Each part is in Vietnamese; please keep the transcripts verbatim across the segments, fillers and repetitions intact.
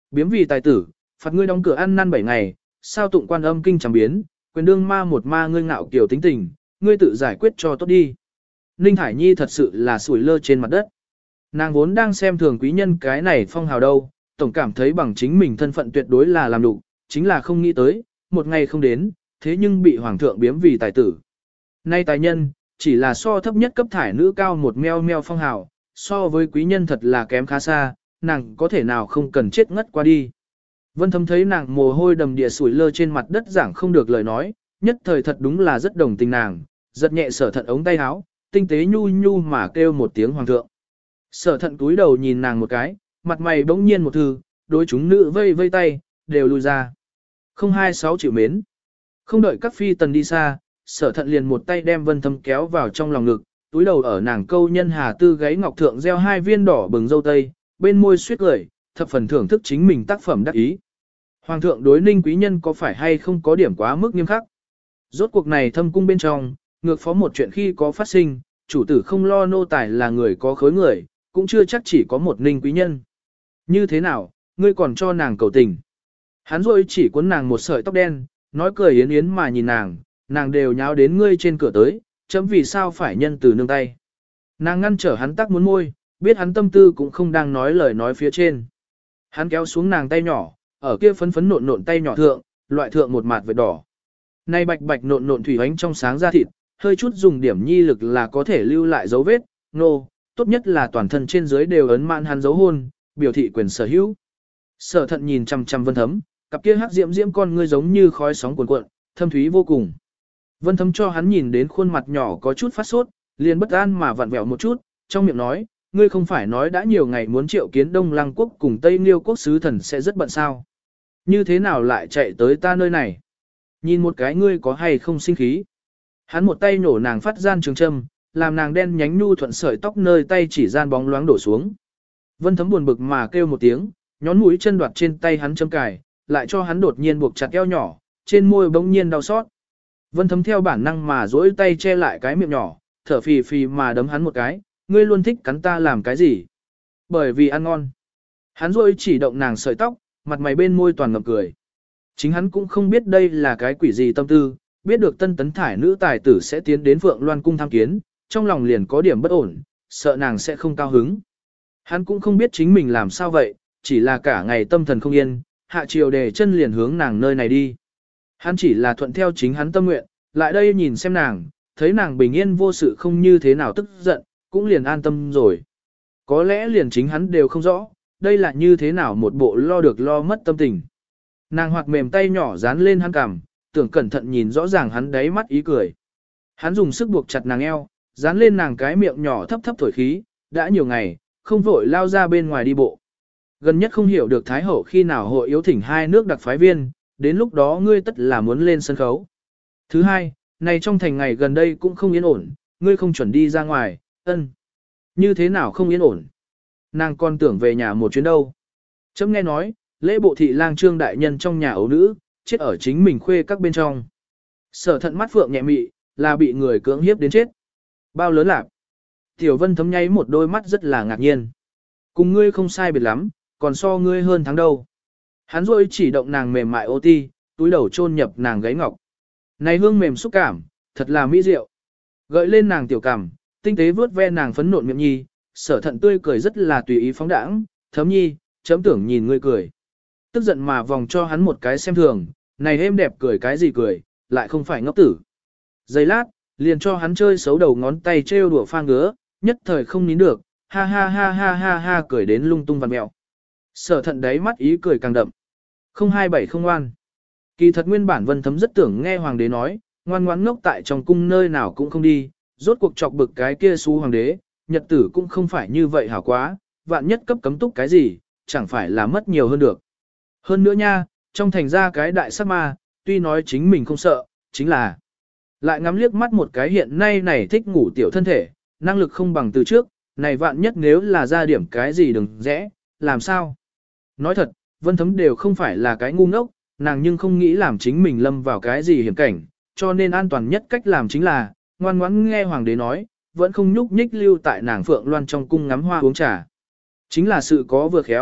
Biếm vì tài tử, phạt ngươi đóng cửa ăn năn bảy ngày, sao tụng quan âm kinh chẳng biến, quyền đương ma một ma ngươi ngạo kiểu tính tình, ngươi tự giải quyết cho tốt đi. Ninh Thải Nhi thật sự là sủi lơ trên mặt đất. Nàng vốn đang xem thường quý nhân cái này phong hào đâu, tổng cảm thấy bằng chính mình thân phận tuyệt đối là làm đủ, chính là không nghĩ tới, một ngày không đến, thế nhưng bị hoàng thượng biếm vì tài tử. Nay tài nhân, chỉ là so thấp nhất cấp thải nữ cao một meo meo phong hào, so với quý nhân thật là kém khá xa, nàng có thể nào không cần chết ngất qua đi. Vân Thấm thấy nàng mồ hôi đầm địa sủi lơ trên mặt đất giảng không được lời nói, nhất thời thật đúng là rất đồng tình nàng, giật nhẹ Sở Thận ống tay áo, tinh tế nhu nhu mà kêu một tiếng hoàng thượng. Sở Thận cúi đầu nhìn nàng một cái, mặt mày bỗng nhiên một thư, đối chúng nữ vây vây tay, đều lùi ra. Không hai sáu chịu mến. Không đợi các phi tần đi xa, Sở Thận liền một tay đem Vân Thấm kéo vào trong lòng ngực, túi đầu ở nàng câu nhân hà tư gáy ngọc thượng gieo hai viên đỏ bừng dâu tây, bên môi suýt cười, thập phần thưởng thức chính mình tác phẩm đắc ý. Hoàng thượng đối Ninh quý nhân có phải hay không có điểm quá mức nghiêm khắc? Rốt cuộc này thâm cung bên trong, ngược phó một chuyện khi có phát sinh, chủ tử không lo nô tài là người có khối người, cũng chưa chắc chỉ có một Ninh quý nhân. Như thế nào, ngươi còn cho nàng cầu tình? Hắn rồi chỉ cuốn nàng một sợi tóc đen, nói cười yến yến mà nhìn nàng, nàng đều nháo đến ngươi trên cửa tới, chấm vì sao phải nhân từ nương tay. Nàng ngăn trở hắn tắc muốn môi, biết hắn tâm tư cũng không đang nói lời nói phía trên. Hắn kéo xuống nàng tay nhỏ, ở kia phấn phấn nộn nộn tay nhỏ thượng, loại thượng một mạt vệt đỏ. Nay bạch bạch nộn nộn thủy ánh trong sáng da thịt, hơi chút dùng điểm nhi lực là có thể lưu lại dấu vết, nô, no, tốt nhất là toàn thân trên dưới đều ấn mạn hắn dấu hôn, biểu thị quyền sở hữu. Sở Thận nhìn chằm chằm Vân Thấm, cặp kia hắc diễm diễm con ngươi giống như khói sóng cuồn cuộn, thâm thúy vô cùng. Vân Thấm cho hắn nhìn đến khuôn mặt nhỏ có chút phát sốt, liền bất an mà vặn vẹo một chút, trong miệng nói, ngươi không phải nói đã nhiều ngày muốn triệu kiến Đông Lăng quốc cùng Tây Liêu quốc sứ thần sẽ rất bận sao? Như thế nào lại chạy tới ta nơi này? Nhìn một cái ngươi có hay không sinh khí? Hắn một tay nổ nàng phát gian trường châm, làm nàng đen nhánh nhu thuận sợi tóc nơi tay chỉ gian bóng loáng đổ xuống. Vân Thấm buồn bực mà kêu một tiếng, nhón mũi chân đoạt trên tay hắn châm cài, lại cho hắn đột nhiên buộc chặt eo nhỏ, trên môi bỗng nhiên đau xót. Vân Thấm theo bản năng mà duỗi tay che lại cái miệng nhỏ, thở phì phì mà đấm hắn một cái, ngươi luôn thích cắn ta làm cái gì? Bởi vì ăn ngon. Hắn rồi chỉ động nàng sợi tóc, mặt mày bên môi toàn ngập cười. Chính hắn cũng không biết đây là cái quỷ gì tâm tư, biết được tân tấn thải nữ tài tử sẽ tiến đến Phượng Loan cung tham kiến, trong lòng liền có điểm bất ổn, sợ nàng sẽ không cao hứng. Hắn cũng không biết chính mình làm sao vậy, chỉ là cả ngày tâm thần không yên, hạ chiều đề chân liền hướng nàng nơi này đi. Hắn chỉ là thuận theo chính hắn tâm nguyện, lại đây nhìn xem nàng, thấy nàng bình yên vô sự không như thế nào tức giận, cũng liền an tâm rồi. Có lẽ liền chính hắn đều không rõ, đây là như thế nào một bộ lo được lo mất tâm tình. Nàng hoặc mềm tay nhỏ dán lên hắn cằm, tưởng cẩn thận nhìn rõ ràng hắn đáy mắt ý cười. Hắn dùng sức buộc chặt nàng eo, dán lên nàng cái miệng nhỏ thấp thấp thổi khí, đã nhiều ngày, không vội lao ra bên ngoài đi bộ. Gần nhất không hiểu được Thái Hậu khi nào hội yếu thỉnh hai nước đặc phái viên, đến lúc đó ngươi tất là muốn lên sân khấu. Thứ hai, này trong thành ngày gần đây cũng không yên ổn, ngươi không chuẩn đi ra ngoài, ân. Như thế nào không yên ổn? Nàng còn tưởng về nhà một chuyến đâu. Chấm nghe nói, lễ bộ thị lang trương đại nhân trong nhà ấu nữ, chết ở chính mình khuê các bên trong. Sở Thận mắt phượng nhẹ mị, là bị người cưỡng hiếp đến chết. Bao lớn lạc? Tiểu Vân Thấm nháy một đôi mắt rất là ngạc nhiên. Cùng ngươi không sai biệt lắm, còn so ngươi hơn tháng đâu. Hắn rôi chỉ động nàng mềm mại ô ti, túi đầu chôn nhập nàng gáy ngọc. Này hương mềm xúc cảm, thật là mỹ diệu. Gợi lên nàng tiểu cảm, tinh tế vuốt ve nàng phấn nộn miệng nhi, Sở Thận tươi cười rất là tùy ý phóng đãng, Thấm nhi, chấm tưởng nhìn ngươi cười. Tức giận mà vòng cho hắn một cái xem thường, này êm đẹp cười cái gì cười, lại không phải ngốc tử. Giây lát, liền cho hắn chơi xấu đầu ngón tay trêu đùa pha ngứa, nhất thời không nín được, ha ha ha ha ha ha cười đến lung tung vằn mẹo. Sở Thận đáy mắt ý cười càng đậm. Không hai bảy không ngoan. Kỳ thật nguyên bản Vân Thấm rất tưởng nghe hoàng đế nói, ngoan ngoãn ngốc tại trong cung nơi nào cũng không đi, rốt cuộc chọc bực cái kia xú hoàng đế, nhật tử cũng không phải như vậy hảo quá, vạn nhất cấp cấm túc cái gì, chẳng phải là mất nhiều hơn được. Hơn nữa nha, trong thành ra cái đại sát ma, tuy nói chính mình không sợ, chính là lại ngắm liếc mắt một cái hiện nay này thích ngủ tiểu thân thể, năng lực không bằng từ trước, này vạn nhất nếu là ra điểm cái gì đừng rẽ, làm sao? Nói thật, Vân Thấm đều không phải là cái ngu ngốc, nàng nhưng không nghĩ làm chính mình lâm vào cái gì hiểm cảnh, cho nên an toàn nhất cách làm chính là, ngoan ngoãn nghe hoàng đế nói, vẫn không nhúc nhích lưu tại nàng Phượng Loan trong cung ngắm hoa uống trà. Chính là sự có vừa khéo,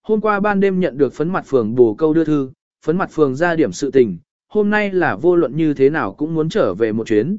Hôm qua ban đêm nhận được phấn mặt phường bổ câu đưa thư, phấn mặt phường ra điểm sự tình, hôm nay là vô luận như thế nào cũng muốn trở về một chuyến.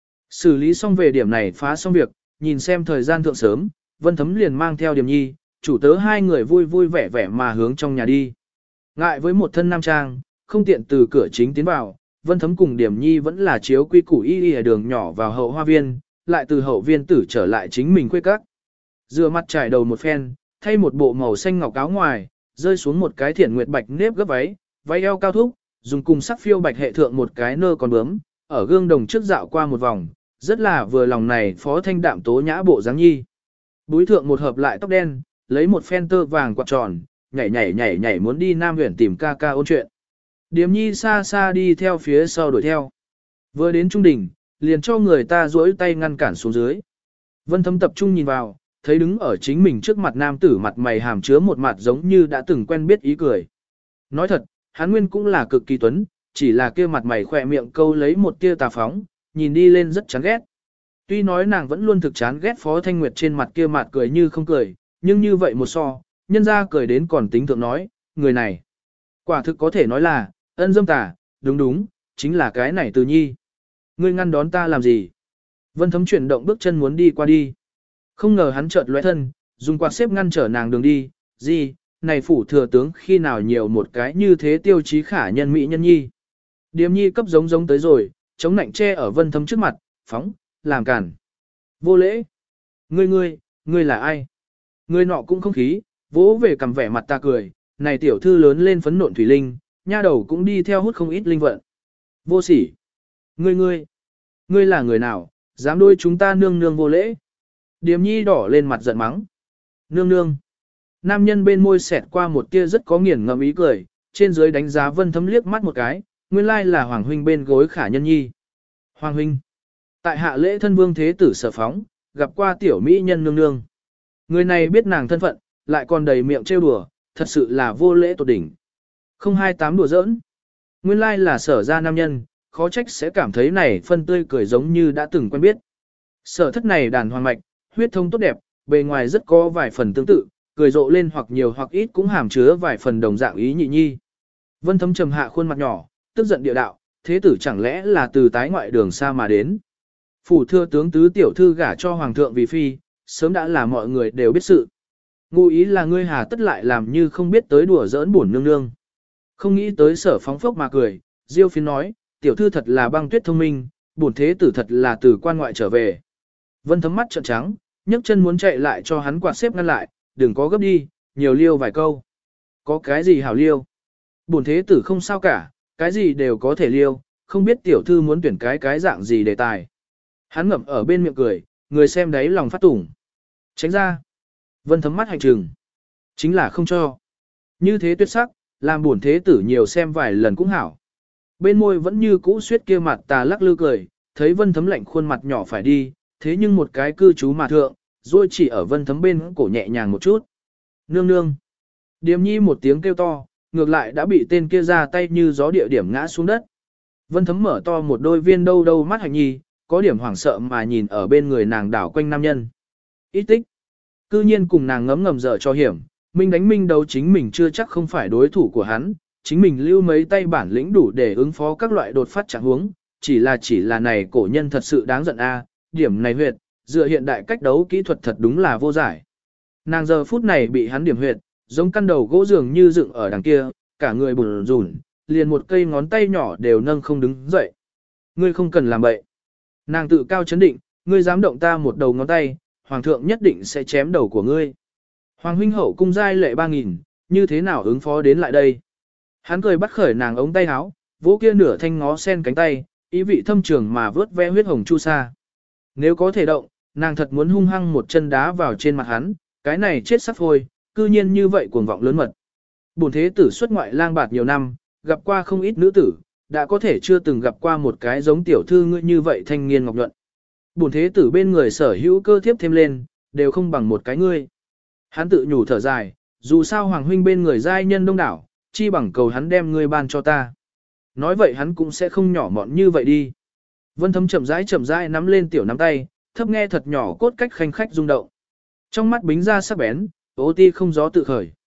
Xử lý xong về điểm này phá xong việc, nhìn xem thời gian thượng sớm, Vân Thấm liền mang theo Điềm Nhi, chủ tớ hai người vui vui vẻ vẻ mà hướng trong nhà đi. Ngại với một thân nam trang, không tiện từ cửa chính tiến vào, Vân Thấm cùng Điềm Nhi vẫn là chiếu quy củ y y ở đường nhỏ vào hậu hoa viên, lại từ hậu viên tử trở lại chính mình quê các. Rửa mặt trải đầu một phen, thay một bộ màu xanh ngọc áo ngoài, rơi xuống một cái thiển nguyệt bạch nếp gấp váy, váy eo cao thúc, dùng cùng sắc phiêu bạch hệ thượng một cái nơ còn bướm, ở gương đồng trước dạo qua một vòng, rất là vừa lòng này phó thanh đạm tố nhã bộ dáng nhi. Búi thượng một hợp lại tóc đen, lấy một phen tơ vàng quạt tròn, nhảy nhảy nhảy nhảy muốn đi Nam huyện tìm ca ca ôn chuyện. Điềm Nhi xa xa đi theo phía sau đuổi theo. Vừa đến trung đỉnh, liền cho người ta duỗi tay ngăn cản xuống dưới. Vân Thấm tập trung nhìn vào, thấy đứng ở chính mình trước mặt nam tử mặt mày hàm chứa một mặt giống như đã từng quen biết ý cười. Nói thật, hắn nguyên cũng là cực kỳ tuấn, chỉ là kia mặt mày khỏe miệng câu lấy một tia tà phóng, nhìn đi lên rất chán ghét. Tuy nói nàng vẫn luôn thực chán ghét Phó Thanh Nguyệt trên mặt kia mặt cười như không cười, nhưng như vậy một so, nhân ra cười đến còn tính thượng nói, người này. Quả thực có thể nói là, ân dâm tà, đúng đúng, chính là cái này Từ Nhi. Ngươi ngăn đón ta làm gì? Vân Thấm chuyển động bước chân muốn đi qua đi. Không ngờ hắn chợt lóe thân, dùng quạt xếp ngăn trở nàng đường đi, gì, này phủ thừa tướng khi nào nhiều một cái như thế tiêu chí khả nhân mỹ nhân nhi. Điềm Nhi cấp giống giống tới rồi, chống nạnh che ở Vân Thấm trước mặt, phóng, làm cản. Vô lễ. Ngươi ngươi, ngươi là ai? Ngươi nọ cũng không khí, vỗ về cầm vẻ mặt ta cười, này tiểu thư lớn lên phấn nộn thủy linh, nha đầu cũng đi theo hút không ít linh vận. Vô sỉ. Ngươi ngươi, ngươi là người nào, dám đôi chúng ta nương nương vô lễ. Điềm Nhi đỏ lên mặt giận mắng. Nương nương. Nam nhân bên môi xẹt qua một tia rất có nghiền ngẫm ý cười, trên dưới đánh giá Vân Thấm liếc mắt một cái, nguyên lai là Hoàng huynh bên gối khả nhân nhi. Hoàng huynh. Tại hạ lễ thân vương thế tử Sở Phóng, gặp qua tiểu mỹ nhân nương nương. Người này biết nàng thân phận, lại còn đầy miệng trêu đùa, thật sự là vô lễ tột đỉnh. Không hai tám đùa giỡn. Nguyên lai là Sở gia nam nhân, khó trách sẽ cảm thấy này phân tươi cười giống như đã từng quen biết. Sở thất này đàn hoàng mạch, huyết thông tốt đẹp, bề ngoài rất có vài phần tương tự, cười rộ lên hoặc nhiều hoặc ít cũng hàm chứa vài phần đồng dạng ý nhị nhi. Vân Thấm trầm hạ khuôn mặt nhỏ, tức giận địa đạo, thế tử chẳng lẽ là từ tái ngoại đường xa mà đến. Phủ thưa tướng tứ tiểu thư gả cho hoàng thượng vì phi, sớm đã là mọi người đều biết sự. Ngụ ý là ngươi hà tất lại làm như không biết tới đùa giỡn buồn nương nương. Không nghĩ tới Sở Phóng phốc mà cười, Diêu Phiến nói, tiểu thư thật là băng tuyết thông minh, bổn thế tử thật là từ quan ngoại trở về. Vân Thấm mắt trợn trắng, nhấc chân muốn chạy lại cho hắn quạt xếp ngăn lại, đừng có gấp đi, nhiều liêu vài câu. Có cái gì hảo liêu? Bổn thế tử không sao cả, cái gì đều có thể liêu, không biết tiểu thư muốn tuyển cái cái dạng gì đề tài. Hắn ngậm ở bên miệng cười, người xem đấy lòng phát tủng. Tránh ra. Vân Thấm mắt hành trừng. Chính là không cho. Như thế tuyệt sắc, làm bổn thế tử nhiều xem vài lần cũng hảo. Bên môi vẫn như cũ suyết kia mặt tà lắc lư cười, thấy Vân Thấm lạnh khuôn mặt nhỏ phải đi, thế nhưng một cái cư trú mà thượng, rồi chỉ ở Vân Thấm bên cổ nhẹ nhàng một chút. Nương nương. Điềm Nhi một tiếng kêu to, ngược lại đã bị tên kia ra tay như gió địa điểm ngã xuống đất. Vân Thấm mở to một đôi viên đâu đâu mắt hạnh nhi, có điểm hoảng sợ mà nhìn ở bên người nàng đảo quanh nam nhân. Ít tích. Cư nhiên cùng nàng ngấm ngầm dở cho hiểm, minh đánh minh đấu chính mình chưa chắc không phải đối thủ của hắn, chính mình lưu mấy tay bản lĩnh đủ để ứng phó các loại đột phát trạng huống, chỉ là chỉ là này cổ nhân thật sự đáng giận a, điểm này huyệt, dựa hiện đại cách đấu kỹ thuật thật đúng là vô giải. Nàng giờ phút này bị hắn điểm huyệt, giống căn đầu gỗ dường như dựng ở đằng kia, cả người bùn rùn, liền một cây ngón tay nhỏ đều nâng không đứng dậy. Ngươi không cần làm bậy. Nàng tự cao chấn định, ngươi dám động ta một đầu ngón tay, hoàng thượng nhất định sẽ chém đầu của ngươi. Hoàng huynh hậu cung giai lệ ba nghìn, như thế nào ứng phó đến lại đây? Hắn cười bắt khởi nàng ống tay áo, vỗ kia nửa thanh ngó sen cánh tay, ý vị thâm trường mà vớt ve huyết hồng chu sa. Nếu có thể động, nàng thật muốn hung hăng một chân đá vào trên mặt hắn, cái này chết sắp thôi, cư nhiên như vậy cuồng vọng lớn mật. Bổn thế tử xuất ngoại lang bạt nhiều năm, gặp qua không ít nữ tử, đã có thể chưa từng gặp qua một cái giống tiểu thư ngươi như vậy thanh niên ngọc nhuận. Bổn thế tử bên người sở hữu cơ thiếp thêm lên, đều không bằng một cái ngươi. Hắn tự nhủ thở dài, dù sao hoàng huynh bên người giai nhân đông đảo, chi bằng cầu hắn đem ngươi ban cho ta. Nói vậy hắn cũng sẽ không nhỏ mọn như vậy đi. Vân Thấm chậm rãi chậm rãi nắm lên tiểu nắm tay, thấp nghe thật nhỏ cốt cách khanh khách rung động. Trong mắt bính ra sắc bén, ố ti không gió tự khởi.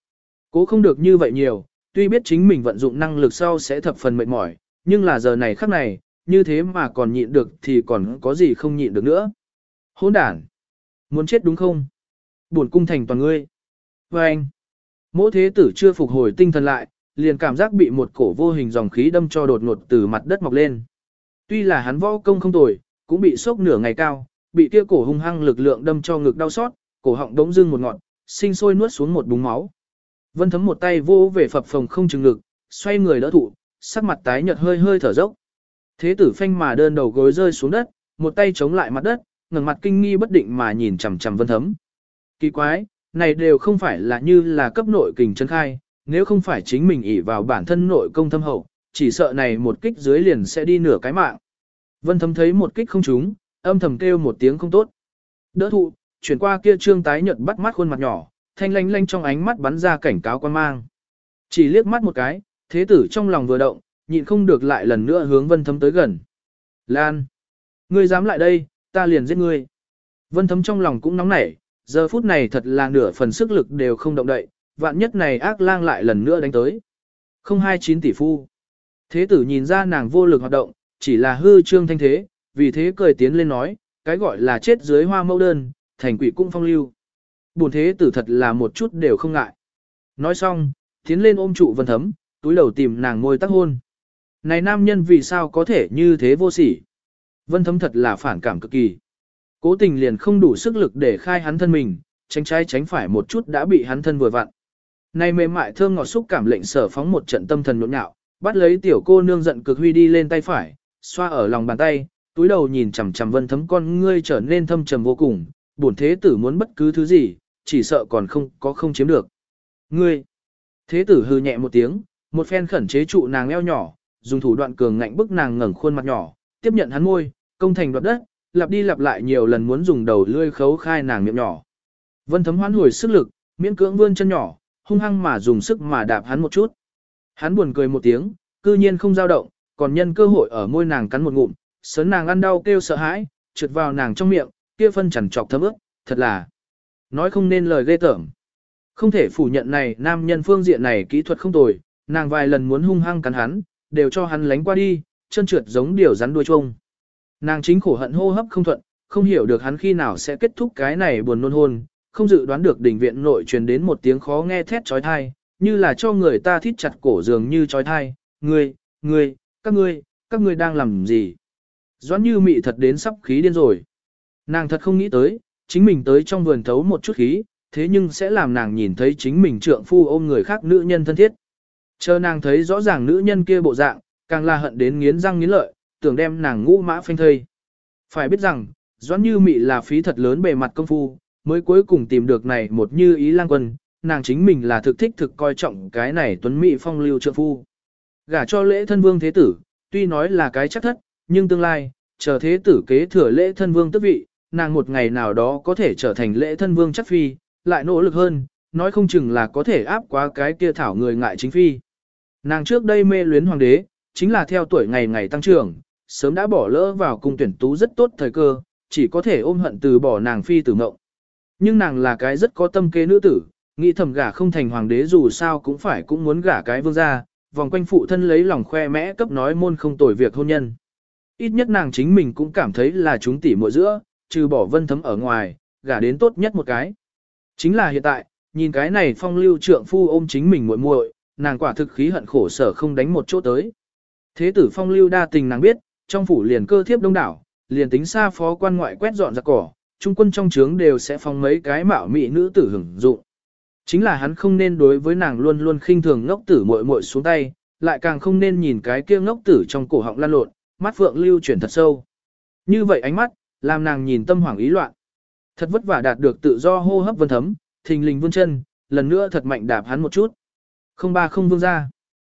Cố không được như vậy nhiều, tuy biết chính mình vận dụng năng lực sau sẽ thập phần mệt mỏi, nhưng là giờ này khắc này, như thế mà còn nhịn được thì còn có gì không nhịn được nữa. Hỗn đản! Muốn chết đúng không? Buồn cung thành toàn ngươi. Và anh! Mỗ thế tử chưa phục hồi tinh thần lại, liền cảm giác bị một cổ vô hình dòng khí đâm cho đột ngột từ mặt đất mọc lên. Tuy là hắn võ công không tồi, cũng bị sốc nửa ngày cao, bị kia cổ hung hăng lực lượng đâm cho ngực đau xót, cổ họng đống dưng một ngọn, sinh sôi nuốt xuống một búng máu. Vân Thấm một tay vô về phập phồng không chừng ngực, xoay người đỡ thụ, sắc mặt tái nhợt hơi hơi thở dốc. Thế tử phanh mà đơn đầu gối rơi xuống đất, một tay chống lại mặt đất, ngẩng mặt kinh nghi bất định mà nhìn chằm chằm Vân Thấm. Kỳ quái, này đều không phải là như là cấp nội kình chân khai, nếu không phải chính mình ỷ vào bản thân nội công thâm hậu, chỉ sợ này một kích dưới liền sẽ đi nửa cái mạng. Vân Thấm thấy một kích không trúng, âm thầm kêu một tiếng không tốt. Đỡ thụ, chuyển qua kia trương tái nhợt bắt mắt khuôn mặt nhỏ, thanh lanh lanh trong ánh mắt bắn ra cảnh cáo quan mang. Chỉ liếc mắt một cái, thế tử trong lòng vừa động, nhịn không được lại lần nữa hướng Vân Thấm tới gần. Lan! Ngươi dám lại đây, ta liền giết ngươi. Vân Thấm trong lòng cũng nóng nảy, giờ phút này thật là nửa phần sức lực đều không động đậy, vạn nhất này ác lang lại lần nữa đánh tới. Không hai chín tỷ phu. Thế tử nhìn ra nàng vô lực hoạt động, chỉ là hư trương thanh thế, vì thế cười tiến lên nói, cái gọi là chết dưới hoa mẫu đơn, thành quỷ cung phong lưu. Buồn thế tử thật là một chút đều không ngại. Nói xong, tiến lên ôm trụ Vân Thấm, túi đầu tìm nàng môi tác hôn. Này nam nhân vì sao có thể như thế vô sỉ? Vân Thấm thật là phản cảm cực kỳ. Cố tình liền không đủ sức lực để khai hắn thân mình, tránh trái tránh phải một chút đã bị hắn thân vừa vặn. Này mềm mại thơm ngọt xúc cảm lệnh sở phóng một trận tâm thần nhộn nhạo, bắt lấy tiểu cô nương giận cực huy đi lên tay phải, xoa ở lòng bàn tay, túi đầu nhìn chằm chằm Vân Thấm con ngươi trở nên thâm trầm vô cùng, bổn thế tử muốn bất cứ thứ gì, chỉ sợ còn không có không chiếm được. Ngươi! Thế tử hư nhẹ một tiếng, một phen khẩn chế trụ nàng eo nhỏ, dùng thủ đoạn cường ngạnh bức nàng ngẩng khuôn mặt nhỏ, tiếp nhận hắn môi, công thành đoạt đất, lặp đi lặp lại nhiều lần muốn dùng đầu lươi khấu khai nàng miệng nhỏ. Vân Thấm hoán hồi sức lực, miễn cưỡng vươn chân nhỏ, hung hăng mà dùng sức mà đạp hắn một chút. Hắn buồn cười một tiếng, cư nhiên không dao động, còn nhân cơ hội ở môi nàng cắn một ngụm, sớn nàng ăn đau kêu sợ hãi, trượt vào nàng trong miệng, kia phân chằn trọc thấm ướt, thật là nói không nên lời ghê tởm. Không thể phủ nhận này nam nhân phương diện này kỹ thuật không tồi, nàng vài lần muốn hung hăng cắn hắn, đều cho hắn lánh qua đi, chân trượt giống điều rắn đuôi chuông. Nàng chính khổ hận hô hấp không thuận, không hiểu được hắn khi nào sẽ kết thúc cái này buồn nôn hôn, không dự đoán được đỉnh viện nội truyền đến một tiếng khó nghe thét trói thai, như là cho người ta thít chặt cổ dường như trói thai, ngươi, ngươi, các ngươi, các ngươi đang làm gì? Doãn Như Mị thật đến sắp khí điên rồi. Nàng thật không nghĩ tới, chính mình tới trong vườn thấu một chút khí, thế nhưng sẽ làm nàng nhìn thấy chính mình trượng phu ôm người khác nữ nhân thân thiết. Chờ nàng thấy rõ ràng nữ nhân kia bộ dạng, càng là hận đến nghiến răng nghiến lợi, tưởng đem nàng ngũ mã phanh thây. Phải biết rằng, Doãn Như Mị là phí thật lớn bề mặt công phu, mới cuối cùng tìm được này một Như Ý lang quân, nàng chính mình là thực thích thực coi trọng cái này tuấn mỹ phong lưu trượng phu. Gả cho lễ thân vương thế tử, tuy nói là cái chắc thất, nhưng tương lai, chờ thế tử kế thừa lễ thân vương tước vị, nàng một ngày nào đó có thể trở thành lễ thân vương chắc phi, lại nỗ lực hơn, nói không chừng là có thể áp quá cái kia thảo người ngại chính phi. Nàng trước đây mê luyến hoàng đế, chính là theo tuổi ngày ngày tăng trưởng, sớm đã bỏ lỡ vào cung tuyển tú rất tốt thời cơ, chỉ có thể ôm hận từ bỏ nàng phi tử mộng. Nhưng nàng là cái rất có tâm kế nữ tử, nghĩ thầm gả không thành hoàng đế dù sao cũng phải cũng muốn gả cái vương gia, vòng quanh phụ thân lấy lòng khoe mẽ cấp nói môn không tồi việc hôn nhân. Ít nhất nàng chính mình cũng cảm thấy là chúng tỷ muội giữa, trừ bỏ Vân Thấm ở ngoài, gả đến tốt nhất một cái. Chính là hiện tại, nhìn cái này phong lưu trượng phu ôm chính mình muội muội, nàng quả thực khí hận khổ sở không đánh một chỗ tới. Thế tử phong lưu đa tình nàng biết, trong phủ liền cơ thiếp đông đảo, liền tính xa phó quan ngoại quét dọn giặc cỏ, trung quân trong trướng đều sẽ phong mấy cái mạo mị nữ tử hưởng dụng. Chính là hắn không nên đối với nàng luôn luôn khinh thường ngốc tử muội muội xuống tay, lại càng không nên nhìn cái kia ngốc tử trong cổ họng lan lộn, mắt phượng lưu chuyển thật sâu. Như vậy ánh mắt, làm nàng nhìn tâm hoảng ý loạn. Thật vất vả đạt được tự do hô hấp Vân Thấm, thình lình vươn chân, lần nữa thật mạnh đạp hắn một chút. Không ba không vương ra.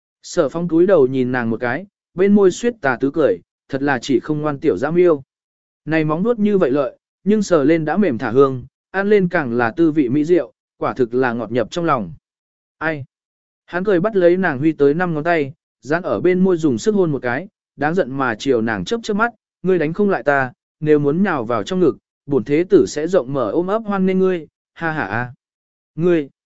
Sở Phong túi đầu nhìn nàng một cái, bên môi suyết tà tứ cười, thật là chỉ không ngoan tiểu giã miêu. Này móng nuốt như vậy lợi, nhưng sờ lên đã mềm thả hương, ăn lên càng là tư vị mỹ diệu, quả thực là ngọt nhập trong lòng. Ai? Hắn cười bắt lấy nàng huy tới năm ngón tay, dán ở bên môi dùng sức hôn một cái, đáng giận mà chiều nàng chớp chớp mắt, ngươi đánh không lại ta, nếu muốn nhào vào trong ngực, bổn thế tử sẽ rộng mở ôm ấp hoan nên ngươi, ha ha a. Ngươi,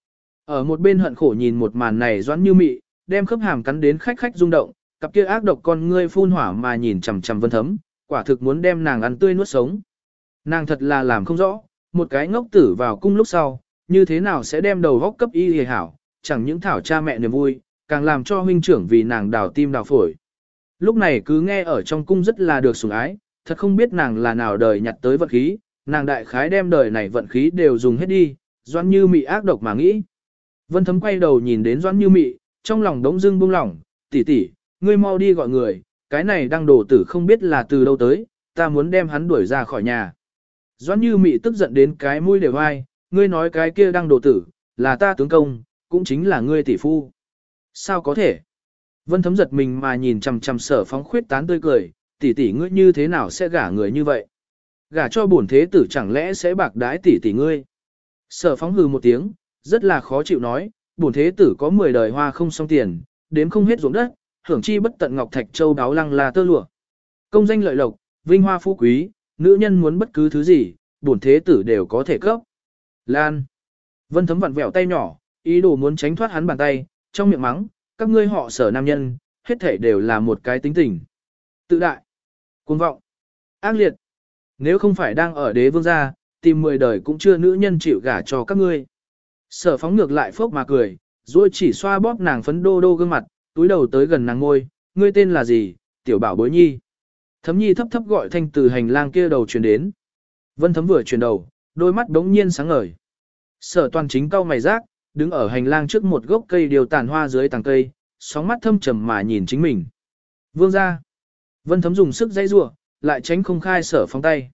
Ở một bên hận khổ nhìn một màn này Doãn Như Mị, đem khớp hàm cắn đến khách khách rung động, cặp kia ác độc con ngươi phun hỏa mà nhìn chằm chằm Vân Thấm, quả thực muốn đem nàng ăn tươi nuốt sống. Nàng thật là làm không rõ, một cái ngốc tử vào cung lúc sau, như thế nào sẽ đem đầu góc cấp y hề hảo, chẳng những thảo cha mẹ niềm vui, càng làm cho huynh trưởng vì nàng đào tim đào phổi. Lúc này cứ nghe ở trong cung rất là được sủng ái, thật không biết nàng là nào đời nhặt tới vận khí, nàng đại khái đem đời này vận khí đều dùng hết đi, Doãn Như Mị ác độc mà nghĩ. Vân Thấm quay đầu nhìn đến Doãn Như Mị, trong lòng đống dưng buông lỏng, tỷ tỷ, ngươi mau đi gọi người, cái này đang đổ tử không biết là từ đâu tới, ta muốn đem hắn đuổi ra khỏi nhà. Doãn Như Mị tức giận đến cái mũi đều ai, ngươi nói cái kia đang đổ tử, là ta tướng công, cũng chính là ngươi tỷ phu. Sao có thể? Vân Thấm giật mình mà nhìn chằm chằm Sở Phóng khuyết tán tươi cười, tỷ tỷ ngươi như thế nào sẽ gả người như vậy? Gả cho bổn thế tử chẳng lẽ sẽ bạc đãi tỷ tỷ ngươi? Sở Phóng hừ một tiếng, rất là khó chịu nói, bổn thế tử có mười đời hoa không xong tiền, đếm không hết ruộng đất, hưởng chi bất tận ngọc thạch châu đáo lăng là tơ lụa. Công danh lợi lộc, vinh hoa phú quý, nữ nhân muốn bất cứ thứ gì, bổn thế tử đều có thể cấp. Lan. Vân Thấm vặn vẹo tay nhỏ, ý đồ muốn tránh thoát hắn bàn tay, trong miệng mắng, các ngươi họ Sở nam nhân, hết thể đều là một cái tính tình. Tự đại, cuồng vọng, ác liệt. Nếu không phải đang ở đế vương gia, tìm mười đời cũng chưa nữ nhân chịu gả cho các ngươi. Sở Phóng ngược lại phốc mà cười, rồi chỉ xoa bóp nàng phấn đô đô gương mặt, túi đầu tới gần nàng ngôi, ngươi tên là gì, tiểu bảo bối nhi. Thấm nhi thấp thấp gọi thanh từ hành lang kia đầu truyền đến. Vân Thấm vừa chuyển đầu, đôi mắt đống nhiên sáng ngời. Sở Toàn chính cau mày rác, đứng ở hành lang trước một gốc cây điều tàn hoa dưới tàng cây, sóng mắt thâm trầm mà nhìn chính mình. Vương gia. Vân Thấm dùng sức dãy rủa, lại tránh không khai Sở Phóng tay.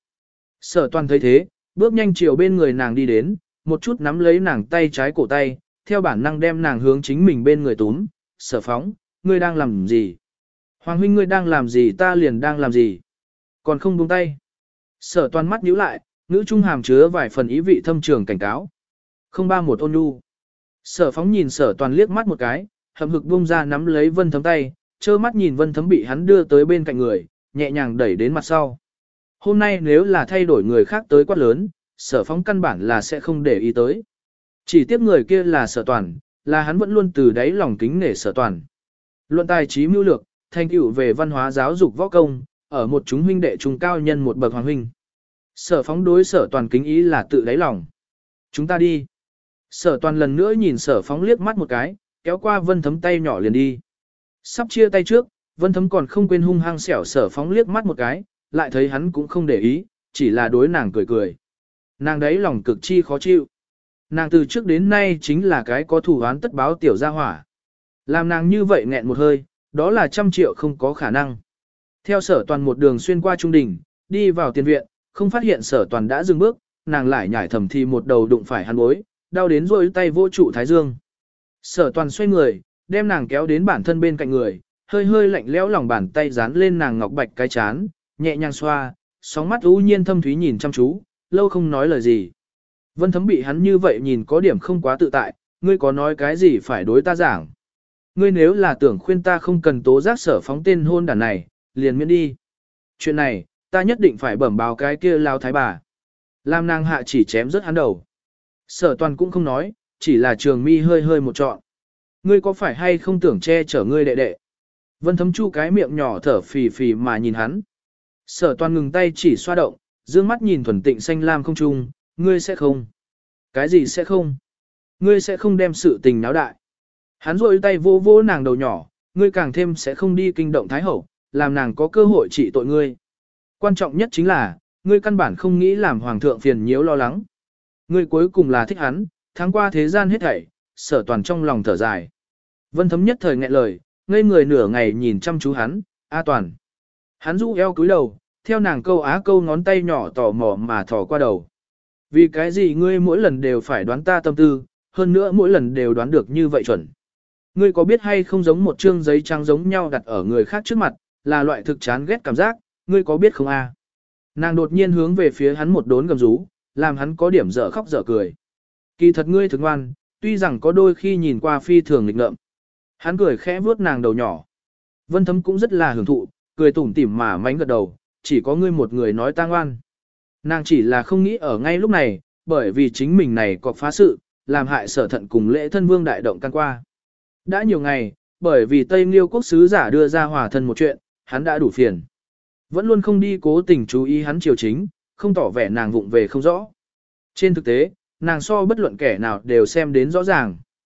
Sở Toàn thấy thế, bước nhanh chiều bên người nàng đi đến, một chút nắm lấy nàng tay trái cổ tay, theo bản năng đem nàng hướng chính mình bên người túm. Sở Phóng, ngươi đang làm gì? Hoàng huynh ngươi đang làm gì ta liền đang làm gì? Còn không buông tay. Sở Toàn mắt nhíu lại, ngữ trung hàm chứa vài phần ý vị thâm trường cảnh cáo. Không ba một ôn nhu. Sở Phóng nhìn Sở Toàn liếc mắt một cái, hậm hực buông ra nắm lấy Vân Thấm tay, trơ mắt nhìn Vân Thấm bị hắn đưa tới bên cạnh người, nhẹ nhàng đẩy đến mặt sau. Hôm nay nếu là thay đổi người khác tới quát lớn, Sở Phóng căn bản là sẽ không để ý tới. Chỉ tiếc người kia là Sở Toàn, là hắn vẫn luôn từ đáy lòng kính nể Sở Toàn. Luận tài trí mưu lược, thành tựu về văn hóa giáo dục võ công, ở một chúng huynh đệ trung cao nhân một bậc hoàng huynh. Sở Phóng đối Sở Toàn kính ý là tự đáy lòng. Chúng ta đi. Sở Toàn lần nữa nhìn Sở Phóng liếc mắt một cái, kéo qua Vân Thấm tay nhỏ liền đi. Sắp chia tay trước, Vân Thấm còn không quên hung hăng xẻo Sở Phóng liếc mắt một cái, lại thấy hắn cũng không để ý, chỉ là đối nàng cười cười. Nàng đấy lòng cực chi khó chịu. Nàng từ trước đến nay chính là cái có thủ án tất báo tiểu gia hỏa. Làm nàng như vậy nghẹn một hơi, đó là trăm triệu không có khả năng. Theo Sở Toàn một đường xuyên qua trung đình, đi vào tiền viện, không phát hiện Sở Toàn đã dừng bước, nàng lại nhảy thầm thì một đầu đụng phải hắn bối, đau đến rôi tay vô trụ thái dương. Sở Toàn xoay người, đem nàng kéo đến bản thân bên cạnh người, hơi hơi lạnh lẽo lòng bàn tay dán lên nàng ngọc bạch cái chán, nhẹ nhàng xoa, sóng mắt u nhiên thâm thúy nhìn chăm chú, lâu không nói lời gì. Vân Thấm bị hắn như vậy nhìn có điểm không quá tự tại, ngươi có nói cái gì phải đối ta giảng. Ngươi nếu là tưởng khuyên ta không cần tố giác Sở Phóng tên hôn đàn này, liền miễn đi. Chuyện này, ta nhất định phải bẩm báo cái kia lao thái bà. Làm nàng hạ chỉ chém rớt hắn đầu. Sở Toàn cũng không nói, chỉ là trường mi hơi hơi một trọn. Ngươi có phải hay không tưởng che chở ngươi đệ đệ? Vân Thấm chu cái miệng nhỏ thở phì phì mà nhìn hắn. Sở Toàn ngừng tay chỉ xoa động, dương mắt nhìn thuần tịnh xanh lam không trung, ngươi sẽ không. Cái gì sẽ không? Ngươi sẽ không đem sự tình náo đại. Hắn rôi tay vô vô nàng đầu nhỏ, ngươi càng thêm sẽ không đi kinh động Thái Hậu, làm nàng có cơ hội trị tội ngươi. Quan trọng nhất chính là, ngươi căn bản không nghĩ làm Hoàng thượng phiền nhiễu lo lắng. Ngươi cuối cùng là thích hắn, tháng qua thế gian hết thảy, Sở Toàn trong lòng thở dài. Vân Thấm nhất thời nghẹn lời, ngây người nửa ngày nhìn chăm chú hắn, A Toàn. Hắn rũ eo cúi đầu, theo nàng câu á câu ngón tay nhỏ tò mò mà thò qua đầu. Vì cái gì ngươi mỗi lần đều phải đoán ta tâm tư, hơn nữa mỗi lần đều đoán được như vậy chuẩn. Ngươi có biết hay không giống một trương giấy trắng giống nhau đặt ở người khác trước mặt, là loại thực chán ghét cảm giác, ngươi có biết không a? Nàng đột nhiên hướng về phía hắn một đốn gầm rú, làm hắn có điểm dở khóc dở cười. Kỳ thật ngươi thực ngoan, tuy rằng có đôi khi nhìn qua phi thường nghịch ngợm. Hắn cười khẽ vuốt nàng đầu nhỏ. Vân Thấm cũng rất là hưởng thụ, cười tủm tỉm mà mánh gật đầu, chỉ có ngươi một người nói ta ngoan. Nàng chỉ là không nghĩ ở ngay lúc này, bởi vì chính mình này có phá sự, làm hại sở thận cùng lễ thân vương đại động can qua. Đã nhiều ngày, bởi vì Tây Liêu quốc sứ giả đưa ra hòa thân một chuyện, hắn đã đủ phiền. Vẫn luôn không đi cố tình chú ý hắn triều chính, không tỏ vẻ nàng vụng về không rõ. Trên thực tế, nàng so bất luận kẻ nào đều xem đến rõ ràng.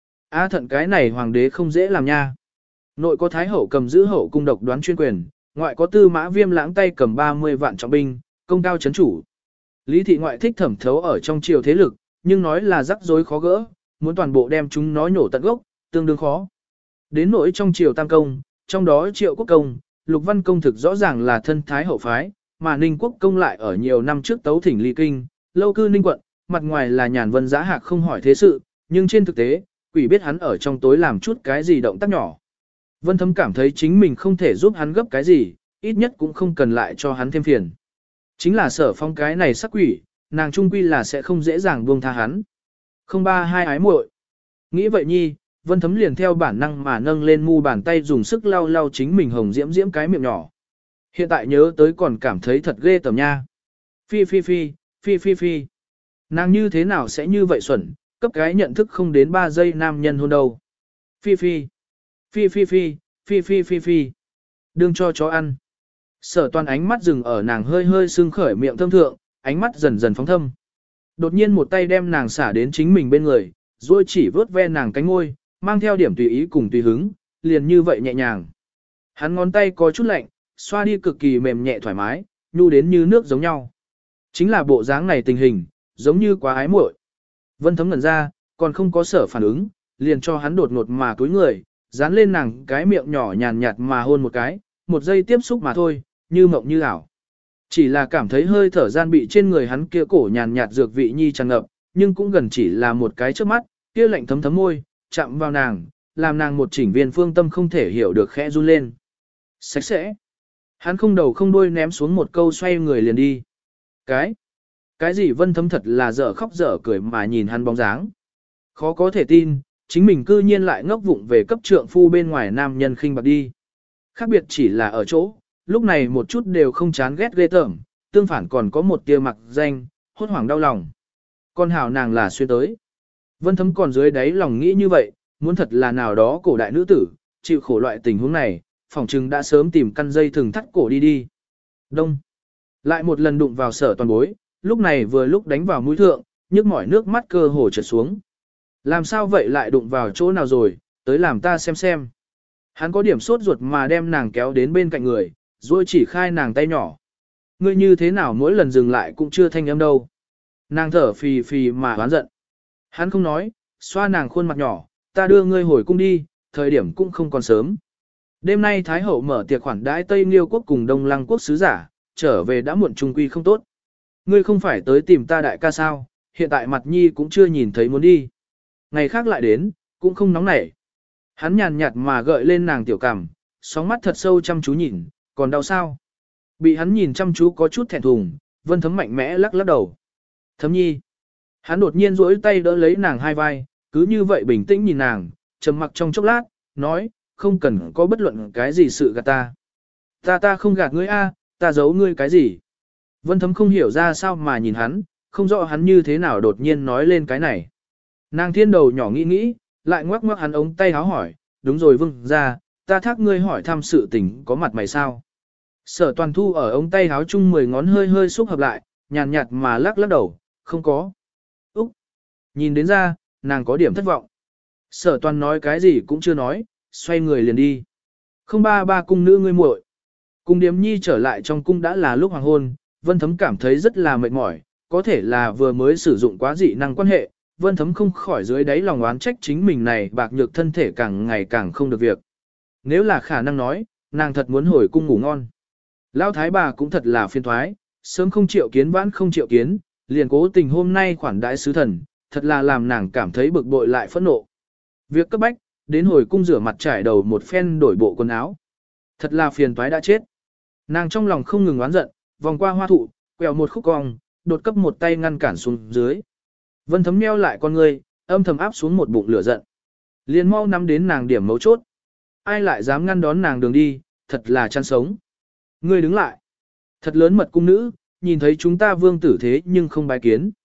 Á thận cái này hoàng đế không dễ làm nha. Nội có thái hậu cầm giữ hậu cung độc đoán chuyên quyền, ngoại có tư mã viêm lãng tay cầm ba mươi vạn trọng binh, công cao chấn chủ. Lý thị ngoại thích thẩm thấu ở trong triều thế lực, nhưng nói là rắc rối khó gỡ, muốn toàn bộ đem chúng nó nhổ tận gốc, tương đương khó. Đến nỗi trong triều tam công, trong đó triệu quốc công, lục văn công thực rõ ràng là thân thái hậu phái, mà ninh quốc công lại ở nhiều năm trước tấu thỉnh ly kinh, lâu cư ninh quận, mặt ngoài là nhàn vân giá hạc không hỏi thế sự, nhưng trên thực tế, quỷ biết hắn ở trong tối làm chút cái gì động tác nhỏ. Vân Thấm cảm thấy chính mình không thể giúp hắn gấp cái gì, ít nhất cũng không cần lại cho hắn thêm phiền. Chính là sở phong cái này sắc quỷ, nàng trung quy là sẽ không dễ dàng buông tha hắn. Không ba hai ái muội. Nghĩ vậy nhi, Vân Thấm liền theo bản năng mà nâng lên mu bàn tay dùng sức lau lau chính mình hồng diễm diễm cái miệng nhỏ. Hiện tại nhớ tới còn cảm thấy thật ghê tởm nha. Phi phi phi, phi phi phi. Nàng như thế nào sẽ như vậy xuẩn, cấp cái nhận thức không đến ba giây nam nhân hôn đâu. Phi phi, phi phi phi, phi phi phi phi. Đương cho chó ăn. Sở Toàn ánh mắt dừng ở nàng hơi hơi sưng khởi miệng thâm thượng, ánh mắt dần dần phóng thâm. Đột nhiên một tay đem nàng xả đến chính mình bên người, rồi chỉ vớt ve nàng cánh ngôi, mang theo điểm tùy ý cùng tùy hứng, liền như vậy nhẹ nhàng. Hắn ngón tay có chút lạnh, xoa đi cực kỳ mềm nhẹ thoải mái, nhu đến như nước giống nhau. Chính là bộ dáng này tình hình, giống như quá ái muội. Vân Thấm ngẩn ra, còn không có sở phản ứng, liền cho hắn đột ngột mà cúi người, dán lên nàng cái miệng nhỏ nhàn nhạt mà hôn một cái, một giây tiếp xúc mà thôi, như mộng như ảo. Chỉ là cảm thấy hơi thở gian bị trên người hắn kia cổ nhàn nhạt dược vị nhi tràn ngập, nhưng cũng gần chỉ là một cái trước mắt, kia lạnh thấm thấm môi, chạm vào nàng, làm nàng một chỉnh viên phương tâm không thể hiểu được khẽ run lên. Sạch sẽ. Hắn không đầu không đuôi ném xuống một câu xoay người liền đi. Cái? Cái gì Vân Thấm thật là dở khóc dở cười mà nhìn hắn bóng dáng. Khó có thể tin, chính mình cư nhiên lại ngốc vụng về cấp trượng phu bên ngoài nam nhân khinh bạc đi. Khác biệt chỉ là ở chỗ, lúc này một chút đều không chán ghét ghê tởm, tương phản còn có một tia mặc danh, hốt hoảng đau lòng. Con hảo nàng là xuyên tới. Vân Thấm còn dưới đáy lòng nghĩ như vậy, muốn thật là nào đó cổ đại nữ tử, chịu khổ loại tình huống này, phỏng chừng đã sớm tìm căn dây thừng thắt cổ đi đi. Đông. Lại một lần đụng vào Sở Toàn bối, lúc này vừa lúc đánh vào mũi thượng, nhức mỏi nước mắt cơ hồ trượt xuống. Làm sao vậy lại đụng vào chỗ nào rồi, tới làm ta xem xem. Hắn có điểm sốt ruột mà đem nàng kéo đến bên cạnh người, rồi chỉ khai nàng tay nhỏ. Ngươi như thế nào mỗi lần dừng lại cũng chưa thanh âm đâu. Nàng thở phì phì mà oán giận. Hắn không nói, xoa nàng khuôn mặt nhỏ, ta đưa ngươi hồi cung đi, thời điểm cũng không còn sớm. Đêm nay Thái Hậu mở tiệc khoản đãi Tây Liêu quốc cùng Đông Lăng quốc sứ giả, trở về đã muộn trung quy không tốt. Ngươi không phải tới tìm ta đại ca sao, hiện tại mặt nhi cũng chưa nhìn thấy muốn đi. Ngày khác lại đến, cũng không nóng nảy. Hắn nhàn nhạt mà gợi lên nàng tiểu cằm, sóng mắt thật sâu chăm chú nhìn, còn đau sao? Bị hắn nhìn chăm chú có chút thẹn thùng, Vân Thấm mạnh mẽ lắc lắc đầu. Thấm nhi. Hắn đột nhiên duỗi tay đỡ lấy nàng hai vai, cứ như vậy bình tĩnh nhìn nàng, trầm mặc trong chốc lát, nói, không cần có bất luận cái gì sự gạt ta. Ta ta không gạt ngươi a, ta giấu ngươi cái gì. Vân Thấm không hiểu ra sao mà nhìn hắn, không rõ hắn như thế nào đột nhiên nói lên cái này. Nàng thiên đầu nhỏ nghĩ nghĩ, lại ngoắc ngoắc hắn ống tay háo hỏi, đúng rồi Vương ra, ta thác ngươi hỏi thăm sự tình có mặt mày sao. Sở Toàn thu ở ống tay háo chung mười ngón hơi hơi xúc hợp lại, nhàn nhạt mà lắc lắc đầu, không có. Úc! Nhìn đến ra, nàng có điểm thất vọng. Sở Toàn nói cái gì cũng chưa nói, xoay người liền đi. Không ba ba cung nữ ngươi muội. Cung Điếm Nhi trở lại trong cung đã là lúc hoàng hôn, Vân Thấm cảm thấy rất là mệt mỏi, có thể là vừa mới sử dụng quá dị năng quan hệ, Vân Thấm không khỏi dưới đáy lòng oán trách chính mình này bạc nhược thân thể càng ngày càng không được việc. Nếu là khả năng nói, nàng thật muốn hồi cung ngủ ngon. Lão thái bà cũng thật là phiền thoái, sớm không chịu kiến vãn không chịu kiến, liền cố tình hôm nay khoản đãi sứ thần, thật là làm nàng cảm thấy bực bội lại phẫn nộ. Việc cấp bách, đến hồi cung rửa mặt trải đầu một phen đổi bộ quần áo. Thật là phiền toái đã chết. Nàng trong lòng không ngừng oán giận, vòng qua hoa thụ, quẹo một khúc cong, đột cấp một tay ngăn cản xuống dưới. Vân Thấm nheo lại con người, âm thầm áp xuống một bụng lửa giận. Liền mau nắm đến nàng điểm mấu chốt. Ai lại dám ngăn đón nàng đường đi, thật là chăn sống. Ngươi đứng lại. Thật lớn mật cung nữ, nhìn thấy chúng ta vương tử thế nhưng không bái kiến.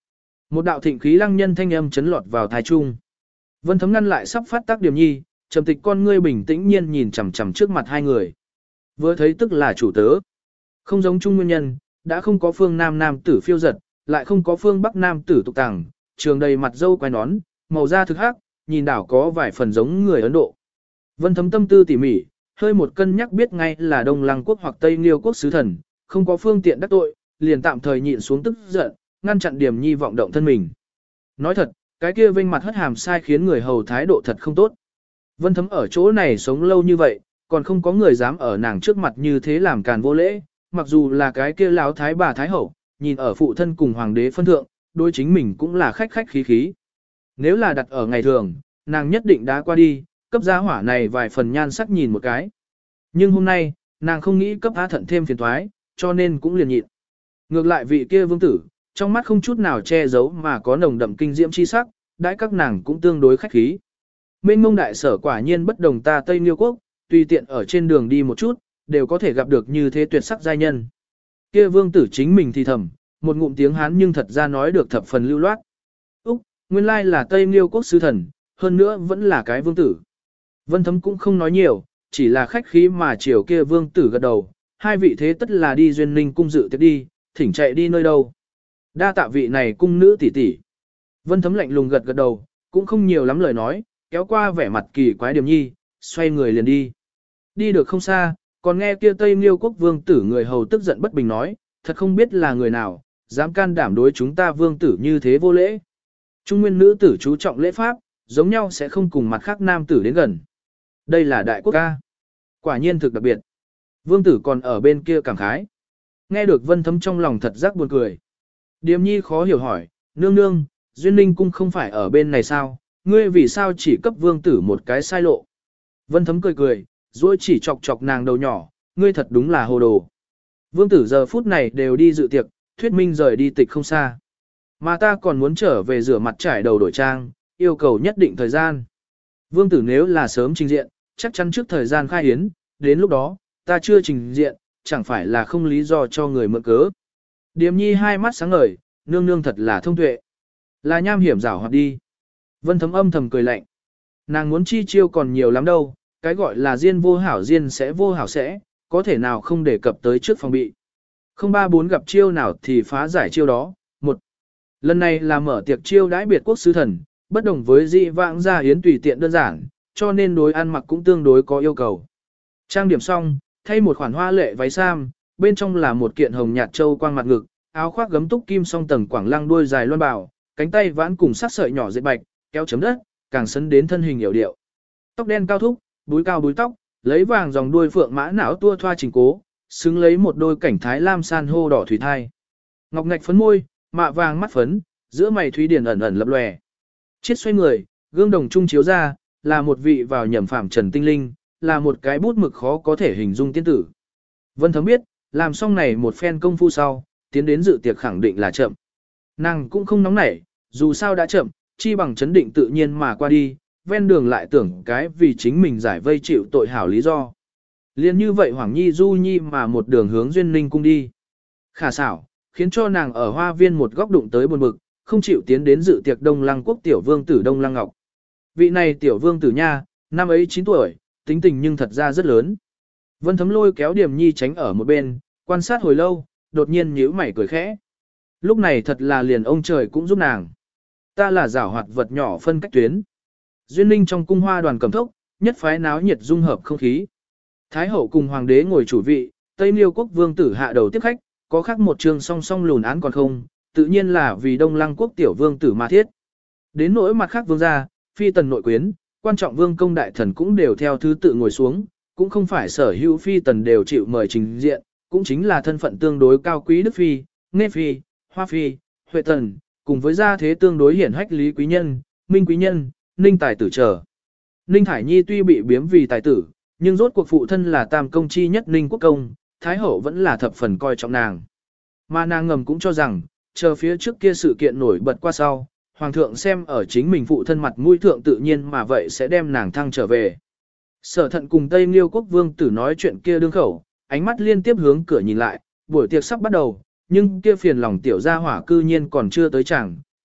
Một đạo thịnh khí lăng nhân thanh âm chấn lọt vào thái trung. Vân Thấm ngăn lại sắp phát tác Điềm Nhi, trầm tịch con ngươi bình tĩnh nhiên nhìn chằm chằm trước mặt hai người. Vừa thấy tức là chủ tớ. Không giống trung nguyên nhân, đã không có phương nam nam tử phiêu giật, lại không có phương bắc nam tử tục tàng, trường đầy mặt dâu quai nón, màu da thực hắc, nhìn đảo có vài phần giống người Ấn Độ. Vân Thấm tâm tư tỉ mỉ, hơi một cân nhắc biết ngay là Đông Lăng quốc hoặc Tây Liêu quốc sứ thần, không có phương tiện đắc tội, liền tạm thời nhịn xuống tức giận, ngăn chặn Điềm Nhi vọng động thân mình. Nói thật, cái kia vênh mặt hất hàm sai khiến người hầu thái độ thật không tốt. Vân Thấm ở chỗ này sống lâu như vậy, còn không có người dám ở nàng trước mặt như thế làm càn vô lễ, mặc dù là cái kia lão thái bà thái hậu, nhìn ở phụ thân cùng hoàng đế phân thượng, đối chính mình cũng là khách khách khí khí. Nếu là đặt ở ngày thường, nàng nhất định đã qua đi, cấp gia hỏa này vài phần nhan sắc nhìn một cái. Nhưng hôm nay, nàng không nghĩ cấp á thận thêm phiền toái, cho nên cũng liền nhịn. Ngược lại vị kia vương tử, trong mắt không chút nào che giấu mà có nồng đậm kinh diễm chi sắc, đãi các nàng cũng tương đối khách khí. Mênh mông đại sở quả nhiên bất đồng ta Tây Liêu quốc, tùy tiện ở trên đường đi một chút, đều có thể gặp được như thế tuyệt sắc giai nhân. Kia vương tử chính mình thì thầm, một ngụm tiếng Hán nhưng thật ra nói được thập phần lưu loát. Úc, nguyên lai là Tây Liêu quốc sứ thần, hơn nữa vẫn là cái vương tử. Vân Thấm cũng không nói nhiều, chỉ là khách khí mà chiều kia vương tử gật đầu, hai vị thế tất là đi duyên ninh cung dự tiệc đi, thỉnh chạy đi nơi đâu. Đa tạ vị này cung nữ tỷ tỷ. Vân Thấm lạnh lùng gật gật đầu, cũng không nhiều lắm lời nói, kéo qua vẻ mặt kỳ quái Điềm Nhi, xoay người liền đi. Đi được không xa, còn nghe kia Tây Liêu quốc vương tử người hầu tức giận bất bình nói, thật không biết là người nào, dám can đảm đối chúng ta vương tử như thế vô lễ. Trung nguyên nữ tử chú trọng lễ pháp, giống nhau sẽ không cùng mặt khác nam tử đến gần. Đây là đại quốc ca. Quả nhiên thực đặc biệt. Vương tử còn ở bên kia cảm khái. Nghe được Vân Thấm trong lòng thật giác buồn cười. Điềm Nhi khó hiểu hỏi, nương nương, Duyên Ninh cung không phải ở bên này sao, ngươi vì sao chỉ cấp vương tử một cái sai lộ. Vân Thấm cười cười, rồi chỉ chọc chọc nàng đầu nhỏ, ngươi thật đúng là hồ đồ. Vương tử giờ phút này đều đi dự tiệc, thuyết minh rời đi tịch không xa. Mà ta còn muốn trở về rửa mặt trải đầu đổi trang, yêu cầu nhất định thời gian. Vương tử nếu là sớm trình diện, chắc chắn trước thời gian khai hiến, đến lúc đó, ta chưa trình diện, chẳng phải là không lý do cho người mượn cớ. Điềm Nhi hai mắt sáng ngời, nương nương thật là thông tuệ. Là nham hiểm rảo hoạt đi. Vân Thấm âm thầm cười lạnh. Nàng muốn chi chiêu còn nhiều lắm đâu, cái gọi là diên vô hảo diên sẽ vô hảo sẽ, có thể nào không đề cập tới trước phòng bị. Không ba bốn gặp chiêu nào thì phá giải chiêu đó. Một, lần này là mở tiệc chiêu đãi biệt quốc sứ thần, bất đồng với dị vãng gia yến tùy tiện đơn giản, cho nên đối ăn mặc cũng tương đối có yêu cầu. Trang điểm xong, thay một khoản hoa lệ váy sam, bên trong là một kiện hồng nhạt châu quang mặt ngực, áo khoác gấm túc kim song tầng quảng lăng đuôi dài loan bảo, cánh tay vãn cùng sắc sợi nhỏ dệt bạch, kéo chấm đất, càng sấn đến thân hình hiểu điệu. Tóc đen cao thúc, búi cao búi tóc, lấy vàng dòng đuôi phượng mã não tua thoa chỉnh cố, xứng lấy một đôi cảnh thái lam san hô đỏ thủy thai. Ngọc ngạch phấn môi, mạ vàng mắt phấn, giữa mày thúy điển ẩn ẩn lập lòe. Chiết xoay người, gương đồng trung chiếu ra, là một vị vào nhầm phạm trần tinh linh, là một cái bút mực khó có thể hình dung tiên tử. Vân Thấm biết, làm xong này một phen công phu sau, tiến đến dự tiệc khẳng định là chậm. Nàng cũng không nóng nảy, dù sao đã chậm, chi bằng chấn định tự nhiên mà qua đi, ven đường lại tưởng cái vì chính mình giải vây chịu tội hảo lý do. Liên như vậy Hoàng Nhi Du Nhi mà một đường hướng Duyên Ninh cung đi. Khả xảo, khiến cho nàng ở hoa viên một góc đụng tới buồn bực, không chịu tiến đến dự tiệc Đông Lăng quốc tiểu vương tử Đông Lăng Ngọc. Vị này tiểu vương tử nha, năm ấy chín tuổi, tính tình nhưng thật ra rất lớn. Vân Thấm lôi kéo Điềm Nhi tránh ở một bên, quan sát hồi lâu, đột nhiên nhíu mày cười khẽ. Lúc này thật là liền ông trời cũng giúp nàng. Ta là giảo hoạt vật nhỏ phân cách tuyến. Duyên Ninh trong cung hoa đoàn cầm thốc, nhất phái náo nhiệt dung hợp không khí. Thái hậu cùng hoàng đế ngồi chủ vị, Tây Liêu quốc vương tử hạ đầu tiếp khách, có khác một trường song song lùn án còn không, tự nhiên là vì Đông Lăng quốc tiểu vương tử mà thiết. Đến nỗi mặt khác vương gia, phi tần nội quyến, quan trọng vương công đại thần cũng đều theo thứ tự ngồi xuống, cũng không phải sở hữu phi tần đều chịu mời trình diện, cũng chính là thân phận tương đối cao quý đức phi, nghe phi, hoa phi, huệ tần, cùng với gia thế tương đối hiển hách lý quý nhân, minh quý nhân, ninh tài tử trở. Ninh Thải Nhi tuy bị biếm vì tài tử, nhưng rốt cuộc phụ thân là tam công chi nhất ninh quốc công, thái hậu vẫn là thập phần coi trọng nàng. Mà nàng ngầm cũng cho rằng, chờ phía trước kia sự kiện nổi bật qua sau, hoàng thượng xem ở chính mình phụ thân mặt mũi thượng tự nhiên mà vậy sẽ đem nàng thăng trở về. Sở Thận cùng Tây Liêu quốc vương tử nói chuyện kia đương khẩu, ánh mắt liên tiếp hướng cửa nhìn lại, buổi tiệc sắp bắt đầu, nhưng kia phiền lòng tiểu gia hỏa cư nhiên còn chưa tới chẳng,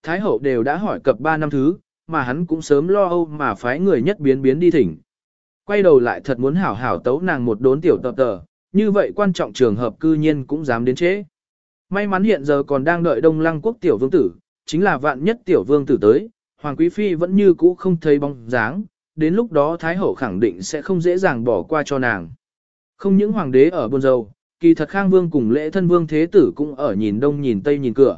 Thái hậu đều đã hỏi cập ba năm thứ, mà hắn cũng sớm lo âu mà phái người nhất biến biến đi thỉnh. Quay đầu lại thật muốn hảo hảo tấu nàng một đốn tiểu tập tờ, như vậy quan trọng trường hợp cư nhiên cũng dám đến trễ. May mắn hiện giờ còn đang đợi Đông Lăng quốc tiểu vương tử, chính là vạn nhất tiểu vương tử tới, Hoàng Quý Phi vẫn như cũ không thấy bóng dáng, đến lúc đó Thái hậu khẳng định sẽ không dễ dàng bỏ qua cho nàng. Không những hoàng đế ở buôn dầu, kỳ thật Khang Vương cùng lễ thân vương thế tử cũng ở nhìn đông nhìn tây nhìn cửa.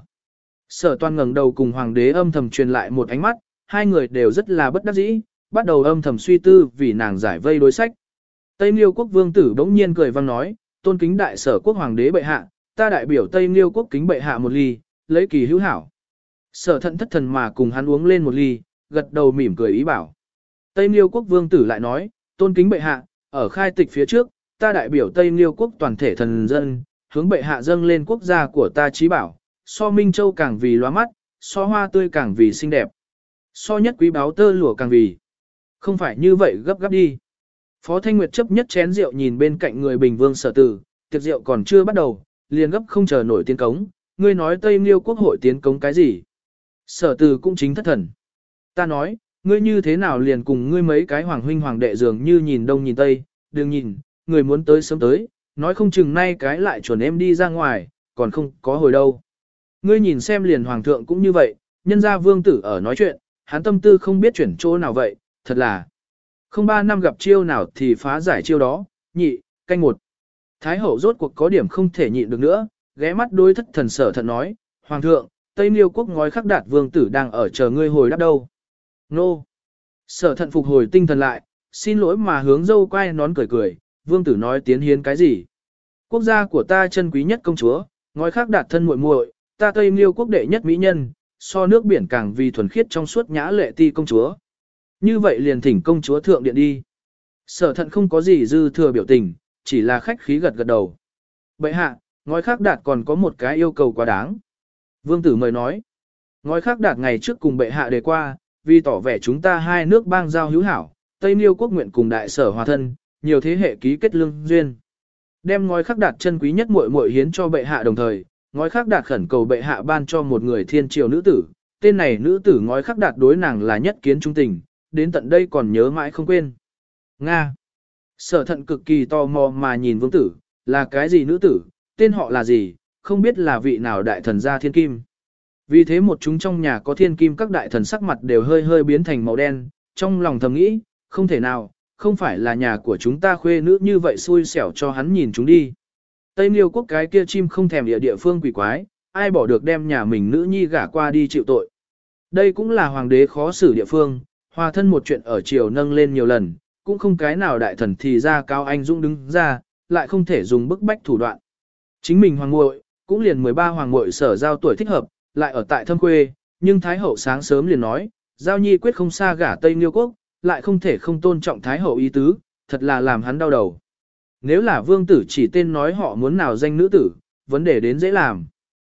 Sở Toàn ngẩng đầu cùng hoàng đế âm thầm truyền lại một ánh mắt, hai người đều rất là bất đắc dĩ, bắt đầu âm thầm suy tư vì nàng giải vây đối sách. Tây Liêu quốc vương tử bỗng nhiên cười vang nói, tôn kính đại sở quốc hoàng đế bệ hạ, ta đại biểu Tây Liêu quốc kính bệ hạ một ly, lấy kỳ hữu hảo. Sở Thận thất thần mà cùng hắn uống lên một ly, gật đầu mỉm cười ý bảo. Tây Liêu quốc vương tử lại nói, tôn kính bệ hạ, ở khai tịch phía trước, ta đại biểu Tây Liêu quốc toàn thể thần dân, hướng bệ hạ dâng lên quốc gia của ta trí bảo, so Minh Châu càng vì lóa mắt, so hoa tươi càng vì xinh đẹp, so nhất quý báu tơ lụa càng vì. Không phải như vậy gấp gáp đi. Phó Thanh Nguyệt chấp nhất chén rượu nhìn bên cạnh người bình vương Sở Tử, tiệc rượu còn chưa bắt đầu, liền gấp không chờ nổi tiến cống, ngươi nói Tây Liêu quốc hội tiến cống cái gì? Sở Tử cũng chính thất thần. Ta nói, ngươi như thế nào liền cùng ngươi mấy cái hoàng huynh hoàng đệ dường như nhìn đông nhìn tây, đừng nhìn, người muốn tới sớm tới, nói không chừng nay cái lại chuẩn em đi ra ngoài, còn không có hồi đâu. Ngươi nhìn xem liền hoàng thượng cũng như vậy, nhân gia vương tử ở nói chuyện, hắn tâm tư không biết chuyển chỗ nào vậy, thật là. Không ba năm gặp chiêu nào thì phá giải chiêu đó, nhị, canh một. Thái hậu rốt cuộc có điểm không thể nhịn được nữa, ghé mắt đôi thất thần Sở Thận nói, hoàng thượng, Tây Liêu quốc ngói khắc đạt vương tử đang ở chờ ngươi hồi đáp đâu. Nô. Sở Thận phục hồi tinh thần lại, xin lỗi mà hướng dâu quay nón cười cười, vương tử nói tiến hiến cái gì. Quốc gia của ta chân quý nhất công chúa, ngói khắc đạt thân muội muội, ta Tây Liêu quốc đệ nhất mỹ nhân, so nước biển càng vì thuần khiết trong suốt nhã lệ ti công chúa. Như vậy liền thỉnh công chúa thượng điện đi. Sở Thận không có gì dư thừa biểu tình, chỉ là khách khí gật gật đầu. Bệ hạ, ngói khắc đạt còn có một cái yêu cầu quá đáng. Vương tử mời nói. Ngói khắc đạt ngày trước cùng bệ hạ đề qua, vì tỏ vẻ chúng ta hai nước bang giao hữu hảo, Tây Liêu quốc nguyện cùng đại sở hòa thân, nhiều thế hệ ký kết lương duyên. Đem ngói khắc đạt chân quý nhất muội muội hiến cho bệ hạ đồng thời, ngói khắc đạt khẩn cầu bệ hạ ban cho một người thiên triều nữ tử, tên này nữ tử ngói khắc đạt đối nàng là nhất kiến trung tình, đến tận đây còn nhớ mãi không quên. Nga. Sở Thận cực kỳ tò mò mà nhìn vương tử, là cái gì nữ tử, tên họ là gì, không biết là vị nào đại thần gia thiên kim. Vì thế một chúng trong nhà có thiên kim các đại thần sắc mặt đều hơi hơi biến thành màu đen, trong lòng thầm nghĩ, không thể nào, không phải là nhà của chúng ta khuê nữ như vậy xui xẻo cho hắn nhìn chúng đi. Tây Liêu quốc cái kia chim không thèm địa địa phương quỷ quái, ai bỏ được đem nhà mình nữ nhi gả qua đi chịu tội. Đây cũng là hoàng đế khó xử địa phương, hòa thân một chuyện ở triều nâng lên nhiều lần, cũng không cái nào đại thần thì ra cao anh dũng đứng ra, lại không thể dùng bức bách thủ đoạn. Chính mình hoàng muội cũng liền mười ba hoàng muội sở giao tuổi thích hợp, lại ở tại thâm quê, nhưng Thái hậu sáng sớm liền nói, giao nhi quyết không xa gả Tây Liêu quốc, lại không thể không tôn trọng Thái hậu ý tứ, thật là làm hắn đau đầu. Nếu là vương tử chỉ tên nói họ muốn nào danh nữ tử, vấn đề đến dễ làm.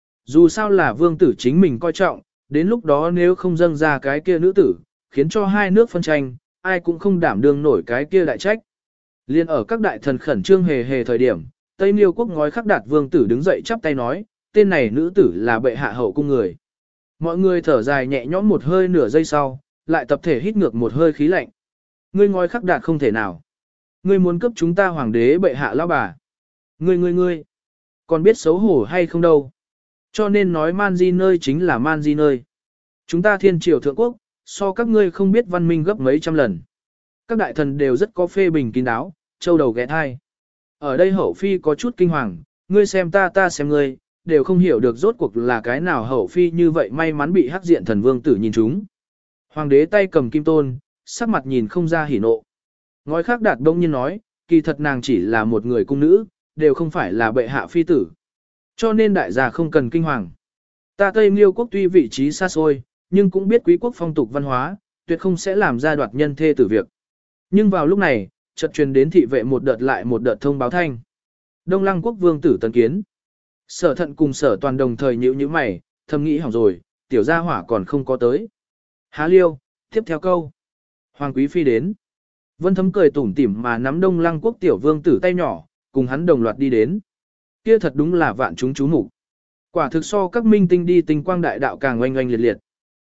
Dù sao là vương tử chính mình coi trọng, đến lúc đó nếu không dâng ra cái kia nữ tử, khiến cho hai nước phân tranh, ai cũng không đảm đương nổi cái kia đại trách. Liên ở các đại thần khẩn trương hề hề thời điểm, Tây Liêu quốc ngói khắc đạt vương tử đứng dậy chắp tay nói, tên này nữ tử là bệ hạ hậu cung người. Mọi người thở dài nhẹ nhõm một hơi nửa giây sau, lại tập thể hít ngược một hơi khí lạnh. Ngươi ngói khắc đạt không thể nào. Ngươi muốn cấp chúng ta hoàng đế bệ hạ lão bà. Ngươi ngươi ngươi, còn biết xấu hổ hay không đâu. Cho nên nói man di nơi chính là man di nơi. Chúng ta thiên triều thượng quốc, so các ngươi không biết văn minh gấp mấy trăm lần. Các đại thần đều rất có phê bình kín đáo, châu đầu ghé thai. Ở đây hậu phi có chút kinh hoàng, ngươi xem ta ta xem ngươi, đều không hiểu được rốt cuộc là cái nào hậu phi như vậy may mắn bị hắc diện thần vương tử nhìn chúng. Hoàng đế tay cầm kim tôn, sắc mặt nhìn không ra hỉ nộ. Ngói khắc đạt đông nhiên nói, kỳ thật nàng chỉ là một người cung nữ, đều không phải là bệ hạ phi tử. Cho nên đại gia không cần kinh hoàng. Ta Tây Liêu quốc tuy vị trí xa xôi, nhưng cũng biết quý quốc phong tục văn hóa, tuyệt không sẽ làm ra đoạt nhân thê tử việc. Nhưng vào lúc này, chợt truyền đến thị vệ một đợt lại một đợt thông báo thanh. Đông Lăng quốc vương tử tấn kiến. Sở Thận cùng Sở Toàn đồng thời nhíu nhíu mày, thầm nghĩ hỏng rồi, tiểu gia hỏa còn không có tới. Há liêu, tiếp theo câu. Hoàng quý phi đến. Vân Thấm cười tủm tỉm mà nắm Đông Lăng quốc tiểu vương tử tay nhỏ, cùng hắn đồng loạt đi đến. Kia thật đúng là vạn chúng chú mục. Quả thực so các minh tinh đi tinh quang đại đạo càng oanh oanh liệt liệt.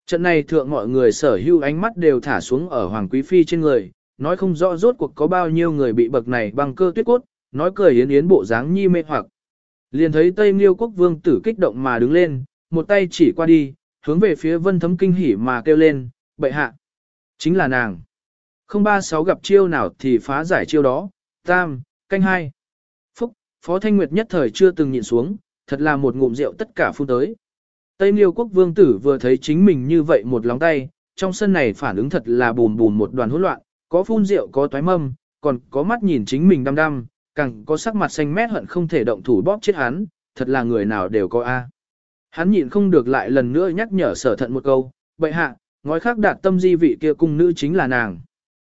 Trận này thượng mọi người sở hữu ánh mắt đều thả xuống ở Hoàng Quý Phi trên người, nói không rõ rốt cuộc có bao nhiêu người bị bậc này băng cơ tuyết cốt, nói cười yến yến bộ dáng nhi mê hoặc. Liền thấy Tây Nghiêu quốc vương tử kích động mà đứng lên, một tay chỉ qua đi, hướng về phía Vân Thấm kinh hỉ mà kêu lên, bệ hạ. Chính là nàng. Không ba sáu gặp chiêu nào thì phá giải chiêu đó, tam, canh hai. Phúc, Phó Thanh Nguyệt nhất thời chưa từng nhịn xuống, thật là một ngụm rượu tất cả phun tới. Tây Nghiêu quốc vương tử vừa thấy chính mình như vậy một lóng tay, trong sân này phản ứng thật là bùn bùn một đoàn hỗn loạn, có phun rượu có toái mâm, còn có mắt nhìn chính mình đăm đăm, càng có sắc mặt xanh mét hận không thể động thủ bóp chết hắn, thật là người nào đều có a. Hắn nhịn không được lại lần nữa nhắc nhở sở thận một câu, bệ hạ, ngói khác đạt tâm di vị kia cung nữ chính là nàng.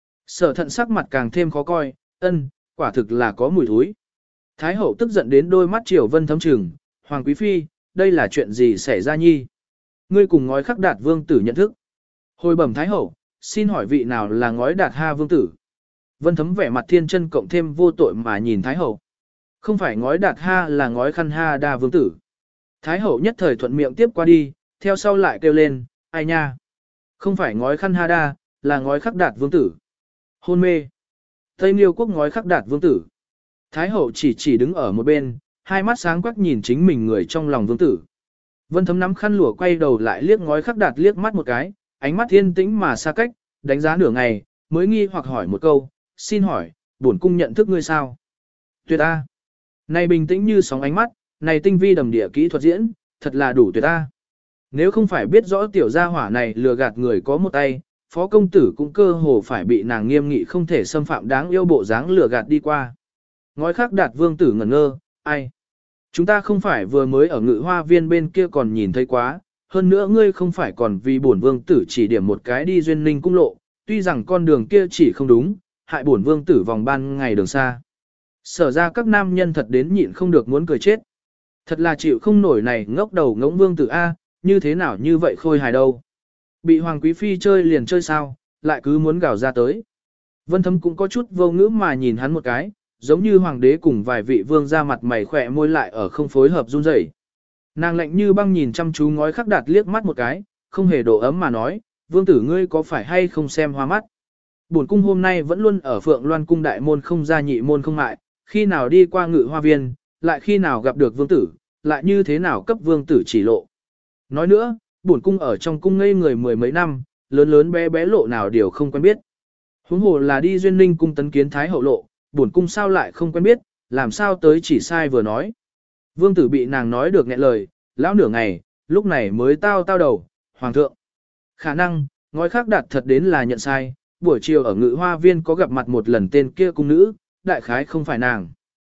Sở thận sắc mặt càng thêm khó coi, ân, quả thực là có mùi thối. Thái hậu tức giận đến đôi mắt Triều Vân thấm trừng, Hoàng Quý Phi, đây là chuyện gì xảy ra nhi? Ngươi cùng ngói khắc đạt vương tử nhận thức. Hồi bẩm Thái hậu, xin hỏi vị nào là ngói đạt ha vương tử? Vân thấm vẻ mặt thiên chân cộng thêm vô tội mà nhìn Thái hậu. Không phải ngói đạt ha là ngói khăn ha đa vương tử. Thái hậu nhất thời thuận miệng tiếp qua đi, theo sau lại kêu lên, ai nha? Không phải ngói khăn ha đa, là ngói khắc đạt vương tử. Hôn mê. Tây Nghiêu quốc ngói khắc đạt vương tử. Thái hậu chỉ chỉ đứng ở một bên, hai mắt sáng quắc nhìn chính mình người trong lòng vương tử. Vân thấm nắm khăn lụa quay đầu lại liếc ngói khắc đạt liếc mắt một cái, ánh mắt thiên tĩnh mà xa cách, đánh giá nửa ngày, mới nghi hoặc hỏi một câu, xin hỏi, bổn cung nhận thức ngươi sao? Tuyệt a. Này bình tĩnh như sóng ánh mắt, này tinh vi đầm địa kỹ thuật diễn, thật là đủ tuyệt a. Nếu không phải biết rõ tiểu gia hỏa này lừa gạt người có một tay, phó công tử cũng cơ hồ phải bị nàng nghiêm nghị không thể xâm phạm đáng yêu bộ dáng lừa gạt đi qua. Ngói khắc đạt vương tử ngẩn ngơ, ai? Chúng ta không phải vừa mới ở ngự hoa viên bên kia còn nhìn thấy quá, hơn nữa ngươi không phải còn vì bổn vương tử chỉ điểm một cái đi duyên ninh cung lộ, tuy rằng con đường kia chỉ không đúng, hại bổn vương tử vòng ban ngày đường xa. Sở ra các nam nhân thật đến nhịn không được muốn cười chết. Thật là chịu không nổi này ngốc đầu ngỗng vương tử A, như thế nào như vậy khôi hài đâu. Bị Hoàng Quý Phi chơi liền chơi sao, lại cứ muốn gào ra tới. Vân Thấm cũng có chút vô ngữ mà nhìn hắn một cái, giống như hoàng đế cùng vài vị vương ra mặt mày khỏe môi lại ở không phối hợp run rẩy. Nàng lạnh như băng nhìn chăm chú ngói khắc đạt liếc mắt một cái, không hề độ ấm mà nói, vương tử ngươi có phải hay không xem hoa mắt. Bổn cung hôm nay vẫn luôn ở Phượng Loan cung đại môn không ra nhị môn không mại, khi nào đi qua ngự hoa viên, lại khi nào gặp được vương tử, lại như thế nào cấp vương tử chỉ lộ. Nói nữa, bổn cung ở trong cung ngây người mười mấy năm, lớn lớn bé bé lộ nào điều không quen biết. Huống hồ là đi duyên ninh cung tấn kiến thái hậu lộ, bổn cung sao lại không quen biết, làm sao tới chỉ sai vừa nói. Vương tử bị nàng nói được nghẹn lời, lão nửa ngày, lúc này mới tao tao đầu, hoàng thượng. Khả năng, ngói khác đạt thật đến là nhận sai, buổi chiều ở ngự hoa viên có gặp mặt một lần tên kia cung nữ, đại khái không phải nàng.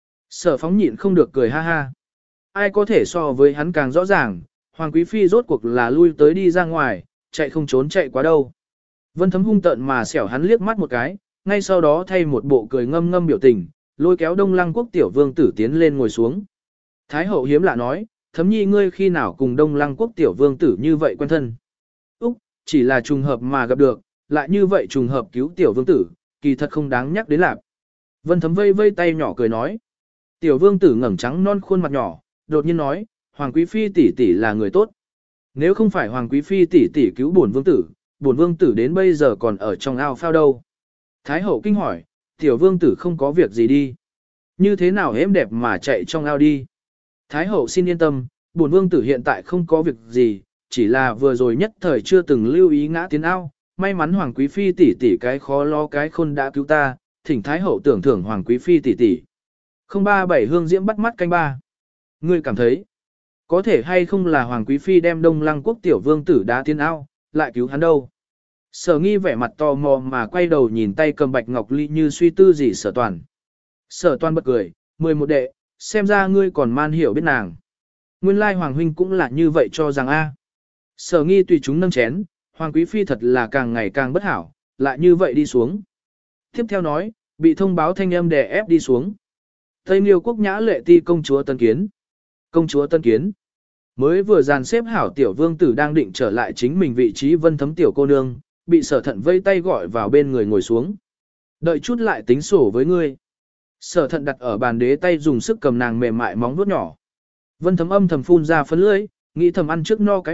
Sở phóng nhịn không được cười ha ha. Ai có thể so với hắn càng rõ ràng, Hoàng Quý Phi rốt cuộc là lui tới đi ra ngoài, chạy không trốn chạy quá đâu. Vân Thấm hung tợn mà xẻo hắn liếc mắt một cái, ngay sau đó thay một bộ cười ngâm ngâm biểu tình, lôi kéo Đông Lăng quốc tiểu vương tử tiến lên ngồi xuống. Thái hậu hiếm lạ nói, Thấm nhi ngươi khi nào cùng Đông Lăng quốc tiểu vương tử như vậy quen thân. Úc, chỉ là trùng hợp mà gặp được, lại như vậy trùng hợp cứu tiểu vương tử, kỳ thật không đáng nhắc đến lạc. Vân Thấm vây vây tay nhỏ cười nói. Tiểu vương tử ngẩng trắng non khuôn mặt nhỏ, đột nhiên nói, Hoàng Quý Phi tỷ tỷ là người tốt. Nếu không phải Hoàng Quý Phi tỷ tỷ cứu bổn vương tử, bổn vương tử đến bây giờ còn ở trong ao phao đâu. Thái hậu kinh hỏi, tiểu vương tử không có việc gì đi. Như thế nào êm đẹp mà chạy trong ao đi. Thái hậu xin yên tâm, bổn vương tử hiện tại không có việc gì, chỉ là vừa rồi nhất thời chưa từng lưu ý ngã tiến ao. May mắn Hoàng Quý Phi tỷ tỷ cái khó lo cái khôn đã cứu ta, thỉnh Thái hậu tưởng thưởng Hoàng Quý Phi tỷ tỷ. Không ba bảy hương diễm bắt mắt canh ba. Ngươi cảm thấy, có thể hay không là Hoàng Quý Phi đem Đông Lăng quốc tiểu vương tử đá tiến ao, lại cứu hắn đâu. Sở nghi vẻ mặt tò mò mà quay đầu nhìn tay cầm bạch ngọc ly như suy tư gì sở toàn. Sở toàn bật cười, mười một đệ, xem ra ngươi còn man hiểu biết nàng. Nguyên lai Hoàng huynh cũng là như vậy cho rằng a. Sở nghi tùy chúng nâng chén, Hoàng Quý Phi thật là càng ngày càng bất hảo, lại như vậy đi xuống. Tiếp theo nói, bị thông báo thanh âm đè ép đi xuống. Tây Nghiêu quốc nhã lệ ti công chúa Tân Kiến. Công chúa Tân Kiến. Mới vừa dàn xếp hảo tiểu vương tử đang định trở lại chính mình vị trí Vân Thấm tiểu cô nương, bị sở thận vây tay gọi vào bên người ngồi xuống. Đợi chút lại tính sổ với ngươi. Sở thận đặt ở bàn đế tay dùng sức cầm nàng mềm mại móng vuốt nhỏ. Vân Thấm âm thầm phun ra phấn lưỡi, nghĩ thầm ăn trước no cái bụng,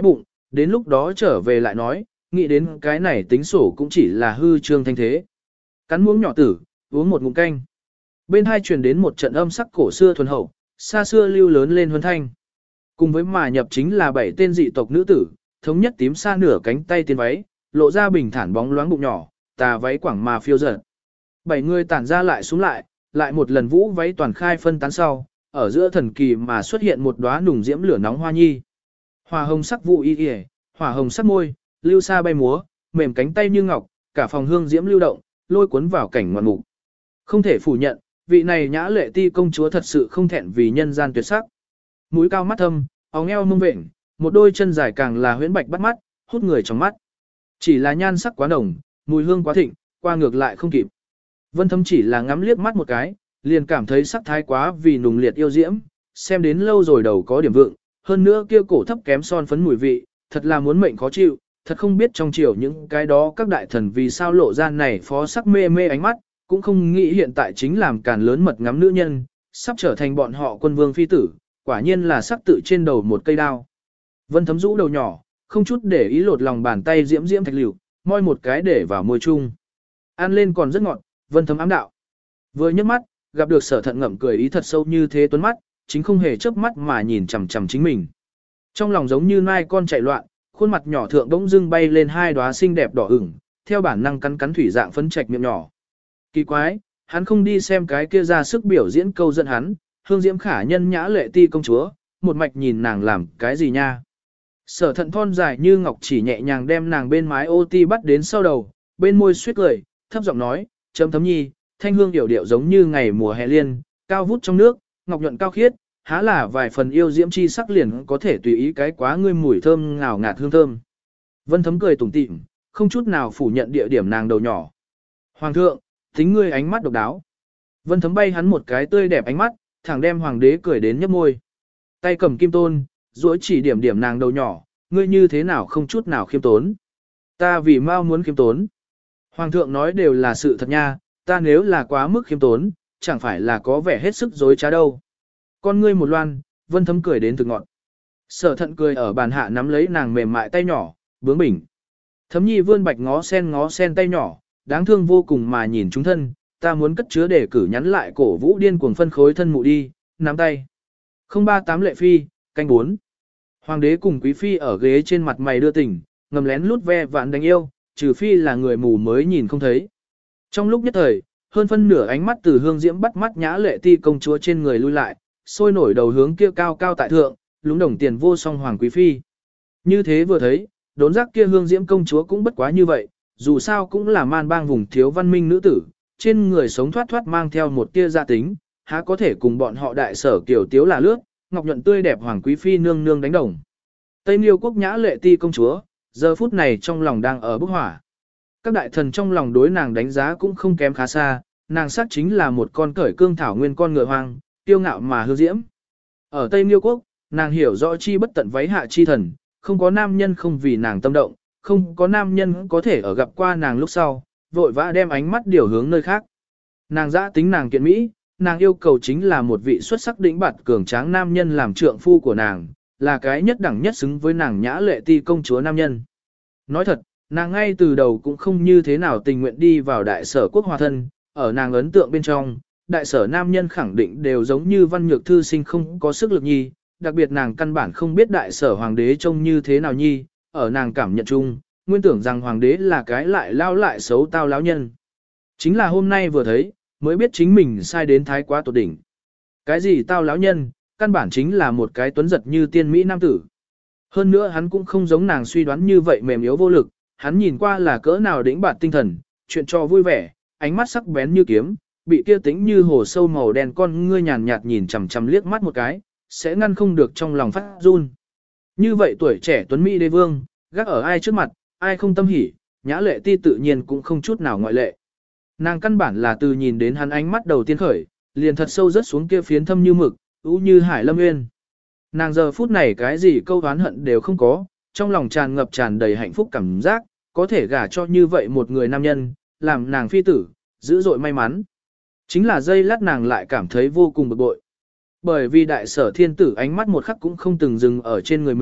đến lúc đó trở về lại nói, nghĩ đến cái này tính sổ cũng chỉ là hư trương thanh thế. Cắn muỗng nhỏ tử, uống một ngụm canh. Bên hai truyền đến một trận âm sắc cổ xưa thuần hậu, xa xưa lưu lớn lên huân thanh. Cùng với mà nhập chính là bảy tên dị tộc nữ tử, thống nhất tím xa nửa cánh tay tiên váy, lộ ra bình thản bóng loáng bụng nhỏ, tà váy quảng mà phiêu dật. Bảy người tản ra lại xuống lại, lại một lần vũ váy toàn khai phân tán sau, ở giữa thần kỳ mà xuất hiện một đóa nùng diễm lửa nóng hoa nhi. Hỏa hồng sắc vụ y y, hỏa hồng sắc môi, lưu sa bay múa, mềm cánh tay như ngọc, cả phòng hương diễm lưu động, lôi cuốn vào cảnh ngoạn mục. Không thể phủ nhận, vị này nhã lệ ti công chúa thật sự không thẹn vì nhân gian tuyệt sắc. Mũi cao mắt thâm, óng eo mông vện, một đôi chân dài càng là huyễn bạch bắt mắt, hút người trong mắt. Chỉ là nhan sắc quá nồng, mùi hương quá thịnh, qua ngược lại không kịp. Vân Thâm chỉ là ngắm liếc mắt một cái, liền cảm thấy sắc thái quá vì nùng liệt yêu diễm, xem đến lâu rồi đầu có điểm vượng, hơn nữa kia cổ thấp kém son phấn mùi vị, thật là muốn mệnh khó chịu, thật không biết trong chiều những cái đó các đại thần vì sao lộ ra này phó sắc mê mê ánh mắt, cũng không nghĩ hiện tại chính làm càn lớn mật ngắm nữ nhân, sắp trở thành bọn họ quân vương phi tử, quả nhiên là sắc tự trên đầu một cây đao. Vân Thấm rũ đầu nhỏ, không chút để ý lột lòng bàn tay diễm diễm thạch liều, moi một cái để vào môi chung. Ăn lên còn rất ngọt, Vân Thấm ám đạo. Vừa nhấc mắt, gặp được Sở Thận ngậm cười ý thật sâu như thế tuấn mắt, chính không hề chớp mắt mà nhìn chằm chằm chính mình. Trong lòng giống như nai con chạy loạn, khuôn mặt nhỏ thượng bỗng dưng bay lên hai đóa xinh đẹp đỏ ửng, theo bản năng cắn cắn thủy dạng phấn trạch miệng nhỏ. Kỳ quái, hắn không đi xem cái kia ra sức biểu diễn câu dẫn hắn, hương diễm khả nhân nhã lệ ti công chúa, một mạch nhìn nàng làm cái gì nha. Sở Thận thon dài như ngọc chỉ nhẹ nhàng đem nàng bên mái ô ti bắt đến sau đầu, bên môi suýt cười, thấp giọng nói, chấm Thấm nhi, thanh hương điệu điệu giống như ngày mùa hè liên, cao vút trong nước, ngọc nhuận cao khiết, há là vài phần yêu diễm chi sắc liền có thể tùy ý cái quá ngươi mùi thơm ngào ngạt hương thơm. Vân Thấm cười tủm tỉm, không chút nào phủ nhận địa điểm nàng đầu nhỏ. Hoàng thượng, tính ngươi ánh mắt độc đáo. Vân Thấm bay hắn một cái tươi đẹp ánh mắt, thẳng đem hoàng đế cười đến nhấp môi. Tay cầm kim tôn, duỗi chỉ điểm điểm nàng đầu nhỏ, ngươi như thế nào không chút nào khiêm tốn. Ta vì mau muốn khiêm tốn. Hoàng thượng nói đều là sự thật nha, ta nếu là quá mức khiêm tốn, chẳng phải là có vẻ hết sức dối trá đâu. Con ngươi một loan, Vân Thấm cười đến thực ngọn. Sở Thận cười ở bàn hạ nắm lấy nàng mềm mại tay nhỏ, bướng bỉnh. Thấm nhi vươn bạch ngó sen ngó sen tay nhỏ, đáng thương vô cùng mà nhìn chúng thân, ta muốn cất chứa để cử nhắn lại cổ vũ điên cuồng phân khối thân mụ đi, nắm tay. không ba tám lệ phi, canh bốn. Hoàng đế cùng quý phi ở ghế trên mặt mày đưa tình, ngầm lén lút ve vạn đánh yêu, trừ phi là người mù mới nhìn không thấy. Trong lúc nhất thời, hơn phân nửa ánh mắt từ hương diễm bắt mắt nhã lệ ti công chúa trên người lui lại, sôi nổi đầu hướng kia cao cao tại thượng, lúng đồng tiền vô song hoàng quý phi. Như thế vừa thấy, đốn giác kia hương diễm công chúa cũng bất quá như vậy, dù sao cũng là man bang vùng thiếu văn minh nữ tử, trên người sống thoát thoát mang theo một tia gia tính, há có thể cùng bọn họ đại sở kiểu tiếu là lướt, ngọc nhuận tươi đẹp hoàng quý phi nương nương đánh đồng. Tây Liêu quốc nhã lệ ti công chúa, giờ phút này trong lòng đang ở bức hỏa. Các đại thần trong lòng đối nàng đánh giá cũng không kém khá xa, nàng xác chính là một con cởi cương thảo nguyên con ngựa hoang, tiêu ngạo mà hư diễm. Ở Tây Liêu quốc, nàng hiểu rõ chi bất tận váy hạ chi thần, không có nam nhân không vì nàng tâm động, không có nam nhân có thể ở gặp qua nàng lúc sau, vội vã đem ánh mắt điều hướng nơi khác. Nàng giã tính nàng kiện Mỹ, nàng yêu cầu chính là một vị xuất sắc đỉnh bạt cường tráng nam nhân làm trượng phu của nàng, là cái nhất đẳng nhất xứng với nàng nhã lệ ti công chúa nam nhân. Nói thật, nàng ngay từ đầu cũng không như thế nào tình nguyện đi vào đại sở quốc hòa thân, ở nàng ấn tượng bên trong, đại sở nam nhân khẳng định đều giống như văn nhược thư sinh không có sức lực nhi, đặc biệt nàng căn bản không biết đại sở hoàng đế trông như thế nào nhi, ở nàng cảm nhận chung, nguyên tưởng rằng hoàng đế là cái lại lao lại xấu tao lão nhân. Chính là hôm nay vừa thấy, mới biết chính mình sai đến thái quá tột đỉnh. Cái gì tao lão nhân, căn bản chính là một cái tuấn giật như tiên mỹ nam tử. Hơn nữa hắn cũng không giống nàng suy đoán như vậy mềm yếu vô lực, hắn nhìn qua là cỡ nào đỉnh bạt tinh thần, chuyện cho vui vẻ, ánh mắt sắc bén như kiếm, bị kia tính như hồ sâu màu đen con ngươi nhàn nhạt nhìn chằm chằm liếc mắt một cái, sẽ ngăn không được trong lòng phát run. Như vậy tuổi trẻ tuấn mỹ đế vương, gác ở ai trước mặt, ai không tâm hỉ, nhã lệ ti tự nhiên cũng không chút nào ngoại lệ. Nàng căn bản là từ nhìn đến hắn ánh mắt đầu tiên khởi, liền thật sâu rớt xuống kia phiến thâm như mực, ú như hải lâm nguyên. Nàng giờ phút này cái gì câu oán hận đều không có, trong lòng tràn ngập tràn đầy hạnh phúc cảm giác, có thể gả cho như vậy một người nam nhân, làm nàng phi tử, dữ dội may mắn. Chính là giây lát nàng lại cảm thấy vô cùng bực bội. Bởi vì đại sở thiên tử ánh mắt một khắc cũng không từng dừng ở trên người mình,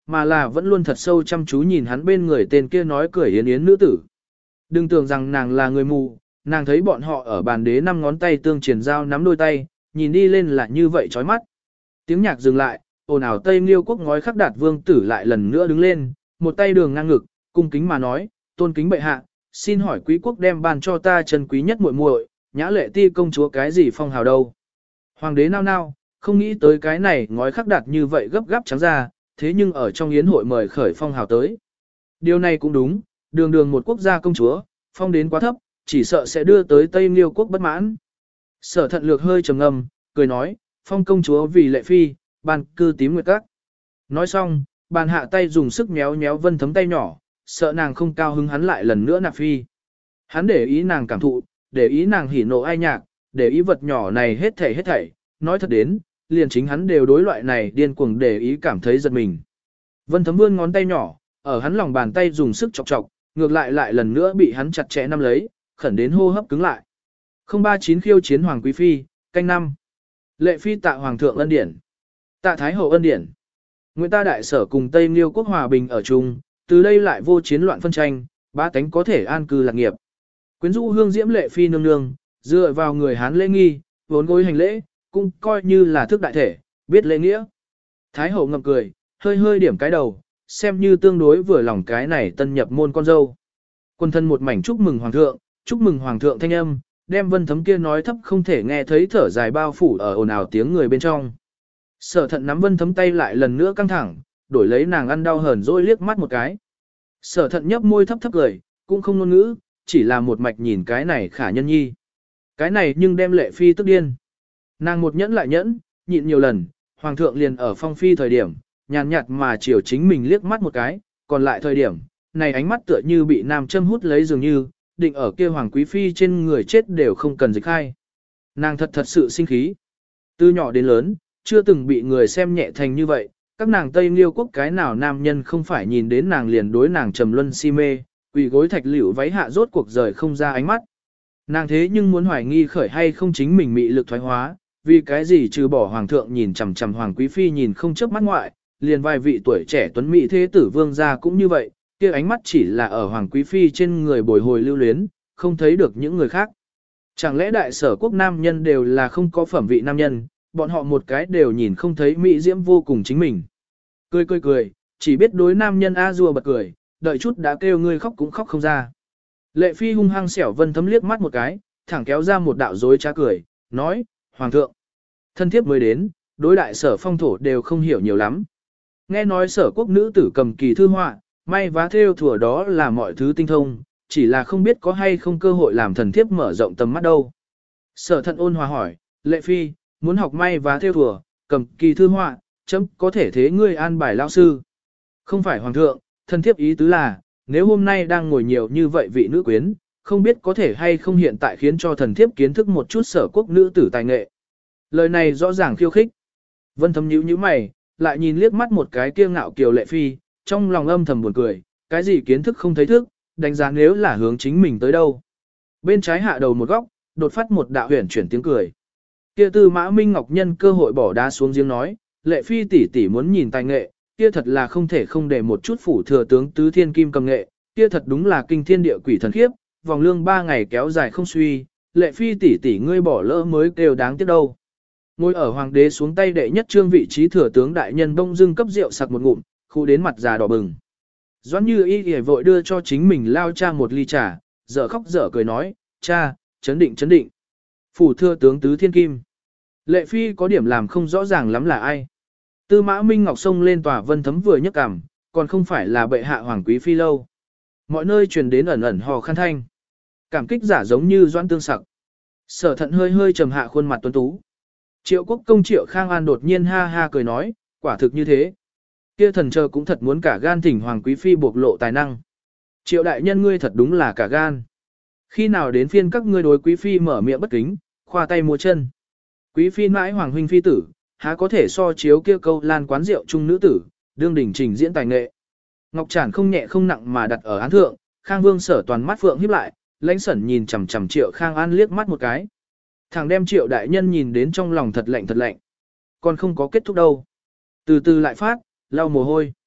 mà là vẫn luôn thật sâu chăm chú nhìn hắn bên người tên kia nói cười yến yến nữ tử. Đừng tưởng rằng nàng là người mù, nàng thấy bọn họ ở bàn đế năm ngón tay tương triển giao nắm đôi tay, nhìn đi lên là như vậy chói mắt. Tiếng nhạc dừng lại, ồn ào Tây Liêu quốc ngói khắc đạt vương tử lại lần nữa đứng lên, một tay đường ngang ngực, cung kính mà nói, tôn kính bệ hạ, xin hỏi quý quốc đem ban cho ta chân quý nhất muội muội, nhã lệ ti công chúa cái gì phong hào đâu. Hoàng đế nao nao, không nghĩ tới cái này ngói khắc đạt như vậy gấp gáp trắng ra, thế nhưng ở trong yến hội mời khởi phong hào tới. Điều này cũng đúng, đường đường một quốc gia công chúa, phong đến quá thấp, chỉ sợ sẽ đưa tới Tây Liêu quốc bất mãn. Sở thận lược hơi trầm ngâm, cười nói, phong công chúa vì lệ phi, ban cư tím nguyệt các. Nói xong, bàn hạ tay dùng sức méo méo Vân Thấm tay nhỏ, sợ nàng không cao hứng hắn lại lần nữa nạp phi. Hắn để ý nàng cảm thụ, để ý nàng hỉ nộ ai nhạc, để ý vật nhỏ này hết thảy hết thảy, nói thật đến, liền chính hắn đều đối loại này điên cuồng để ý cảm thấy giật mình. Vân Thấm vươn ngón tay nhỏ, ở hắn lòng bàn tay dùng sức chọc chọc, ngược lại lại lần nữa bị hắn chặt chẽ nắm lấy, khẩn đến hô hấp cứng lại. không ba chín khiêu chiến Hoàng Quý Phi, canh năm. Lệ Phi tạ Hoàng thượng ân điển. Tạ Thái hậu ân điển. Nguyện ta đại sở cùng Tây Liêu quốc hòa bình ở chung, từ đây lại vô chiến loạn phân tranh, ba tánh có thể an cư lạc nghiệp. Quyến rũ hương diễm Lệ Phi nương nương, dựa vào người Hán lễ nghi, vốn gối hành lễ, cũng coi như là thức đại thể, biết lễ nghĩa. Thái hậu ngậm cười, hơi hơi điểm cái đầu, xem như tương đối vừa lòng cái này tân nhập môn con dâu. Quân thân một mảnh chúc mừng hoàng thượng, chúc mừng hoàng thượng thanh âm, đem Vân Thấm kia nói thấp không thể nghe thấy thở dài bao phủ ở ồn ào tiếng người bên trong. Sở thận nắm Vân Thấm tay lại lần nữa căng thẳng, đổi lấy nàng ăn đau hờn dỗi liếc mắt một cái. Sở thận nhấp môi thấp thấp cười, cũng không ngôn ngữ, chỉ là một mạch nhìn cái này khả nhân nhi. Cái này nhưng đem Lệ Phi tức điên. Nàng một nhẫn lại nhẫn, nhịn nhiều lần, hoàng thượng liền ở phong phi thời điểm, nhàn nhạt mà chiều chính mình liếc mắt một cái, còn lại thời điểm, này ánh mắt tựa như bị nam châm hút lấy dường như, định ở kia hoàng quý phi trên người chết đều không cần dịch khai. Nàng thật thật sự sinh khí. Từ nhỏ đến lớn, chưa từng bị người xem nhẹ thành như vậy, các nàng Tây Liêu quốc cái nào nam nhân không phải nhìn đến nàng liền đối nàng trầm luân si mê, quỳ gối thạch liễu váy hạ rốt cuộc rời không ra ánh mắt. Nàng thế nhưng muốn hoài nghi khởi hay không chính mình mị lực thoái hóa, vì cái gì trừ bỏ hoàng thượng nhìn chằm chằm hoàng quý phi nhìn không chớp mắt ngoại, liền vài vị tuổi trẻ tuấn mỹ thế tử vương gia cũng như vậy, kia ánh mắt chỉ là ở hoàng quý phi trên người bồi hồi lưu luyến, không thấy được những người khác. Chẳng lẽ đại sở quốc nam nhân đều là không có phẩm vị nam nhân, bọn họ một cái đều nhìn không thấy mỹ diễm vô cùng chính mình. Cười cười cười, chỉ biết đối nam nhân a dua bật cười, đợi chút đã kêu ngươi khóc cũng khóc không ra. Lệ Phi hung hăng xẻo Vân Thấm liếc mắt một cái, thẳng kéo ra một đạo dối trá cười, nói, Hoàng thượng, thân thiếp mới đến, đối đại sở phong thổ đều không hiểu nhiều lắm. Nghe nói sở quốc nữ tử cầm kỳ thư họa, may vá theo thủa đó là mọi thứ tinh thông, chỉ là không biết có hay không cơ hội làm thần thiếp mở rộng tầm mắt đâu. Sở thận ôn hòa hỏi, Lệ Phi, muốn học may vá theo thủa, cầm kỳ thư họa, chấm có thể thế ngươi an bài lao sư. Không phải Hoàng thượng, thần thiếp ý tứ là, nếu hôm nay đang ngồi nhiều như vậy vị nữ quyến, không biết có thể hay không hiện tại khiến cho thần thiếp kiến thức một chút sở quốc nữ tử tài nghệ. Lời này rõ ràng khiêu khích. Vân Thấm nhíu nhíu mày, lại nhìn liếc mắt một cái kia ngạo kiều Lệ Phi, trong lòng âm thầm buồn cười, cái gì kiến thức không thấy thức, đánh giá nếu là hướng chính mình tới đâu. Bên trái hạ đầu một góc, đột phát một đạo huyền chuyển tiếng cười. Kia Tư Mã Minh Ngọc nhân cơ hội bỏ đá xuống giếng nói, Lệ Phi tỷ tỷ muốn nhìn tài nghệ, kia thật là không thể không để một chút phủ thừa tướng tứ thiên kim cầm nghệ, kia thật đúng là kinh thiên địa quỷ thần khiếp, vòng lương ba ngày kéo dài không suy, Lệ Phi tỷ tỷ ngươi bỏ lỡ mới kêu đáng tiếc đâu. Ngồi ở hoàng đế xuống tay đệ nhất trương vị trí thừa tướng đại nhân bông dưng cấp rượu sặc một ngụm, khu đến mặt già đỏ bừng. Doãn Như Y Y vội đưa cho chính mình lao cha một ly trà, dở khóc dở cười nói, cha, chấn định chấn định. Phủ thừa tướng tứ thiên kim. Lệ Phi có điểm làm không rõ ràng lắm là ai. Tư Mã Minh Ngọc xông lên tòa Vân Thấm vừa nhấc cằm, còn không phải là bệ hạ hoàng quý phi lâu. Mọi nơi truyền đến ẩn ẩn hò khăn thanh. Cảm kích giả giống như Doãn Tương Sặc. Sở Thận hơi hơi trầm hạ khuôn mặt tuấn tú. Triệu Quốc công Triệu Khang An đột nhiên ha ha cười nói, quả thực như thế. Kia thần chờ cũng thật muốn cả gan thỉnh hoàng quý phi bộc lộ tài năng. Triệu đại nhân ngươi thật đúng là cả gan. Khi nào đến phiên các ngươi đối quý phi mở miệng bất kính, khoa tay múa chân. Quý phi mãi hoàng huynh phi tử, há có thể so chiếu kia câu lan quán rượu chung nữ tử, đương đỉnh trình diễn tài nghệ. Ngọc Trản không nhẹ không nặng mà đặt ở án thượng, Khang Vương Sở toàn mắt phượng híp lại, lãnh sẩn nhìn chằm chằm Triệu Khang An liếc mắt một cái. Thằng đem Triệu đại nhân nhìn đến trong lòng thật lạnh thật lạnh. Còn không có kết thúc đâu. Từ từ lại phát, lau mồ hôi.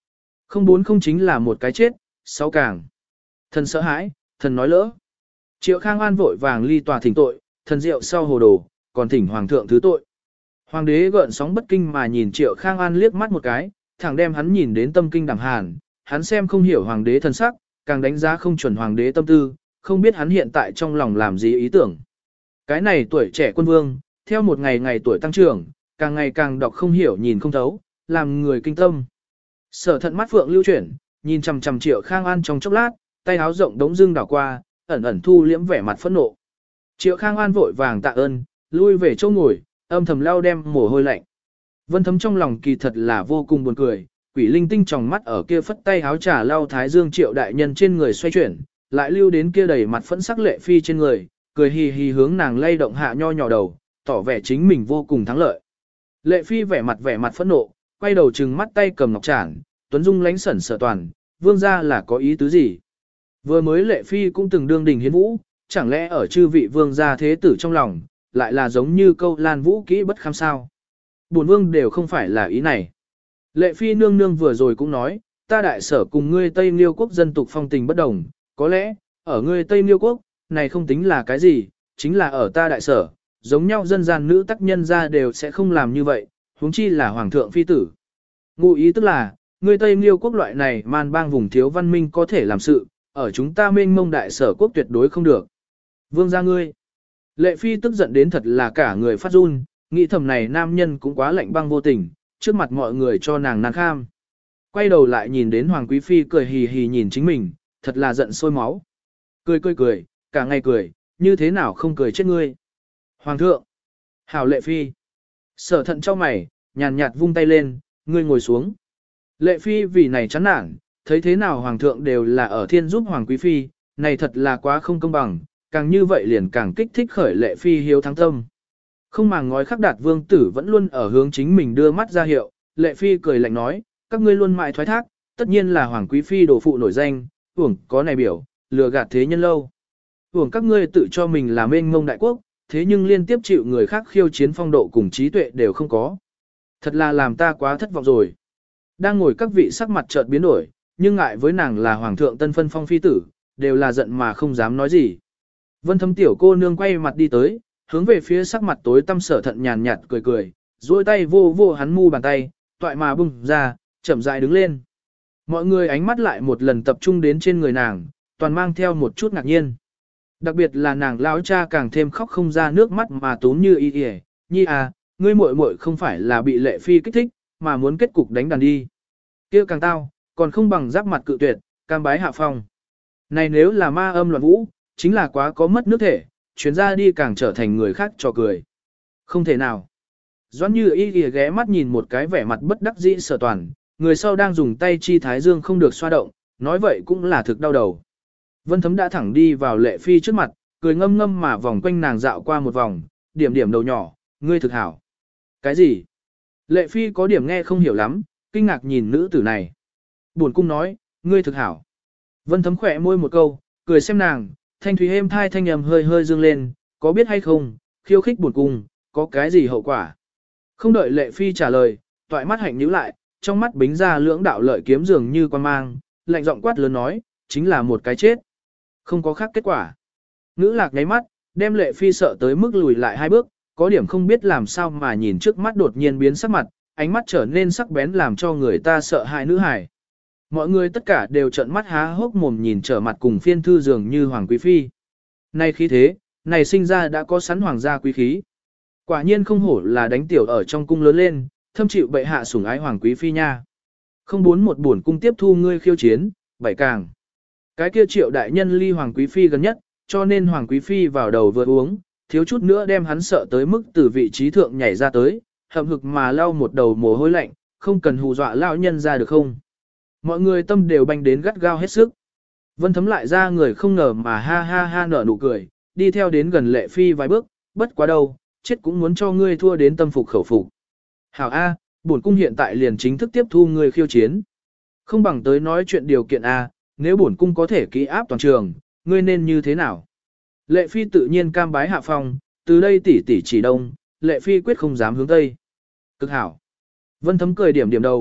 Không bốn không chính là một cái chết, sáu càng. Thần sợ hãi, thần nói lỡ. Triệu Khang An vội vàng ly tòa thỉnh tội, thần rượu sau hồ đồ, còn thỉnh hoàng thượng thứ tội. Hoàng đế gợn sóng bất kinh mà nhìn Triệu Khang An liếc mắt một cái, thẳng đem hắn nhìn đến tâm kinh đẳng hàn, hắn xem không hiểu hoàng đế thân sắc, càng đánh giá không chuẩn hoàng đế tâm tư, không biết hắn hiện tại trong lòng làm gì ý tưởng. Cái này tuổi trẻ quân vương, theo một ngày ngày tuổi tăng trưởng, càng ngày càng đọc không hiểu nhìn không thấu, làm người kinh tâm. Sở thận mắt phượng lưu chuyển, nhìn chằm chằm Triệu Khang An trong chốc lát, tay áo rộng đống dưng đảo qua, ẩn ẩn thu liễm vẻ mặt phẫn nộ. Triệu Khang An vội vàng tạ ơn, lui về chỗ ngồi, âm thầm lau đem mồ hôi lạnh. Vân Thấm trong lòng kỳ thật là vô cùng buồn cười, quỷ linh tinh tròng mắt ở kia phất tay áo trà lau thái dương Triệu đại nhân trên người xoay chuyển, lại lưu đến kia đầy mặt phẫn sắc lệ phi trên người, cười hì hì hướng nàng lay động hạ nho nhỏ đầu, tỏ vẻ chính mình vô cùng thắng lợi. Lệ phi vẻ mặt vẻ mặt phẫn nộ, quay đầu trừng mắt tay cầm ngọc trản, Tuấn Dung lánh sẩn sở toàn, vương gia là có ý tứ gì? Vừa mới lệ phi cũng từng đương đình hiến vũ, chẳng lẽ ở chư vị vương gia thế tử trong lòng, lại là giống như câu lan vũ kỹ bất kham sao? Bổn vương đều không phải là ý này. Lệ phi nương nương vừa rồi cũng nói, ta đại sở cùng ngươi Tây Liêu quốc dân tục phong tình bất đồng, có lẽ, ở ngươi Tây Liêu quốc, này không tính là cái gì, chính là ở ta đại sở, giống nhau dân gian nữ tác nhân ra đều sẽ không làm như vậy, huống chi là hoàng thượng phi tử. Ngụ ý tức là, ngươi Tây Liêu quốc loại này man bang vùng thiếu văn minh có thể làm sự, ở chúng ta mênh mông đại sở quốc tuyệt đối không được. Vương gia ngươi. Lệ phi tức giận đến thật là cả người phát run, nghĩ thầm này nam nhân cũng quá lạnh băng vô tình, trước mặt mọi người cho nàng nàng kham. Quay đầu lại nhìn đến Hoàng Quý Phi cười hì hì nhìn chính mình, thật là giận sôi máu. Cười cười cười, cả ngày cười, như thế nào không cười chết ngươi. Hoàng thượng. Hảo Lệ Phi. Sở thận cho mày, nhàn nhạt vung tay lên, ngươi ngồi xuống. Lệ Phi vì này chán nản, thấy thế nào Hoàng thượng đều là ở thiên giúp Hoàng Quý Phi, này thật là quá không công bằng, càng như vậy liền càng kích thích khởi Lệ Phi hiếu thắng tâm. Không màng ngói khắc đạt vương tử vẫn luôn ở hướng chính mình đưa mắt ra hiệu, Lệ Phi cười lạnh nói, các ngươi luôn mãi thoái thác, tất nhiên là Hoàng Quý Phi đồ phụ nổi danh, uổng có này biểu, lừa gạt thế nhân lâu. Uổng các ngươi tự cho mình là mênh mông đại quốc, thế nhưng liên tiếp chịu người khác khiêu chiến phong độ cùng trí tuệ đều không có. Thật là làm ta quá thất vọng rồi. Đang ngồi các vị sắc mặt chợt biến đổi, nhưng ngại với nàng là Hoàng thượng tân phân phong phi tử, đều là giận mà không dám nói gì. Vân Thấm tiểu cô nương quay mặt đi tới, hướng về phía sắc mặt tối tăm Sở thận nhàn nhạt cười cười, duỗi tay vô vô hắn mu bàn tay, toại mà bung ra, chậm rãi đứng lên. Mọi người ánh mắt lại một lần tập trung đến trên người nàng, toàn mang theo một chút ngạc nhiên. Đặc biệt là nàng lão cha càng thêm khóc không ra nước mắt mà tốn như y y, nhi à, ngươi muội muội không phải là bị Lệ Phi kích thích, mà muốn kết cục đánh đàn đi. Kia càng tao, còn không bằng giáp mặt cự tuyệt, cam bái hạ phong. Này nếu là ma âm loạn vũ, chính là quá có mất nước thể, chuyến ra đi càng trở thành người khác trò cười. Không thể nào. Doãn như y y ghé mắt nhìn một cái vẻ mặt bất đắc dĩ Sở toàn, người sau đang dùng tay chi thái dương không được xoa động, nói vậy cũng là thực đau đầu. Vân Thấm đã thẳng đi vào Lệ Phi trước mặt, cười ngâm ngâm mà vòng quanh nàng dạo qua một vòng, điểm điểm đầu nhỏ, ngươi thực hảo. Cái gì? Lệ Phi có điểm nghe không hiểu lắm, kinh ngạc nhìn nữ tử này. Buồn cung nói, ngươi thực hảo. Vân Thấm khỏe môi một câu, cười xem nàng, thanh thúy êm thai thanh âm hơi hơi dương lên, có biết hay không, khiêu khích buồn cung, có cái gì hậu quả? Không đợi Lệ Phi trả lời, toại mắt hạnh nhíu lại, trong mắt bính ra lưỡng đạo lợi kiếm dường như quan mang, lạnh giọng quát lớn nói, chính là một cái chết. Không có khác kết quả. Ngữ lạc nháy mắt, đem Lệ Phi sợ tới mức lùi lại hai bước, có điểm không biết làm sao mà nhìn trước mắt đột nhiên biến sắc mặt, ánh mắt trở nên sắc bén làm cho người ta sợ hãi nữ hài. Mọi người tất cả đều trợn mắt há hốc mồm nhìn trở mặt cùng phiên thư dường như Hoàng Quý Phi. Này khí thế, này sinh ra đã có sẵn hoàng gia quý khí. Quả nhiên không hổ là đánh tiểu ở trong cung lớn lên, thâm chịu bệ hạ sủng ái Hoàng Quý Phi nha. Không muốn một buồn cung tiếp thu ngươi khiêu chiến, bảy càng. Cái kia Triệu đại nhân ly Hoàng Quý Phi gần nhất, cho nên Hoàng Quý Phi vào đầu vừa uống, thiếu chút nữa đem hắn sợ tới mức từ vị trí thượng nhảy ra tới, hậm hực mà lau một đầu mồ hôi lạnh, không cần hù dọa lão nhân ra được không. Mọi người tâm đều banh đến gắt gao hết sức. Vân Thấm lại ra người không ngờ mà ha ha ha nở nụ cười, đi theo đến gần Lệ Phi vài bước, bất quá đâu, chết cũng muốn cho ngươi thua đến tâm phục khẩu phục. Hảo A, bổn cung hiện tại liền chính thức tiếp thu ngươi khiêu chiến. Không bằng tới nói chuyện điều kiện A, nếu bổn cung có thể kỹ áp toàn trường, ngươi nên như thế nào? Lệ Phi tự nhiên cam bái hạ phong, từ đây tỷ tỷ chỉ đông, Lệ Phi quyết không dám hướng tây. Cực hảo. Vân Thấm cười điểm điểm đầu,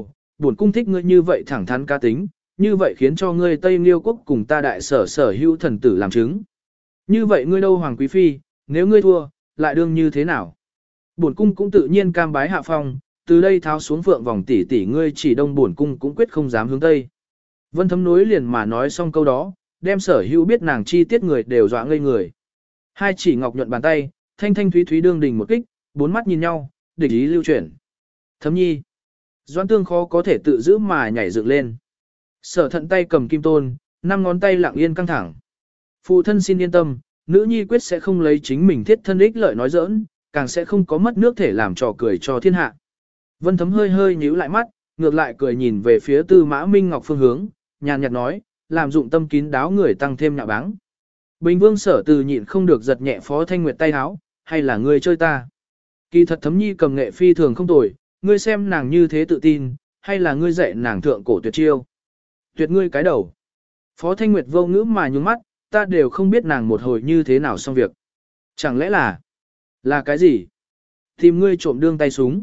bổn cung thích ngươi như vậy thẳng thắn cá tính, như vậy khiến cho ngươi Tây Liêu quốc cùng ta đại sở sở hữu thần tử làm chứng. Như vậy ngươi đâu hoàng quý phi, nếu ngươi thua, lại đương như thế nào? Bổn cung cũng tự nhiên cam bái hạ phong, từ đây tháo xuống phượng vòng tỷ tỷ ngươi chỉ đông bổn cung cũng quyết không dám hướng tây. Vân Thấm nối liền mà nói xong câu đó, đem sở hữu biết nàng chi tiết người đều dọa ngây người. Hai chỉ ngọc nhuận bàn tay, thanh thanh thúy thúy đương đình một kích, bốn mắt nhìn nhau, địch ý lưu chuyển. Thấm nhi, Doãn Tương khó có thể tự giữ mà nhảy dựng lên. Sở Thận tay cầm kim tôn, năm ngón tay lặng yên căng thẳng. Phụ thân xin yên tâm, nữ nhi quyết sẽ không lấy chính mình thiết thân ích lợi nói giỡn, càng sẽ không có mất nước thể làm trò cười cho thiên hạ. Vân Thấm hơi hơi nhíu lại mắt, ngược lại cười nhìn về phía Tư Mã Minh Ngọc phương hướng, nhàn nhạt nói, làm dụng tâm kín đáo người tăng thêm nhạ báng. Bình Vương Sở Từ nhịn không được giật nhẹ Phó Thanh Nguyệt tay áo, hay là ngươi chơi ta? Kỳ thật Thấm nhi cầm nghệ phi thường không tồi, ngươi xem nàng như thế tự tin, hay là ngươi dạy nàng thượng cổ tuyệt chiêu? Tuyệt ngươi cái đầu. Phó Thanh Nguyệt vô ngữ mà nhướng mắt, ta đều không biết nàng một hồi như thế nào xong việc. Chẳng lẽ là, là cái gì? Tìm ngươi trộm đương tay súng.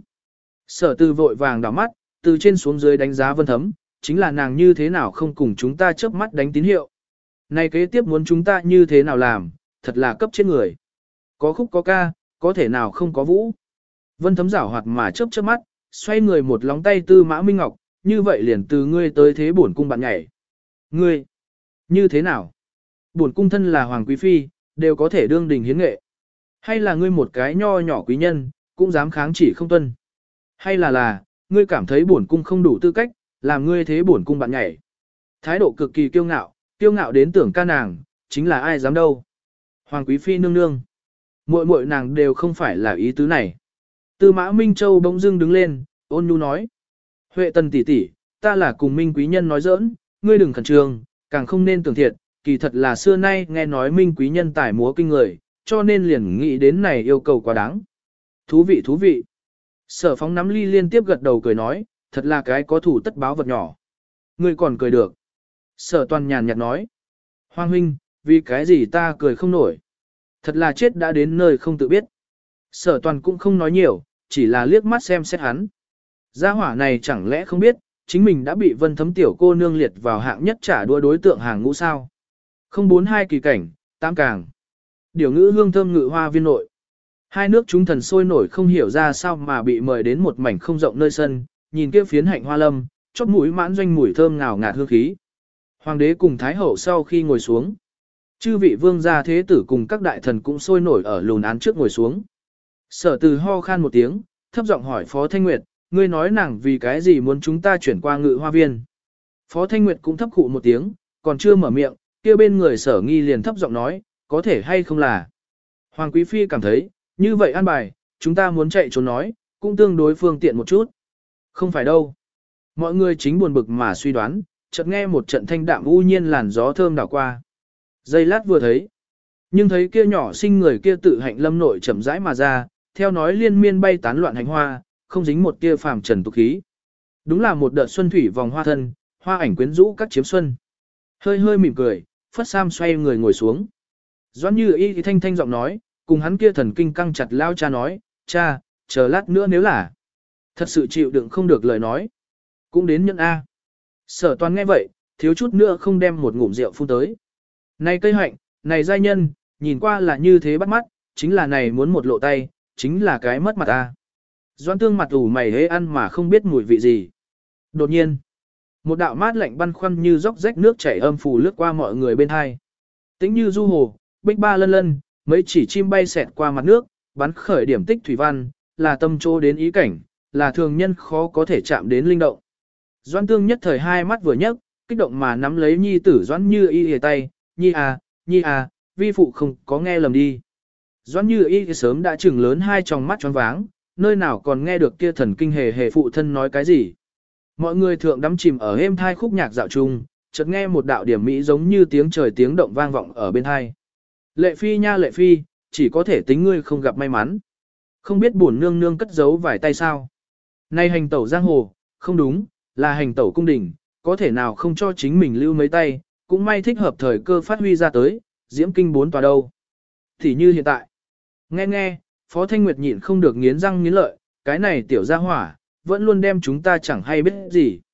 Sở Từ vội vàng đảo mắt, từ trên xuống dưới đánh giá Vân Thấm, chính là nàng như thế nào không cùng chúng ta chớp mắt đánh tín hiệu. Này kế tiếp muốn chúng ta như thế nào làm, thật là cấp chết người. Có khúc có ca, có thể nào không có vũ. Vân Thấm giảo hoạt mà chớp chớp mắt, xoay người một lóng tay Tư Mã Minh Ngọc, như vậy liền từ ngươi tới thế bổn cung bạn nhảy. Ngươi, như thế nào? Bổn cung thân là hoàng quý phi, đều có thể đương đình hiến nghệ. Hay là ngươi một cái nho nhỏ quý nhân, cũng dám kháng chỉ không tuân? Hay là là, ngươi cảm thấy bổn cung không đủ tư cách, làm ngươi thế bổn cung bạn nhảy? Thái độ cực kỳ kiêu ngạo, kiêu ngạo đến tưởng ca nàng, chính là ai dám đâu. Hoàng quý phi nương nương. Muội muội nàng đều không phải là ý tứ này. Tư Mã Minh Châu bỗng dưng đứng lên, ôn nhu nói. Huệ Tần tỷ tỷ, ta là cùng Minh quý nhân nói giỡn, ngươi đừng khẩn trương, càng không nên tưởng thiệt, kỳ thật là xưa nay nghe nói Minh quý nhân tài múa kinh người, cho nên liền nghĩ đến này yêu cầu quá đáng. Thú vị thú vị. Sở Phóng nắm ly liên tiếp gật đầu cười nói, thật là cái có thủ tất báo vật nhỏ. Ngươi còn cười được. Sở Toàn nhàn nhạt nói. Hoàng huynh, vì cái gì ta cười không nổi. Thật là chết đã đến nơi không tự biết. Sở Toàn cũng không nói nhiều, chỉ là liếc mắt xem xét hắn. Gia hỏa này chẳng lẽ không biết, chính mình đã bị Vân Thấm tiểu cô nương liệt vào hạng nhất trả đua đối tượng hàng ngũ sao. Không bốn hai kỳ cảnh, tam càng. Điều ngữ hương thơm ngự hoa viên nội. Hai nước chúng thần sôi nổi không hiểu ra sao mà bị mời đến một mảnh không rộng nơi sân, nhìn kia phiến hạnh hoa lâm, chóp mũi mãn doanh mùi thơm ngào ngạt hương khí. Hoàng đế cùng Thái hậu sau khi ngồi xuống. Chư vị vương gia thế tử cùng các đại thần cũng sôi nổi ở lùn án trước ngồi xuống. Sở Từ ho khan một tiếng, thấp giọng hỏi Phó Thanh Nguyệt, ngươi nói nàng vì cái gì muốn chúng ta chuyển qua ngự hoa viên. Phó Thanh Nguyệt cũng thấp khụ một tiếng, còn chưa mở miệng, kia bên người Sở Nghi liền thấp giọng nói, có thể hay không là. Hoàng Quý Phi cảm thấy, như vậy an bài, chúng ta muốn chạy trốn nói, cũng tương đối phương tiện một chút. Không phải đâu. Mọi người chính buồn bực mà suy đoán, chợt nghe một trận thanh đạm u nhiên làn gió thơm đảo qua. Giây lát vừa thấy, nhưng thấy kia nhỏ sinh người kia tự hạnh lâm nội chậm rãi mà ra, theo nói liên miên bay tán loạn hành hoa, không dính một tia phàm trần tục khí. Đúng là một đợt xuân thủy vòng hoa thân, hoa ảnh quyến rũ các chiếm xuân. Hơi hơi mỉm cười, phất sam xoay người ngồi xuống. Doãn Như Y thì thanh thanh giọng nói, cùng hắn kia thần kinh căng chặt lao cha nói, cha, chờ lát nữa nếu là thật sự chịu đựng không được lời nói, cũng đến nhận A. Sở Toàn nghe vậy, thiếu chút nữa không đem một ngụm rượu phun tới. Này cây hạnh, này giai nhân, nhìn qua là như thế bắt mắt, chính là này muốn một lộ tay, chính là cái mất mặt A. Doãn Tương mặt ủ mày hế ăn mà không biết mùi vị gì. Đột nhiên, một đạo mát lạnh băn khoăn như róc rách nước chảy âm phù lướt qua mọi người bên hai. Tĩnh như du hồ, bích ba lân lân, mấy chỉ chim bay xẹt qua mặt nước, bắn khởi điểm tích thủy văn, là tâm chỗ đến ý cảnh, là thường nhân khó có thể chạm đến linh động. Doãn Tương nhất thời hai mắt vừa nhấc, kích động mà nắm lấy nhi tử Doãn Như Y hề tay, nhi à, nhi à, vi phụ không có nghe lầm đi. Doãn Như Y sớm đã trừng lớn hai tròng mắt choáng váng, nơi nào còn nghe được kia thần kinh hề hề phụ thân nói cái gì. Mọi người thượng đắm chìm ở êm thai khúc nhạc dạo chung, chợt nghe một đạo điểm mỹ giống như tiếng trời tiếng động vang vọng ở bên thai. Lệ phi nha lệ phi, chỉ có thể tính ngươi không gặp may mắn. Không biết bổn nương nương cất giấu vài tay sao. Nay hành tẩu giang hồ, không đúng, là hành tẩu cung đình, có thể nào không cho chính mình lưu mấy tay, cũng may thích hợp thời cơ phát huy ra tới, diễm kinh bốn tòa đâu. Thì như hiện tại. Nghe nghe, Phó Thanh Nguyệt nhịn không được nghiến răng nghiến lợi, cái này tiểu gia hỏa, vẫn luôn đem chúng ta chẳng hay biết gì.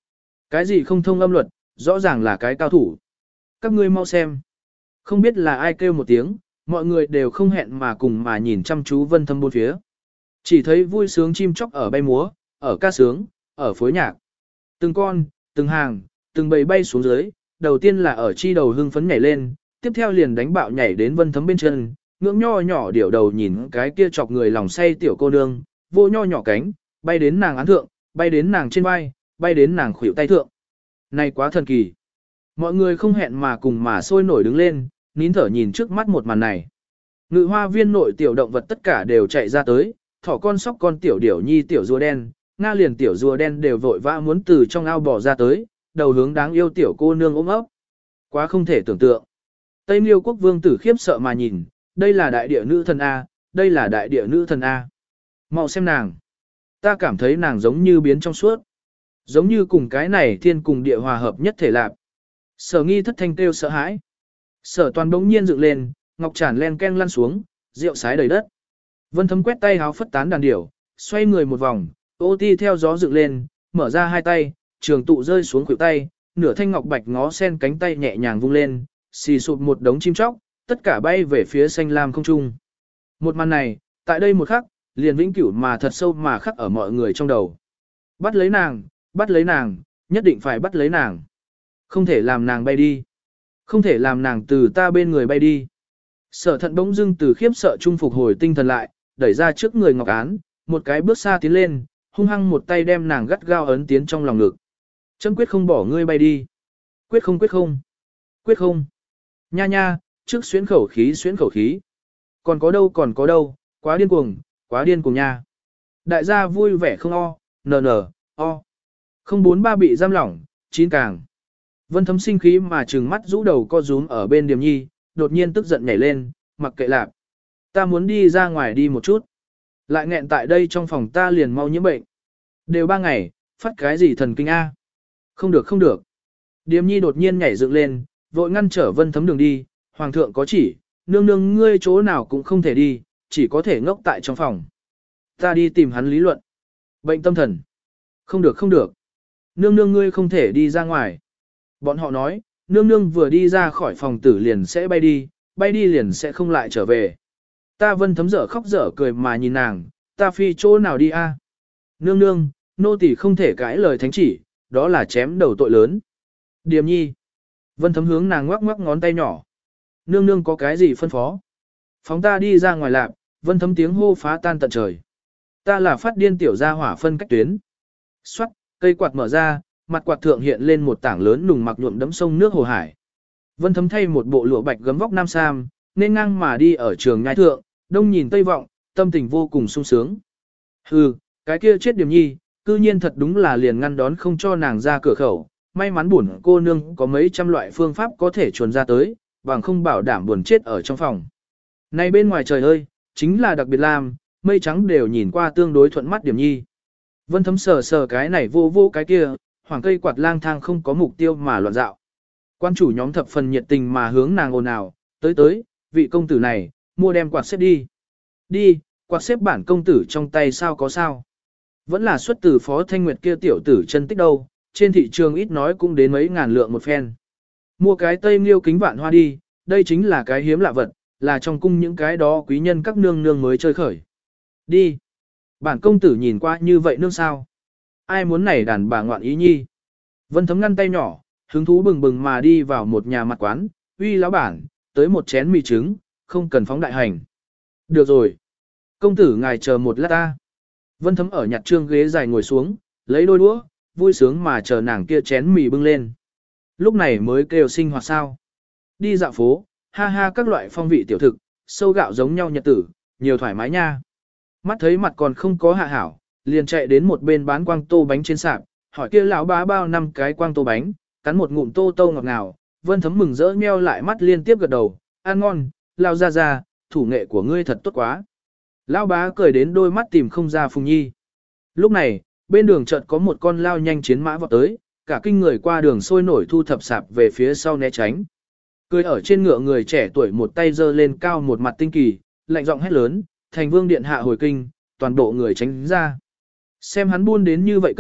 Cái gì không thông âm luật, rõ ràng là cái cao thủ. Các ngươi mau xem. Không biết là ai kêu một tiếng, mọi người đều không hẹn mà cùng mà nhìn chăm chú Vân Thâm bốn phía. Chỉ thấy vui sướng chim chóc ở bay múa, ở ca sướng, ở phối nhạc. Từng con, từng hàng, từng bầy bay xuống dưới, đầu tiên là ở chi đầu hưng phấn nhảy lên, tiếp theo liền đánh bạo nhảy đến Vân Thấm bên chân, ngưỡng nho nhỏ điểu đầu nhìn cái kia chọc người lòng say tiểu cô nương, vô nho nhỏ cánh, bay đến nàng án thượng, bay đến nàng trên vai, bay đến nàng khuỷu tay thượng. Này quá thần kỳ. Mọi người không hẹn mà cùng mà sôi nổi đứng lên, nín thở nhìn trước mắt một màn này. Ngự hoa viên nội tiểu động vật tất cả đều chạy ra tới, thỏ con sóc con tiểu điểu nhi tiểu rùa đen, nga liền tiểu rùa đen đều vội vã muốn từ trong ao bò ra tới, đầu hướng đáng yêu tiểu cô nương ôm ấp. Quá không thể tưởng tượng. Tây Liêu quốc vương tử khiếp sợ mà nhìn, đây là đại địa nữ thần A, đây là đại địa nữ thần A. Mau xem nàng. Ta cảm thấy nàng giống như biến trong suốt. Giống như cùng cái này thiên cùng địa hòa hợp nhất thể lạc. Sở nghi thất thanh kêu sợ hãi. Sở toàn bỗng nhiên dựng lên, ngọc tràn len ken lăn xuống, rượu sái đầy đất. Vân Thấm quét tay háo phất tán đàn điểu, xoay người một vòng, ô ti theo gió dựng lên, mở ra hai tay, trường tụ rơi xuống khuỷu tay, nửa thanh ngọc bạch ngó sen cánh tay nhẹ nhàng vung lên, xì sụp một đống chim chóc, tất cả bay về phía xanh lam không trung. Một màn này, tại đây một khắc, liền vĩnh cửu mà thật sâu mà khắc ở mọi người trong đầu. Bắt lấy nàng, bắt lấy nàng, nhất định phải bắt lấy nàng. Không thể làm nàng bay đi. Không thể làm nàng từ ta bên người bay đi. Sở thận bỗng dưng từ khiếp sợ trung phục hồi tinh thần lại, đẩy ra trước người Ngọc Án, một cái bước xa tiến lên, hung hăng một tay đem nàng gắt gao ấn tiến trong lòng ngực. Chấm quyết không bỏ ngươi bay đi. Quyết không quyết không. Quyết không. Nha nha, trước xuyến khẩu khí xuyến khẩu khí. Còn có đâu còn có đâu, quá điên cuồng, quá điên cuồng nha. Đại gia vui vẻ không o, nờ nờ, o. Không bốn ba bị giam lỏng, chín càng. Vân Thấm sinh khí mà trừng mắt rũ đầu co rúm ở bên Điềm Nhi, đột nhiên tức giận nhảy lên, mặc kệ lạp. Ta muốn đi ra ngoài đi một chút. Lại nghẹn tại đây trong phòng ta liền mau nhiễm bệnh. Đều ba ngày, phát cái gì thần kinh A. Không được không được. Điềm Nhi đột nhiên nhảy dựng lên, vội ngăn trở Vân Thấm đường đi. Hoàng thượng có chỉ, nương nương ngươi chỗ nào cũng không thể đi, chỉ có thể ngốc tại trong phòng. Ta đi tìm hắn lý luận. Bệnh tâm thần. Không được không được. Nương nương ngươi không thể đi ra ngoài. Bọn họ nói, nương nương vừa đi ra khỏi phòng tử liền sẽ bay đi, bay đi liền sẽ không lại trở về. Ta Vân Thấm dở khóc dở cười mà nhìn nàng, ta phi chỗ nào đi a? Nương nương, nô tỳ không thể cãi lời thánh chỉ, đó là chém đầu tội lớn. Điềm Nhi. Vân Thấm hướng nàng ngoắc ngoắc ngón tay nhỏ. Nương nương có cái gì phân phó? Phóng ta đi ra ngoài lạp, Vân Thấm tiếng hô phá tan tận trời. Ta là phát điên tiểu gia hỏa phân cách tuyến. Xoát, cây quạt mở ra, mặt quạt thượng hiện lên một tảng lớn nùng mặc nhuộm đẫm sông nước hồ hải. Vân Thấm thay một bộ lụa bạch gấm vóc nam sam, nên ngang mà đi ở trường nhai thượng, đông nhìn tây vọng, tâm tình vô cùng sung sướng. Hừ, cái kia chết Điềm Nhi, cư nhiên thật đúng là liền ngăn đón không cho nàng ra cửa khẩu. May mắn buồn cô nương có mấy trăm loại phương pháp có thể chuồn ra tới, bằng không bảo đảm buồn chết ở trong phòng. Này bên ngoài trời ơi, chính là đặc biệt lam, mây trắng đều nhìn qua tương đối thuận mắt Điềm Nhi. Vân Thấm sờ sờ cái này vô vô cái kia, hoàng cây quạt lang thang không có mục tiêu mà loạn dạo. Quan chủ nhóm thập phần nhiệt tình mà hướng nàng ồn ào, tới tới, vị công tử này, mua đem quạt xếp đi. Đi, quạt xếp bản công tử trong tay sao có sao. Vẫn là xuất từ Phó Thanh Nguyệt kia tiểu tử chân tích đâu, trên thị trường ít nói cũng đến mấy ngàn lượng một phen. Mua cái tây liêu kính vạn hoa đi, đây chính là cái hiếm lạ vật, là trong cung những cái đó quý nhân các nương nương mới chơi khởi. Đi. Bản công tử nhìn qua như vậy nương sao. Ai muốn này đàn bà ngoạn ý nhi. Vân Thấm ngăn tay nhỏ, hứng thú bừng bừng mà đi vào một nhà mặt quán, uy lão bản, tới một chén mì trứng, không cần phóng đại hành. Được rồi. Công tử ngài chờ một lát ta. Vân Thấm ở nhặt trương ghế dài ngồi xuống, lấy đôi đũa, vui sướng mà chờ nàng kia chén mì bưng lên. Lúc này mới kêu sinh hoạt sao. Đi dạo phố, ha ha các loại phong vị tiểu thực, sâu gạo giống nhau nhật tử, nhiều thoải mái nha. Mắt thấy mặt còn không có hạ hảo, liền chạy đến một bên bán quang tô bánh trên sạp, hỏi kia lão bá bao năm cái quang tô bánh, cắn một ngụm tô tô ngọt ngào. Vân Thấm mừng rỡ nheo lại mắt liên tiếp gật đầu, ăn ngon, lao ra ra, thủ nghệ của ngươi thật tốt quá. Lão bá cười đến đôi mắt tìm không ra Phùng Nhi. Lúc này, bên đường chợt có một con lao nhanh chiến mã vọt tới, cả kinh người qua đường sôi nổi thu thập sạp về phía sau né tránh. Cười ở trên ngựa người trẻ tuổi một tay giơ lên cao một mặt tinh kỳ, lạnh giọng hét lớn, thành vương điện hạ hồi kinh, toàn bộ người tránh ra. Xem hắn buôn đến như vậy cấp,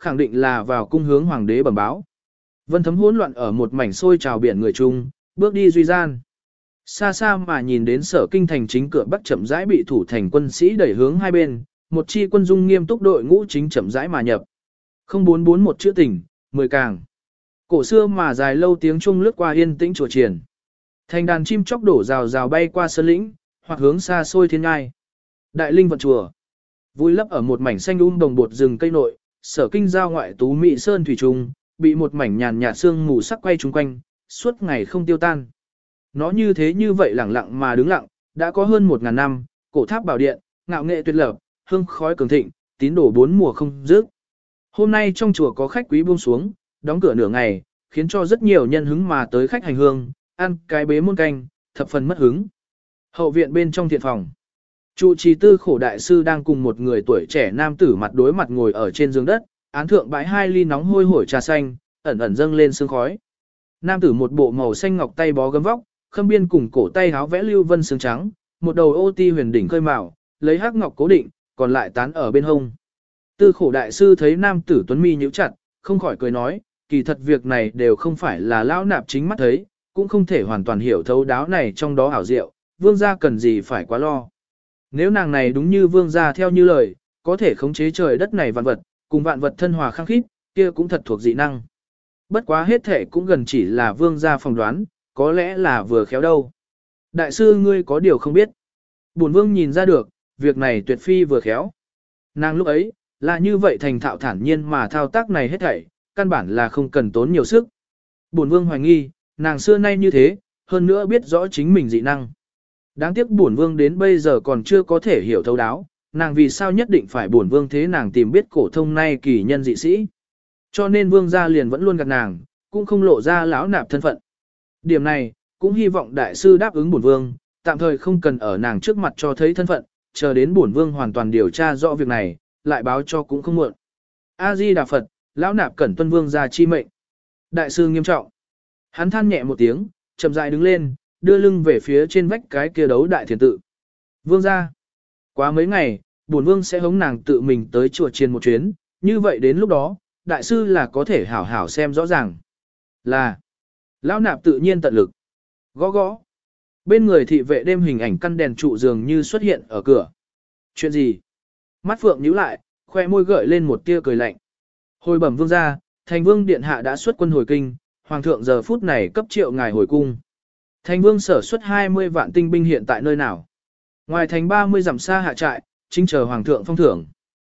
khẳng định là vào cung hướng hoàng đế bẩm báo. Vân Thấm hỗn loạn ở một mảnh sôi trào biển người chung, bước đi duy gian. Xa xa mà nhìn đến Sở Kinh thành chính cửa bắc chậm rãi bị thủ thành quân sĩ đẩy hướng hai bên, một chi quân dung nghiêm túc đội ngũ chính chậm rãi mà nhập. không bốn bốn một chữ tình, mười càng. Cổ xưa mà dài lâu tiếng chuông lướt qua yên tĩnh chùa triển. Thành đàn chim chóc đổ rào rào bay qua sơn lĩnh, hoặc hướng xa xôi thiên ngai. Đại linh vận chùa. Vui lấp ở một mảnh xanh um đồng bột rừng cây nội, Sở Kinh giao ngoại tú mỹ sơn thủy trung, bị một mảnh nhàn nhạt sương mù sắc quay chung quanh, suốt ngày không tiêu tan. Nó như thế như vậy lẳng lặng mà đứng lặng, đã có hơn một ngàn năm, cổ tháp bảo điện, ngạo nghệ tuyệt lập, hương khói cường thịnh, tín đồ bốn mùa không dứt. Hôm nay trong chùa có khách quý buông xuống, đóng cửa nửa ngày, khiến cho rất nhiều nhân hứng mà tới khách hành hương, ăn cái bế muôn canh, thập phần mất hứng. Hậu viện bên trong thiện phòng, trụ trì Tư Khổ đại sư đang cùng một người tuổi trẻ nam tử mặt đối mặt ngồi ở trên giường đất, án thượng bãi hai ly nóng hôi hổi trà xanh, ẩn ẩn dâng lên sương khói. Nam tử một bộ màu xanh ngọc tay bó gấm vóc, khâm biên cùng cổ tay háo vẽ lưu vân sương trắng, một đầu ô ti huyền đỉnh khơi mạo, lấy hắc ngọc cố định, còn lại tán ở bên hông. Tư Khổ đại sư thấy nam tử tuấn mi nhíu chặt, không khỏi cười nói, kỳ thật việc này đều không phải là lão nạp chính mắt thấy, cũng không thể hoàn toàn hiểu thấu đáo này trong đó ảo diệu, vương gia cần gì phải quá lo. Nếu nàng này đúng như vương gia theo như lời, có thể khống chế trời đất này vạn vật, cùng vạn vật thân hòa khăng khít, kia cũng thật thuộc dị năng. Bất quá hết thể cũng gần chỉ là vương gia phỏng đoán, có lẽ là vừa khéo đâu. Đại sư ngươi có điều không biết. Bổn vương nhìn ra được, việc này tuyệt phi vừa khéo. Nàng lúc ấy, là như vậy thành thạo thản nhiên mà thao tác này hết thảy, căn bản là không cần tốn nhiều sức. Bổn vương hoài nghi, nàng xưa nay như thế, hơn nữa biết rõ chính mình dị năng. Đáng tiếc bổn vương đến bây giờ còn chưa có thể hiểu thấu đáo, nàng vì sao nhất định phải bổn vương thế nàng tìm biết cổ thông nay kỳ nhân dị sĩ. Cho nên vương gia liền vẫn luôn gạt nàng, cũng không lộ ra lão nạp thân phận. Điểm này, cũng hy vọng đại sư đáp ứng bổn vương, tạm thời không cần ở nàng trước mặt cho thấy thân phận, chờ đến bổn vương hoàn toàn điều tra rõ việc này, lại báo cho cũng không muộn. A Di Đà Phật, lão nạp cẩn tuân vương gia chi mệnh. Đại sư nghiêm trọng. Hắn than nhẹ một tiếng, chậm rãi đứng lên, đưa lưng về phía trên vách cái kia đấu đại thiền tự. Vương gia. Quá mấy ngày, bổn vương sẽ hống nàng tự mình tới chùa chiền một chuyến, như vậy đến lúc đó, đại sư là có thể hảo hảo xem rõ ràng. Là. Lão nạp tự nhiên tận lực. Gõ gõ. Bên người thị vệ đêm hình ảnh căn đèn trụ dường như xuất hiện ở cửa. Chuyện gì? Mắt phượng nhíu lại, khoe môi gợi lên một tia cười lạnh. Hồi bẩm vương gia, thành vương điện hạ đã xuất quân hồi kinh, hoàng thượng giờ phút này cấp triệu ngài hồi cung. Thành vương sở xuất hai mươi vạn tinh binh hiện tại nơi nào? Ngoài thành ba mươi dặm xa hạ trại, chính chờ hoàng thượng phong thưởng.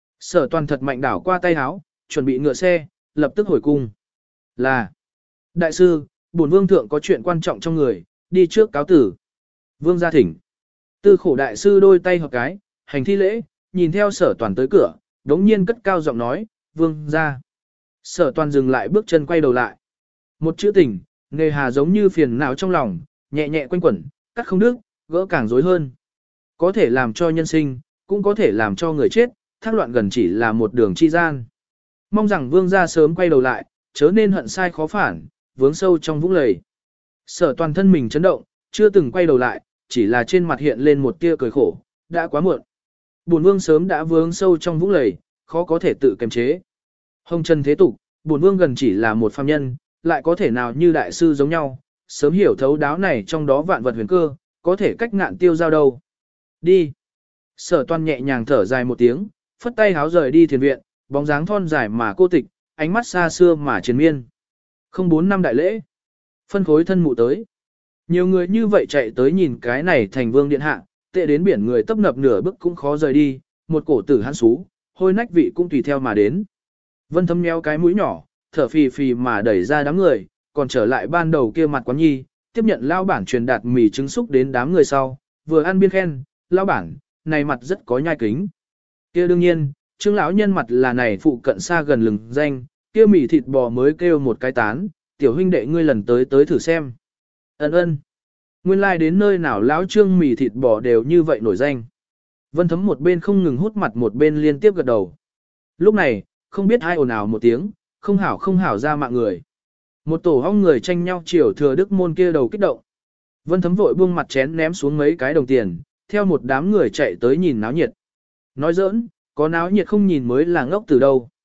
Sở toàn thật mạnh đảo qua tay háo, chuẩn bị ngựa xe, lập tức hồi cung. Là. Đại sư, bổn vương thượng có chuyện quan trọng trong người, đi trước cáo tử. Vương gia thỉnh. Tư Khổ đại sư đôi tay hợp cái, hành thi lễ, nhìn theo sở toàn tới cửa, đống nhiên cất cao giọng nói, vương gia. Sở toàn dừng lại bước chân quay đầu lại. Một chữ tình, nghề hà giống như phiền não trong lòng, nhẹ nhẹ quanh quẩn, cắt không đứt, gỡ càng rối hơn. Có thể làm cho nhân sinh, cũng có thể làm cho người chết, thác loạn gần chỉ là một đường chi gian. Mong rằng vương gia sớm quay đầu lại, chớ nên hận sai khó phản, vướng sâu trong vũng lầy. Sở toàn thân mình chấn động, chưa từng quay đầu lại, chỉ là trên mặt hiện lên một tia cười khổ, đã quá muộn. Bổn vương sớm đã vướng sâu trong vũng lầy, khó có thể tự kiềm chế. Hồng trần thế tục, bổn vương gần chỉ là một phàm nhân, lại có thể nào như đại sư giống nhau, sớm hiểu thấu đáo này trong đó vạn vật huyền cơ, có thể cách ngạn tiêu giao đâu. Đi. Sở toàn nhẹ nhàng thở dài một tiếng, phất tay háo rời đi thiền viện, bóng dáng thon dài mà cô tịch, ánh mắt xa xưa mà triền miên. Không bốn năm đại lễ. Phân khối thân mụ tới. Nhiều người như vậy chạy tới nhìn cái này thành vương điện hạ, tệ đến biển người tấp nập nửa bước cũng khó rời đi, một cổ tử hắn xú, hôi nách vị cũng tùy theo mà đến. Vân Thấm nhéo cái mũi nhỏ, thở phì phì mà đẩy ra đám người, còn trở lại ban đầu kia mặt quán nhi, tiếp nhận lao bản truyền đạt mì trứng xúc đến đám người sau, vừa ăn biên khen, lao bản, này mặt rất có nhai kính. Kia đương nhiên, Trương lão nhân mặt là này phụ cận xa gần lừng danh, kia mì thịt bò mới kêu một cái tán, tiểu huynh đệ ngươi lần tới tới thử xem. Ân ân. Nguyên lai like đến nơi nào lão Trương mì thịt bò đều như vậy nổi danh. Vân Thấm một bên không ngừng hút mặt một bên liên tiếp gật đầu. Lúc này, không biết ai ồn ào một tiếng, không hảo không hảo ra mạng người. Một tổ hong người tranh nhau chiều thừa đức môn kia đầu kích động. Vân Thấm vội buông mặt chén ném xuống mấy cái đồng tiền, theo một đám người chạy tới nhìn náo nhiệt. Nói giỡn, có náo nhiệt không nhìn mới là ngốc từ đâu.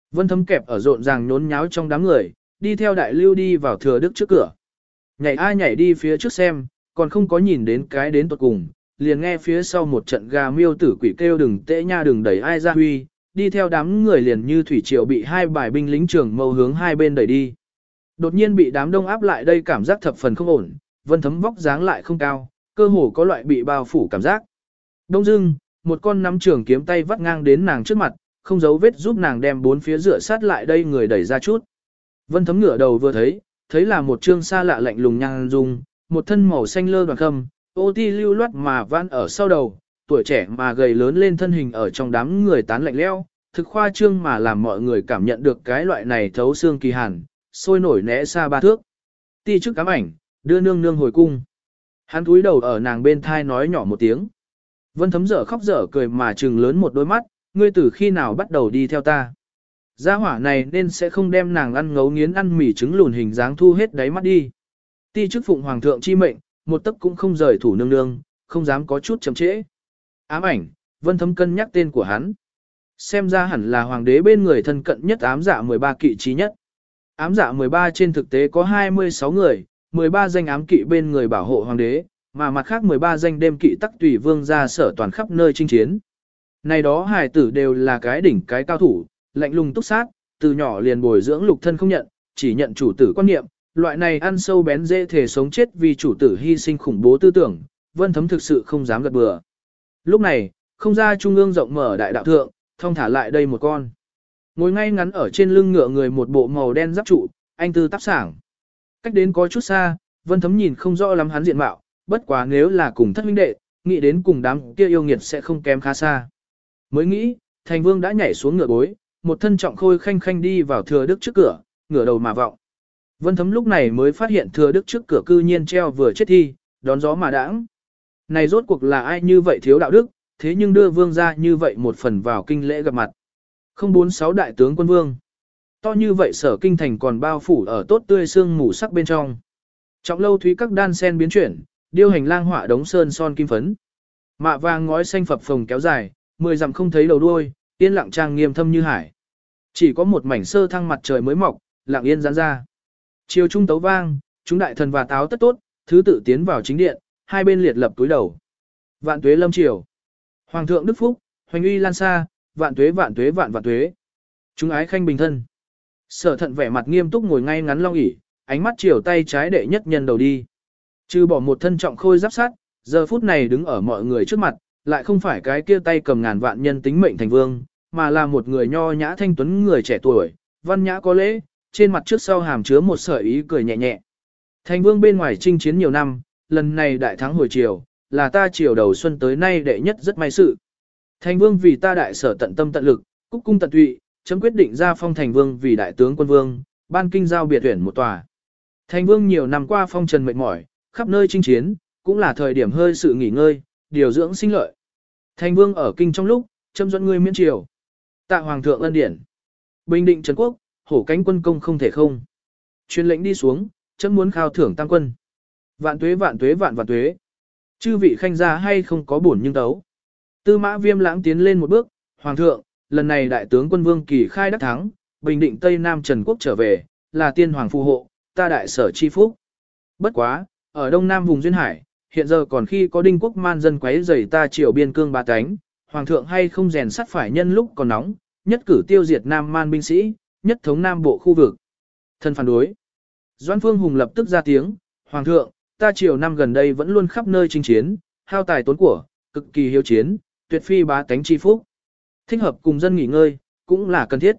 Vân Thấm kẹp ở rộn ràng nhốn nháo trong đám người, đi theo đại lưu đi vào Thừa Đức trước cửa. Nhảy ai nhảy đi phía trước xem, còn không có nhìn đến cái đến tuột cùng, liền nghe phía sau một trận gà miêu tử quỷ kêu đừng tễ nha đừng đẩy ai ra huy, đi theo đám người liền như thủy triều bị hai bài binh lính trưởng mâu hướng hai bên đẩy đi. Đột nhiên bị đám đông áp lại đây cảm giác thập phần không ổn, Vân Thấm vóc dáng lại không cao, cơ hồ có loại bị bao phủ cảm giác. Đông dưng, một con nắm trường kiếm tay vắt ngang đến nàng trước mặt, không giấu vết giúp nàng đem bốn phía dựa sát lại đây người đẩy ra chút. Vân Thấm ngửa đầu vừa thấy, thấy là một trương xa lạ lạnh lùng nhang dung, một thân màu xanh lơ đoàn khâm, ô ti lưu loát mà vãn ở sau đầu, tuổi trẻ mà gầy lớn lên thân hình ở trong đám người tán lạnh leo, thực khoa trương mà làm mọi người cảm nhận được cái loại này thấu xương kỳ hàn, sôi nổi né xa ba thước. Ti trước cám ảnh, đưa nương nương hồi cung. Hắn cúi đầu ở nàng bên thai nói nhỏ một tiếng. Vân Thấm dở khóc dở cười mà trừng lớn một đôi mắt, ngươi từ khi nào bắt đầu đi theo ta. Gia hỏa này nên sẽ không đem nàng ăn ngấu nghiến ăn mì trứng lùn hình dáng thu hết đáy mắt đi. Ti chức phụng hoàng thượng chi mệnh, một tấc cũng không rời thủ nương nương, không dám có chút chậm trễ. Ám ảnh, Vân Thấm cân nhắc tên của hắn. Xem ra hẳn là hoàng đế bên người thân cận nhất ám dạ mười ba kỵ trí nhất. Ám dạ mười ba trên thực tế có hai mươi sáu người, mười ba danh ám kỵ bên người bảo hộ hoàng đế, mà mặt khác mười ba danh đêm kỵ tắc tùy vương ra sở toàn khắp nơi chinh chiến. Này đó hài tử đều là cái đỉnh cái cao thủ, lạnh lùng túc sát, từ nhỏ liền bồi dưỡng lục thân không nhận, chỉ nhận chủ tử quan niệm, loại này ăn sâu bén dễ thể sống chết vì chủ tử hy sinh khủng bố tư tưởng, Vân Thấm thực sự không dám gật bừa. Lúc này, không ra trung ương rộng mở đại đạo thượng, thông thả lại đây một con. Ngồi ngay ngắn ở trên lưng ngựa người một bộ màu đen giáp trụ, anh tư tắp sảng. Cách đến có chút xa, Vân Thấm nhìn không rõ lắm hắn diện mạo, bất quá nếu là cùng thất huynh đệ, nghĩ đến cùng đám kia yêu nghiệt sẽ không kém khá xa. Mới nghĩ, Thành Vương đã nhảy xuống ngựa bối, một thân trọng khôi khanh khanh đi vào Thừa Đức trước cửa, ngửa đầu mà vọng. Vân Thấm lúc này mới phát hiện Thừa Đức trước cửa cư nhiên treo vừa chết thi, đón gió mà đãng. Này rốt cuộc là ai như vậy thiếu đạo đức, thế nhưng đưa vương ra như vậy một phần vào kinh lễ gặp mặt. Không bốn sáu đại tướng quân vương. To như vậy sở kinh thành còn bao phủ ở tốt tươi xương mù sắc bên trong. Trọng lâu thúy các đan sen biến chuyển, điêu hành lang họa đống sơn son kim phấn. Mạ vàng ngói xanh phập phồng kéo dài, mười dặm không thấy đầu đuôi, yên lặng trang nghiêm thâm như hải. Chỉ có một mảnh sơ thăng mặt trời mới mọc, lặng yên giãn ra. Chiều trung tấu vang, chúng đại thần và táo tất tốt, thứ tự tiến vào chính điện, hai bên liệt lập túi đầu. Vạn tuế lâm triều. Hoàng thượng Đức Phúc, hoành uy lan xa, vạn tuế vạn tuế vạn vạn tuế. Chúng ái khanh bình thân. Sở thận vẻ mặt nghiêm túc ngồi ngay ngắn long ỷ, ánh mắt chiều tay trái đệ nhất nhân đầu đi. Trừ bỏ một thân trọng khôi giáp sát, giờ phút này đứng ở mọi người trước mặt, lại không phải cái kia tay cầm ngàn vạn nhân tính mệnh thành vương, mà là một người nho nhã thanh tuấn người trẻ tuổi, văn nhã có lễ, trên mặt trước sau hàm chứa một sợi ý cười nhẹ nhẹ. Thành vương bên ngoài chinh chiến nhiều năm, lần này đại thắng hồi triều, là ta triều đầu xuân tới nay đệ nhất rất may sự. Thành vương vì ta đại sở tận tâm tận lực, cúc cung tận tụy, chấm quyết định ra phong thành vương vì đại tướng quân vương, ban kinh giao biệt tuyển một tòa. Thành vương nhiều năm qua phong trần mệt mỏi, khắp nơi chinh chiến, cũng là thời điểm hơi sự nghỉ ngơi, điều dưỡng sinh lợi. Thành vương ở kinh trong lúc, chấm dẫn ngươi miễn triều. Tạ hoàng thượng ân điển. Bình định trấn quốc, hổ cánh quân công không thể không. Truyền lệnh đi xuống, chấm muốn khao thưởng tăng quân. Vạn tuế vạn tuế vạn vạn tuế. Chư vị khanh gia hay không có bổn nhưng tấu. Tư mã viêm lãng tiến lên một bước, hoàng thượng, lần này đại tướng quân vương kỳ khai đắc thắng, bình định Tây Nam Trần Quốc trở về, là tiên hoàng phù hộ, ta đại sở chi phúc. Bất quá, ở Đông Nam vùng Duyên Hải, hiện giờ còn khi có đinh quốc man dân quấy rầy ta triều biên cương ba cánh, hoàng thượng hay không rèn sắt phải nhân lúc còn nóng, nhất cử tiêu diệt Nam man binh sĩ, nhất thống Nam bộ khu vực. Thân phản đối. Doãn Phương Hùng lập tức ra tiếng, hoàng thượng, ta triều năm gần đây vẫn luôn khắp nơi chinh chiến, hao tài tốn của, cực kỳ hiếu chiến, tuyệt phi bá tánh chi phúc. Thích hợp cùng dân nghỉ ngơi, cũng là cần thiết.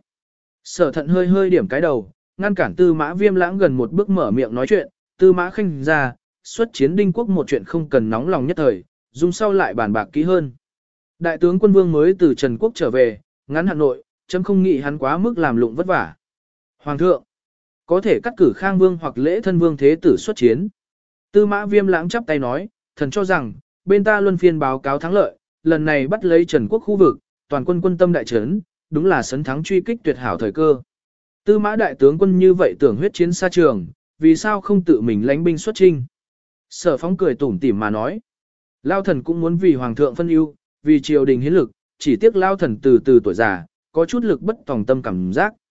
Sở thận hơi hơi điểm cái đầu, ngăn cản tư mã viêm lãng gần một bước mở miệng nói chuyện, tư mã khanh ra, xuất chiến đinh quốc một chuyện không cần nóng lòng nhất thời, dùng sau lại bàn bạc kỹ hơn. Đại tướng quân vương mới từ Trần Quốc trở về, ngắn Hà Nội, chấm không nghĩ hắn quá mức làm lụng vất vả. Hoàng thượng, có thể cắt cử Khang Vương hoặc lễ thân vương thế tử xuất chiến. Tư mã viêm lãng chắp tay nói, thần cho rằng, bên ta luân phiên báo cáo thắng lợi, lần này bắt lấy Trần Quốc khu vực, toàn quân quân tâm đại trấn, đúng là sấn thắng truy kích tuyệt hảo thời cơ. Tư mã đại tướng quân như vậy tưởng huyết chiến xa trường, vì sao không tự mình lãnh binh xuất chinh? Sở Phong cười tủm tỉm mà nói, Lao thần cũng muốn vì hoàng thượng phân ưu, vì triều đình hiến lực, chỉ tiếc Lao thần từ từ tuổi già, có chút lực bất tòng tâm cảm giác.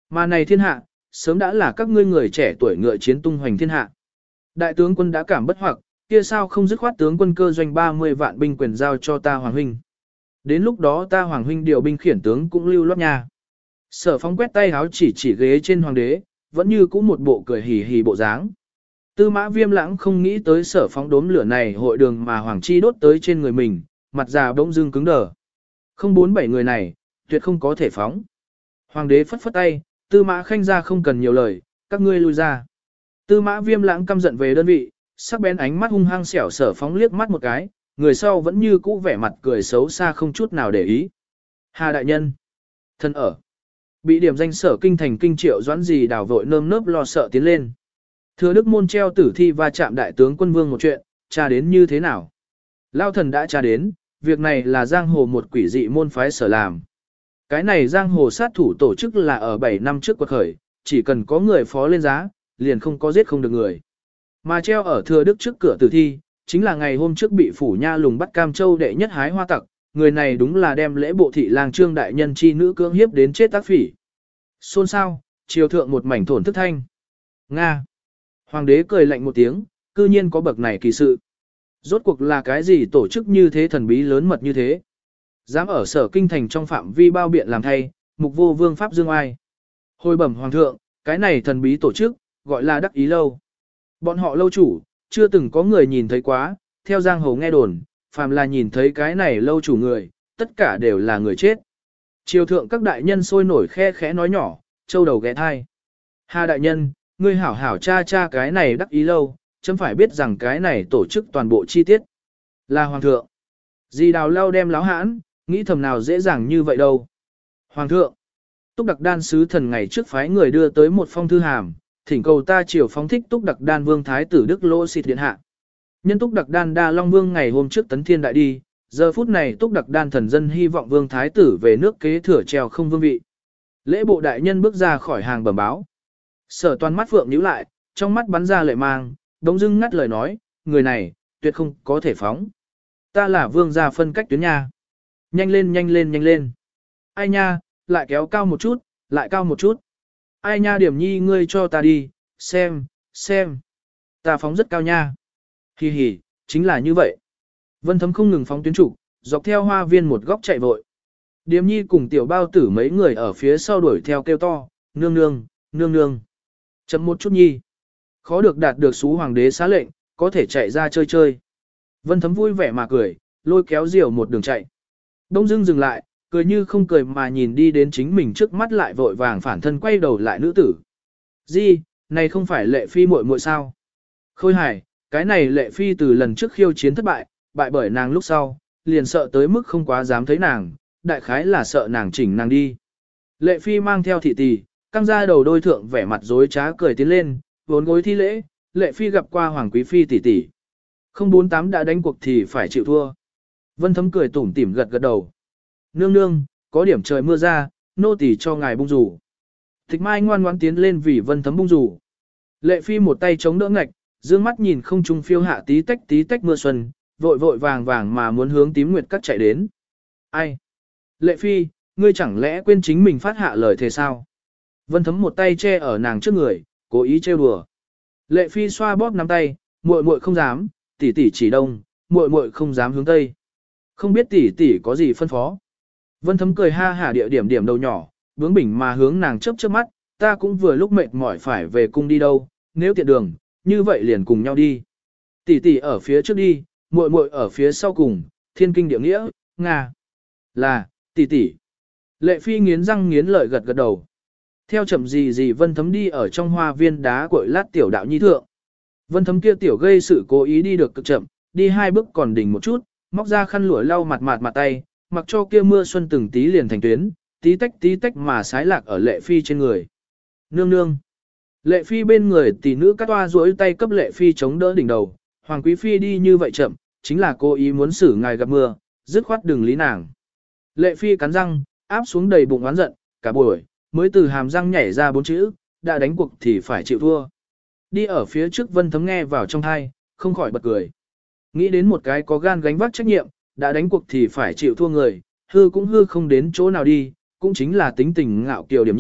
Mà này thiên hạ, sớm đã là các ngươi người trẻ tuổi ngựa chiến tung hoành thiên hạ. Đại tướng quân đã cảm bất hoặc, kia sao không dứt khoát tướng quân cơ doanh ba mươi vạn binh quyền giao cho ta Hoàng huynh. Đến lúc đó ta Hoàng huynh điều binh khiển tướng cũng lưu loát nha. Sở Phong quét tay háo chỉ chỉ ghế trên hoàng đế, vẫn như cũ một bộ cười hì hì bộ dáng. Tư Mã Viêm lãng không nghĩ tới Sở Phong đốm lửa này hội đường mà Hoàng Chi đốt tới trên người mình, mặt già bỗng dưng cứng đờ. Không bốn bảy người này, tuyệt không có thể phóng. Hoàng đế phất phất tay, Tư Mã Khanh ra không cần nhiều lời, các ngươi lui ra. Tư Mã Viêm lãng căm giận về đơn vị, sắc bén ánh mắt hung hăng xẻo Sở Phong liếc mắt một cái, người sau vẫn như cũ vẻ mặt cười xấu xa không chút nào để ý. Hà đại nhân, thân ở. Bị điểm danh Sở Kinh thành kinh triệu doãn gì đảo vội nơm nớp lo sợ tiến lên. Thừa Đức môn treo tử thi va chạm đại tướng quân vương một chuyện, tra đến như thế nào? Lao thần đã tra đến, việc này là giang hồ một quỷ dị môn phái sở làm. Cái này giang hồ sát thủ tổ chức là ở bảy năm trước quật khởi, chỉ cần có người phó lên giá, liền không có giết không được người. Mà treo ở Thừa Đức trước cửa tử thi, chính là ngày hôm trước bị phủ nha lùng bắt Cam Châu đệ nhất hái hoa tặc, người này đúng là đem lễ bộ thị lang trương đại nhân chi nữ cưỡng hiếp đến chết tác phỉ. Xôn xao, triều thượng một mảnh thổn thức thanh. Nga. Hoàng đế cười lạnh một tiếng, cư nhiên có bậc này kỳ sự. Rốt cuộc là cái gì tổ chức như thế thần bí lớn mật như thế? Dám ở Sở Kinh thành trong phạm vi bao biện làm thay, mục vô vương pháp dương ai. Hồi bẩm hoàng thượng, cái này thần bí tổ chức, gọi là Đắc Ý Lâu. Bọn họ lâu chủ, chưa từng có người nhìn thấy quá, theo giang hồ nghe đồn, phàm là nhìn thấy cái này lâu chủ người, tất cả đều là người chết. Triều thượng các đại nhân sôi nổi khe khẽ nói nhỏ, châu đầu ghé thai. Hà đại nhân, ngươi hảo hảo cha cha cái này Đắc Ý Lâu, chấm phải biết rằng cái này tổ chức toàn bộ chi tiết. Là hoàng thượng. Dì đào lâu đem láo hãn, nghĩ thầm nào dễ dàng như vậy đâu. Hoàng thượng. Túc Đặc Đan sứ thần ngày trước phái người đưa tới một phong thư hàm, thỉnh cầu ta triều phóng thích Túc Đặc Đan vương thái tử Đức Lỗ Xịt điện hạ. Nhân Túc Đặc Đan đa long vương ngày hôm trước tấn thiên đại đi, giờ phút này Túc Đặc Đan thần dân hy vọng vương thái tử về nước kế thừa treo không vương vị. Lễ bộ đại nhân bước ra khỏi hàng bẩm báo. Sở Toàn mắt phượng nhíu lại, trong mắt bắn ra lệ mang, đống dưng ngắt lời nói, người này, tuyệt không có thể phóng. Ta là vương gia phân cách tuyến nha. Nhanh lên nhanh lên nhanh lên. Ai nha, lại kéo cao một chút, lại cao một chút. Ai nha điểm nhi ngươi cho ta đi, xem, xem. Ta phóng rất cao nha. Hi hi, chính là như vậy. Vân Thấm không ngừng phóng tuyến trục, dọc theo hoa viên một góc chạy vội. Điềm nhi cùng tiểu bao tử mấy người ở phía sau đuổi theo kêu to, nương nương, nương nương. Chậm một chút nhi. Khó được đạt được xú hoàng đế xá lệnh, có thể chạy ra chơi chơi. Vân Thấm vui vẻ mà cười, lôi kéo diều một đường chạy. Đông dưng dừng lại, cười như không cười mà nhìn đi đến chính mình trước mắt lại vội vàng phản thân quay đầu lại nữ tử. Di, này không phải lệ phi muội muội sao? Khôi hài, cái này lệ phi từ lần trước khiêu chiến thất bại, bại bởi nàng lúc sau, liền sợ tới mức không quá dám thấy nàng, đại khái là sợ nàng chỉnh nàng đi. Lệ phi mang theo thị tỷ, căng ra đầu đôi thượng vẻ mặt dối trá cười tiến lên, vốn gối thi lễ, lệ phi gặp qua hoàng quý phi tỷ tỷ. Không bốn tám đã đánh cuộc thì phải chịu thua. Vân Thấm cười tủm tỉm gật gật đầu. Nương nương, có điểm trời mưa ra, nô tỳ cho ngài bung rủ. Tịch Mai ngoan ngoãn tiến lên vì Vân Thấm bung rủ. Lệ phi một tay chống đỡ ngạch, dương mắt nhìn không trung phiêu hạ tí tách tí tách mưa xuân, vội vội vàng vàng mà muốn hướng tím nguyệt cắt chạy đến. Ai? Lệ phi, ngươi chẳng lẽ quên chính mình phát hạ lời thế sao? Vân Thấm một tay che ở nàng trước người, cố ý trêu đùa. Lệ phi xoa bóp nắm tay, muội muội không dám, tỷ tỷ chỉ đông, muội muội không dám hướng tây. Không biết tỷ tỷ có gì phân phó. Vân Thấm cười ha hả địa điểm điểm đầu nhỏ, bướng bỉnh mà hướng nàng chớp chớp mắt, ta cũng vừa lúc mệt mỏi phải về cung đi đâu, nếu tiện đường, như vậy liền cùng nhau đi. Tỷ tỷ ở phía trước đi, muội muội ở phía sau cùng, thiên kinh địa nghĩa, nga. Là, tỷ tỷ. Lệ phi nghiến răng nghiến lợi gật gật đầu. Theo chậm gì gì Vân Thấm đi ở trong hoa viên đá cội lát tiểu đạo nhi thượng. Vân Thấm kia tiểu gây sự cố ý đi được cực chậm, đi hai bước còn đỉnh một chút, móc ra khăn lụa lau mặt mặt mặt tay, mặc cho kia mưa xuân từng tí liền thành tuyến, tí tách tí tách mà sái lạc ở lệ phi trên người. Nương nương. Lệ phi bên người tỷ nữ cắt toa duỗi tay cấp lệ phi chống đỡ đỉnh đầu, hoàng quý phi đi như vậy chậm, chính là cố ý muốn xử ngài gặp mưa, dứt khoát đừng lý nàng. Lệ phi cắn răng, áp xuống đầy bụng oán giận, cả buổi, mới từ hàm răng nhảy ra bốn chữ, đã đánh cuộc thì phải chịu thua. Đi ở phía trước Vân Thấm nghe vào trong thai, không khỏi bật cười. Nghĩ đến một cái có gan gánh vác trách nhiệm, đã đánh cuộc thì phải chịu thua người, hư cũng hư không đến chỗ nào đi, cũng chính là tính tình ngạo kiều điểm nhi,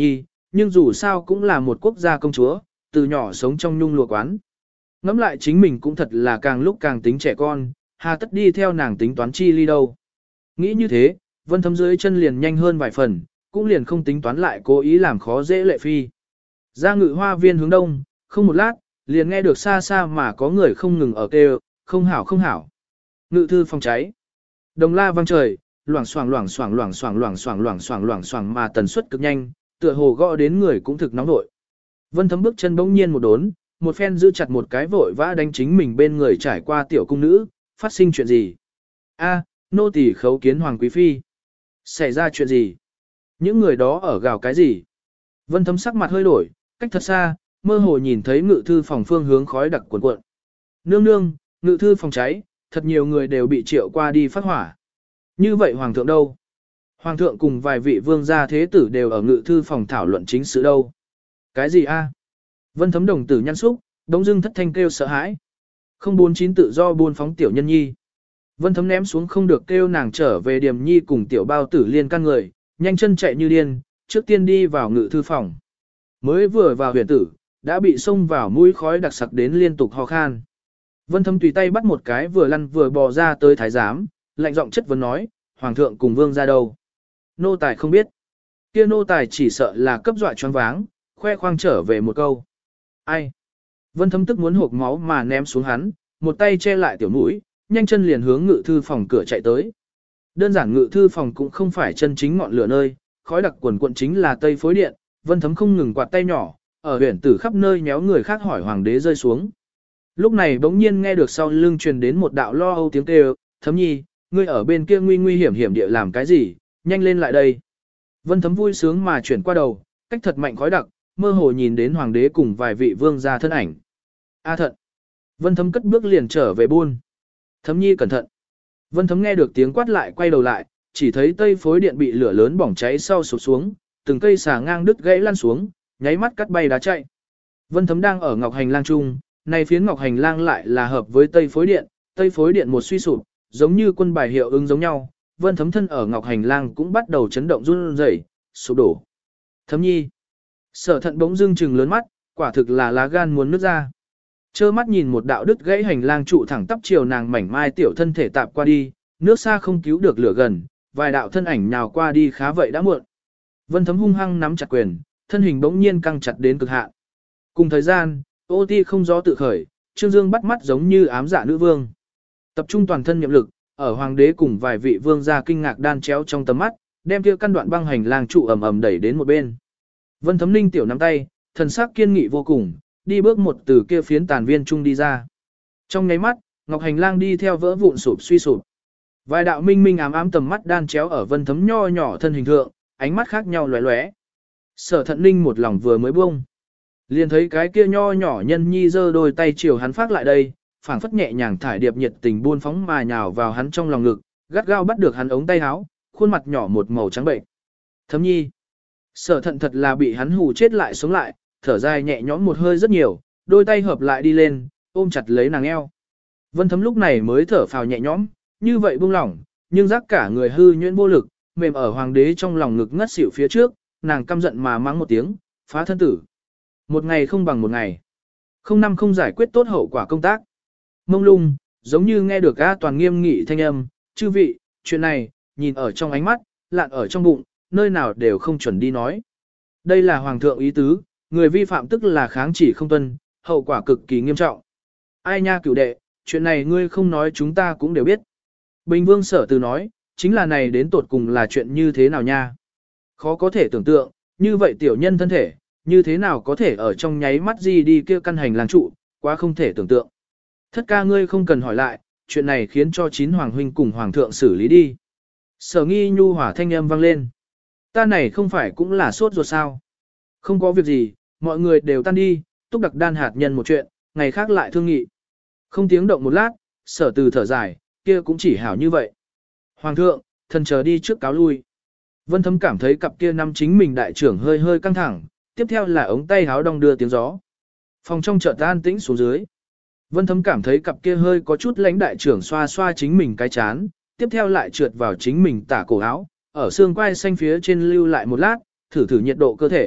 nhưng dù sao cũng là một quốc gia công chúa, từ nhỏ sống trong nhung lụa quán. Ngẫm lại chính mình cũng thật là càng lúc càng tính trẻ con, hà tất đi theo nàng tính toán chi ly đâu. Nghĩ như thế, Vân Thấm dưới chân liền nhanh hơn vài phần, cũng liền không tính toán lại cố ý làm khó dễ Lệ Phi. Ra ngự hoa viên hướng đông, không một lát, liền nghe được xa xa mà có người không ngừng ở kêu, không hảo không hảo. Ngự thư phòng cháy. Đồng la vang trời, loảng xoảng loảng xoảng loảng xoảng loảng xoảng loảng xoảng loảng xoảng mà tần suất cực nhanh, tựa hồ gõ đến người cũng thực nóng nội. Vân Thấm bước chân bỗng nhiên một đốn, một phen giữ chặt một cái vội vã đánh chính mình bên người trải qua tiểu cung nữ, phát sinh chuyện gì? A, nô tỳ khấu kiến hoàng quý phi. Xảy ra chuyện gì? Những người đó ở gào cái gì? Vân Thấm sắc mặt hơi đổi, cách thật xa, mơ hồ nhìn thấy ngự thư phòng phương hướng khói đặc cuồn cuộn. Nương nương, ngự thư phòng cháy, thật nhiều người đều bị triệu qua đi phát hỏa. Như vậy hoàng thượng đâu? Hoàng thượng cùng vài vị vương gia thế tử đều ở ngự thư phòng thảo luận chính sự đâu? Cái gì a? Vân Thấm đồng tử nhăn xúc, đống dưng thất thanh kêu sợ hãi. Không bốn chín tự do buôn phóng tiểu nhân nhi. Vân Thấm ném xuống không được kêu nàng trở về Điềm Nhi cùng tiểu bao tử liên căn người, nhanh chân chạy như điên, trước tiên đi vào ngự thư phòng. Mới vừa vào huyền tử, đã bị xông vào mũi khói đặc sặc đến liên tục ho khan. Vân Thấm tùy tay bắt một cái vừa lăn vừa bò ra tới thái giám, lạnh giọng chất vấn nói, hoàng thượng cùng vương ra đâu? Nô tài không biết. Kia nô tài chỉ sợ là cấp dọa choáng váng, khoe khoang trở về một câu. Ai? Vân Thấm tức muốn hộp máu mà ném xuống hắn, một tay che lại tiểu mũi, nhanh chân liền hướng ngự thư phòng cửa chạy tới. Đơn giản ngự thư phòng cũng không phải chân chính ngọn lửa nơi, khói đặc quần quận chính là tây phối điện, Vân Thấm không ngừng quạt tay nhỏ, ở huyền tử khắp nơi nhéo người khác hỏi hoàng đế rơi xuống. Lúc này bỗng nhiên nghe được sau lưng truyền đến một đạo lo âu tiếng kêu, Thấm nhi, ngươi ở bên kia nguy nguy hiểm hiểm địa làm cái gì, nhanh lên lại đây. Vân Thấm vui sướng mà chuyển qua đầu, cách thật mạnh khói đặc, mơ hồ nhìn đến hoàng đế cùng vài vị vương gia thân ảnh. A thận. Vân Thấm cất bước liền trở về buôn. Thấm nhi cẩn thận. Vân Thấm nghe được tiếng quát lại quay đầu lại, chỉ thấy tây phối điện bị lửa lớn bỏng cháy sau sụp xuống, từng cây xà ngang đứt gãy lăn xuống, nháy mắt cắt bay đá chạy. Vân Thấm đang ở ngọc hành lang trung, này phiến ngọc hành lang lại là hợp với tây phối điện, tây phối điện một suy sụp, giống như quân bài hiệu ứng giống nhau, Vân Thấm thân ở ngọc hành lang cũng bắt đầu chấn động run rẩy, sụp đổ. Thấm nhi. Sở Thận bỗng dưng trừng lớn mắt, quả thực là lá gan muốn nứt ra. Chơ mắt nhìn một đạo đứt gãy hành lang trụ thẳng tắp chiều nàng mảnh mai tiểu thân thể tạp qua đi, nước xa không cứu được lửa gần, vài đạo thân ảnh nhào qua đi khá vậy đã muộn. Vân Thấm hung hăng nắm chặt quyền, thân hình bỗng nhiên căng chặt đến cực hạn. Cùng thời gian, ô ti không gió tự khởi, Trương Dương bắt mắt giống như ám dạ nữ vương. Tập trung toàn thân nhiệm lực, ở hoàng đế cùng vài vị vương gia kinh ngạc đan chéo trong tầm mắt, đem kia căn đoạn băng hành lang trụ ầm ầm đẩy đến một bên. Vân Thấm ninh tiểu nắm tay, thần sắc kiên nghị vô cùng, đi bước một từ kia phiến tàn viên trung đi ra. Trong nháy mắt, ngọc hành lang đi theo vỡ vụn sụp suy sụp. Vài đạo minh minh ám ám tầm mắt đan chéo ở Vân Thấm nho nhỏ thân hình thượng, ánh mắt khác nhau lóe lóe. Sở Thận Ninh một lòng vừa mới buông, liền thấy cái kia nho nhỏ nhân nhi giơ đôi tay chiều hắn phát lại đây, phảng phất nhẹ nhàng thải điệp nhiệt tình buôn phóng mà nhào vào hắn trong lòng ngực, gắt gao bắt được hắn ống tay áo, khuôn mặt nhỏ một màu trắng bệnh. Thấm nhi. Sở Thận thật là bị hắn hù chết lại sống lại, thở dài nhẹ nhõm một hơi rất nhiều, đôi tay hợp lại đi lên, ôm chặt lấy nàng eo. Vân Thấm lúc này mới thở phào nhẹ nhõm, như vậy buông lỏng, nhưng giác cả người hư nhuyễn vô lực, mềm ở hoàng đế trong lòng ngực ngất xỉu phía trước, nàng căm giận mà mắng một tiếng, phá thân tử. Một ngày không bằng một ngày. Không năm không giải quyết tốt hậu quả công tác. Mông lung, giống như nghe được A Toàn nghiêm nghị thanh âm, chư vị, chuyện này, nhìn ở trong ánh mắt, lạn ở trong bụng, nơi nào đều không chuẩn đi nói. Đây là hoàng thượng ý tứ, người vi phạm tức là kháng chỉ không tuân, hậu quả cực kỳ nghiêm trọng. Ai nha cửu đệ, chuyện này ngươi không nói chúng ta cũng đều biết. Bình Vương Sở Từ nói, chính là này đến tột cùng là chuyện như thế nào nha. Khó có thể tưởng tượng, như vậy tiểu nhân thân thể, như thế nào có thể ở trong nháy mắt gì đi kia căn hành lang trụ, quá không thể tưởng tượng. Thất ca ngươi không cần hỏi lại, chuyện này khiến cho chín hoàng huynh cùng hoàng thượng xử lý đi. Sở Nghi nhu hỏa thanh âm vang lên. Ta này không phải cũng là sốt ruột sao. Không có việc gì, mọi người đều tan đi, túc đặc đan hạt nhân một chuyện, ngày khác lại thương nghị. Không tiếng động một lát, Sở Từ thở dài, kia cũng chỉ hảo như vậy. Hoàng thượng, thần chờ đi trước cáo lui. Vân Thấm cảm thấy cặp kia năm chính mình đại trưởng hơi hơi căng thẳng, tiếp theo là ống tay háo đong đưa tiếng gió. Phòng trong chợt an tĩnh xuống dưới. Vân Thấm cảm thấy cặp kia hơi có chút lãnh đại trưởng xoa xoa chính mình cái chán, tiếp theo lại trượt vào chính mình tả cổ áo, ở xương quai xanh phía trên lưu lại một lát, thử thử nhiệt độ cơ thể,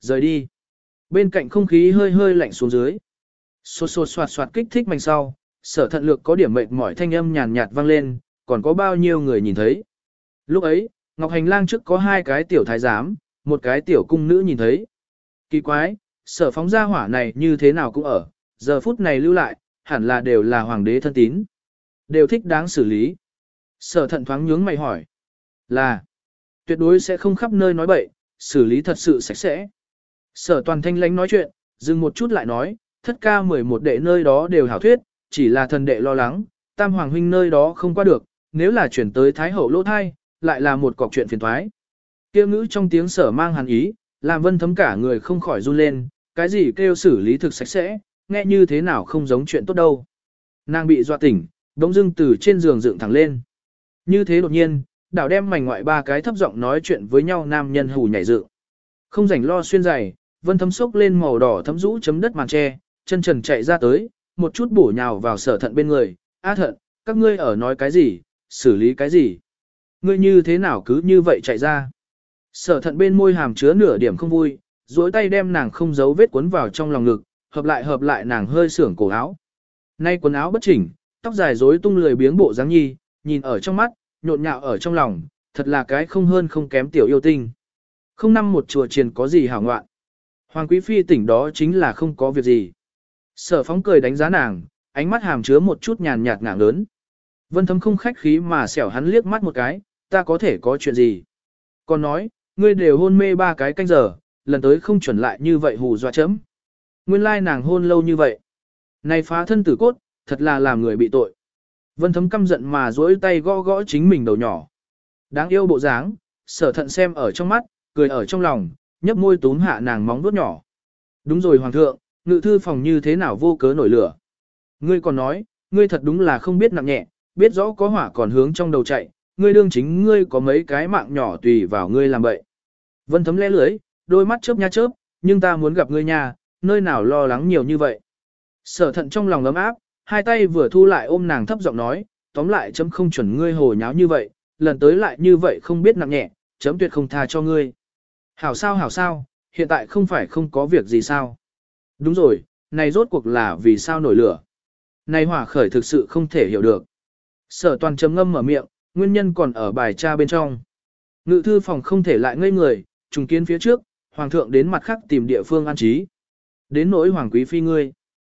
rời đi. Bên cạnh không khí hơi hơi lạnh xuống dưới. Xô xô xoạt xoạt kích thích mạnh sau, sở thận lược có điểm mệt mỏi thanh âm nhàn nhạt vang lên, còn có bao nhiêu người nhìn thấy. Lúc ấy, Ngọc Hành Lang trước có hai cái tiểu thái giám, một cái tiểu cung nữ nhìn thấy. Kỳ quái, sở phóng gia hỏa này như thế nào cũng ở, giờ phút này lưu lại, hẳn là đều là hoàng đế thân tín. Đều thích đáng xử lý. Sở thận thoáng nhướng mày hỏi. Là, tuyệt đối sẽ không khắp nơi nói bậy, xử lý thật sự sạch sẽ. Sở toàn thanh lãnh nói chuyện, dừng một chút lại nói, thất ca mười một đệ nơi đó đều hảo thuyết, chỉ là thần đệ lo lắng, tam hoàng huynh nơi đó không qua được, nếu là chuyển tới thái hậu lỗ thai, lại là một cọc chuyện phiền thoái. Kêu ngữ trong tiếng sở mang hàn ý, làm Vân Thấm cả người không khỏi run lên, cái gì kêu xử lý thực sạch sẽ, nghe như thế nào không giống chuyện tốt đâu. Nàng bị dọa tỉnh, đống dưng từ trên giường dựng thẳng lên. Như thế đột nhiên, đảo đem mảnh ngoại ba cái thấp giọng nói chuyện với nhau nam nhân hù nhảy dựng. Không rảnh lo xuyên giày, Vân Thấm sốc lên màu đỏ thấm rũ chấm đất màn tre, chân trần chạy ra tới, một chút bổ nhào vào sở thận bên người. Á thận, các ngươi ở nói cái gì, xử lý cái gì? Ngươi như thế nào cứ như vậy chạy ra? Sở thận bên môi hàm chứa nửa điểm không vui, duỗi tay đem nàng không giấu vết cuốn vào trong lòng ngực, hợp lại hợp lại nàng hơi sưởng cổ áo. Nay quần áo bất chỉnh, tóc dài rối tung lười biếng bộ dáng nhi, nhìn ở trong mắt, nhộn nhạo ở trong lòng, thật là cái không hơn không kém tiểu yêu tinh. Không năm một chùa chiền có gì hảo ngoạn. Hoàng quý phi tỉnh đó chính là không có việc gì. Sở phóng cười đánh giá nàng, ánh mắt hàm chứa một chút nhàn nhạt ngạng lớn. Vân Thấm không khách khí mà xẻo hắn liếc mắt một cái, ta có thể có chuyện gì. Còn nói, ngươi đều hôn mê ba cái canh giờ, lần tới không chuẩn lại như vậy hù dọa chấm. Nguyên lai nàng hôn lâu như vậy. Này phá thân tử cốt, thật là làm người bị tội. Vân Thấm căm giận mà duỗi tay gõ gõ chính mình đầu nhỏ. Đáng yêu bộ dáng, sở thận xem ở trong mắt, cười ở trong lòng, nhấp môi túm hạ nàng móng vuốt nhỏ. Đúng rồi hoàng thượng, ngự thư phòng như thế nào vô cớ nổi lửa. Ngươi còn nói, ngươi thật đúng là không biết nặng nhẹ, biết rõ có hỏa còn hướng trong đầu chạy, ngươi đương chính ngươi có mấy cái mạng nhỏ tùy vào ngươi làm bậy. Vân Thấm lẽ lưới, đôi mắt chớp nha chớp, nhưng ta muốn gặp ngươi nhà, nơi nào lo lắng nhiều như vậy. Sở thận trong lòng ấm áp, hai tay vừa thu lại ôm nàng thấp giọng nói, tóm lại chấm không chuẩn ngươi hồ nháo như vậy, lần tới lại như vậy không biết nặng nhẹ, chấm tuyệt không tha cho ngươi. Hảo sao hảo sao, hiện tại không phải không có việc gì sao. Đúng rồi, này rốt cuộc là vì sao nổi lửa. Này hỏa khởi thực sự không thể hiểu được. Sở toàn chấm ngâm mở miệng, nguyên nhân còn ở bài tra bên trong. Ngự thư phòng không thể lại ngây người, trùng kiến phía trước, hoàng thượng đến mặt khác tìm địa phương an trí. Đến nỗi hoàng quý phi ngươi.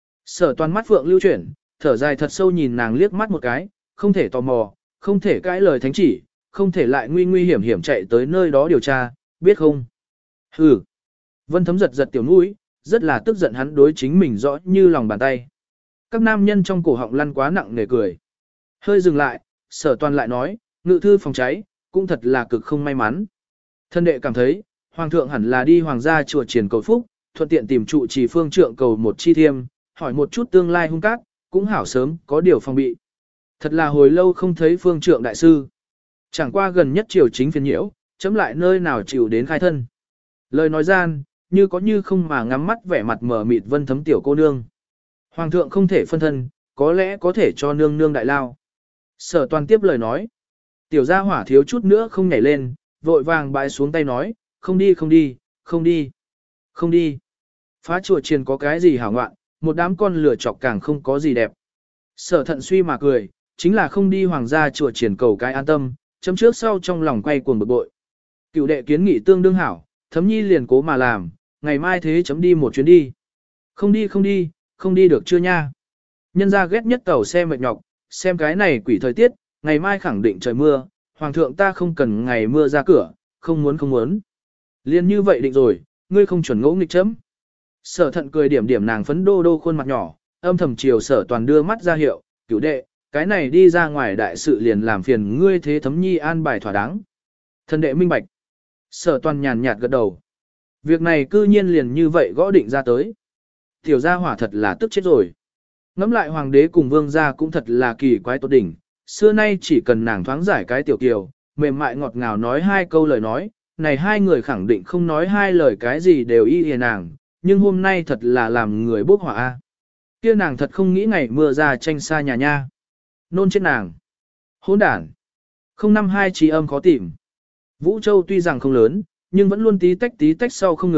Sở toàn mắt phượng lưu chuyển, thở dài thật sâu nhìn nàng liếc mắt một cái, không thể tò mò, không thể cãi lời thánh chỉ, không thể lại nguy nguy hiểm hiểm chạy tới nơi đó điều tra, biết không? Hừ. Vân Thấm giật giật tiểu mũi, rất là tức giận hắn đối chính mình rõ như lòng bàn tay. Các nam nhân trong cổ họng lăn quá nặng nề cười. Hơi dừng lại, sở toàn lại nói, ngự thư phòng cháy, cũng thật là cực không may mắn. Thân đệ cảm thấy, hoàng thượng hẳn là đi hoàng gia chùa triển cầu phúc, thuận tiện tìm trụ trì phương trượng cầu một chi thiêm, hỏi một chút tương lai hung cát, cũng hảo sớm, có điều phòng bị. Thật là hồi lâu không thấy phương trượng đại sư. Chẳng qua gần nhất triều chính phiền nhiễu, chấm lại nơi nào chịu đến khai thân. Lời nói gian, như có như không mà ngắm mắt vẻ mặt mờ mịt Vân Thấm tiểu cô nương. Hoàng thượng không thể phân thân, có lẽ có thể cho nương nương đại lao. Sở toàn tiếp lời nói. Tiểu gia hỏa thiếu chút nữa không nhảy lên, vội vàng bãi xuống tay nói, không đi không đi, không đi, không đi. Phá chùa chiền có cái gì hảo ngoạn, một đám con lửa chọc càng không có gì đẹp. Sở thận suy mà cười, chính là không đi hoàng gia chùa triển cầu cái an tâm, chấm trước sau trong lòng quay cuồng bực bội. Cựu đệ kiến nghị tương đương hảo, Thấm nhi liền cố mà làm, ngày mai thế chấm đi một chuyến đi. Không đi không đi, không đi được chưa nha. Nhân ra ghét nhất tàu xe mệt nhọc, xem cái này quỷ thời tiết, ngày mai khẳng định trời mưa, hoàng thượng ta không cần ngày mưa ra cửa, không muốn không muốn. Liên như vậy định rồi, ngươi không chuẩn ngỗ nghịch chấm. Sở thận cười điểm điểm nàng phấn đô đô khuôn mặt nhỏ, âm thầm chiều sở toàn đưa mắt ra hiệu, cửu đệ, cái này đi ra ngoài đại sự liền làm phiền ngươi thế Thấm nhi an bài thỏa đáng. Thần đệ minh bạch. Sở toàn nhàn nhạt gật đầu. Việc này cư nhiên liền như vậy gõ định ra tới. Tiểu gia hỏa thật là tức chết rồi. Ngắm lại hoàng đế cùng vương gia cũng thật là kỳ quái tốt đỉnh. Xưa nay chỉ cần nàng thoáng giải cái tiểu kiều, mềm mại ngọt ngào nói hai câu lời nói, này hai người khẳng định không nói hai lời cái gì đều y hề nàng, nhưng hôm nay thật là làm người bốc hỏa a. Kia nàng thật không nghĩ ngày mưa ra tranh xa nhà nha. Nôn chết nàng. Hỗn đản. Không năm hai trí âm khó tìm. Vũ Châu tuy rằng không lớn, nhưng vẫn luôn tí tách tí tách sau không ngừng,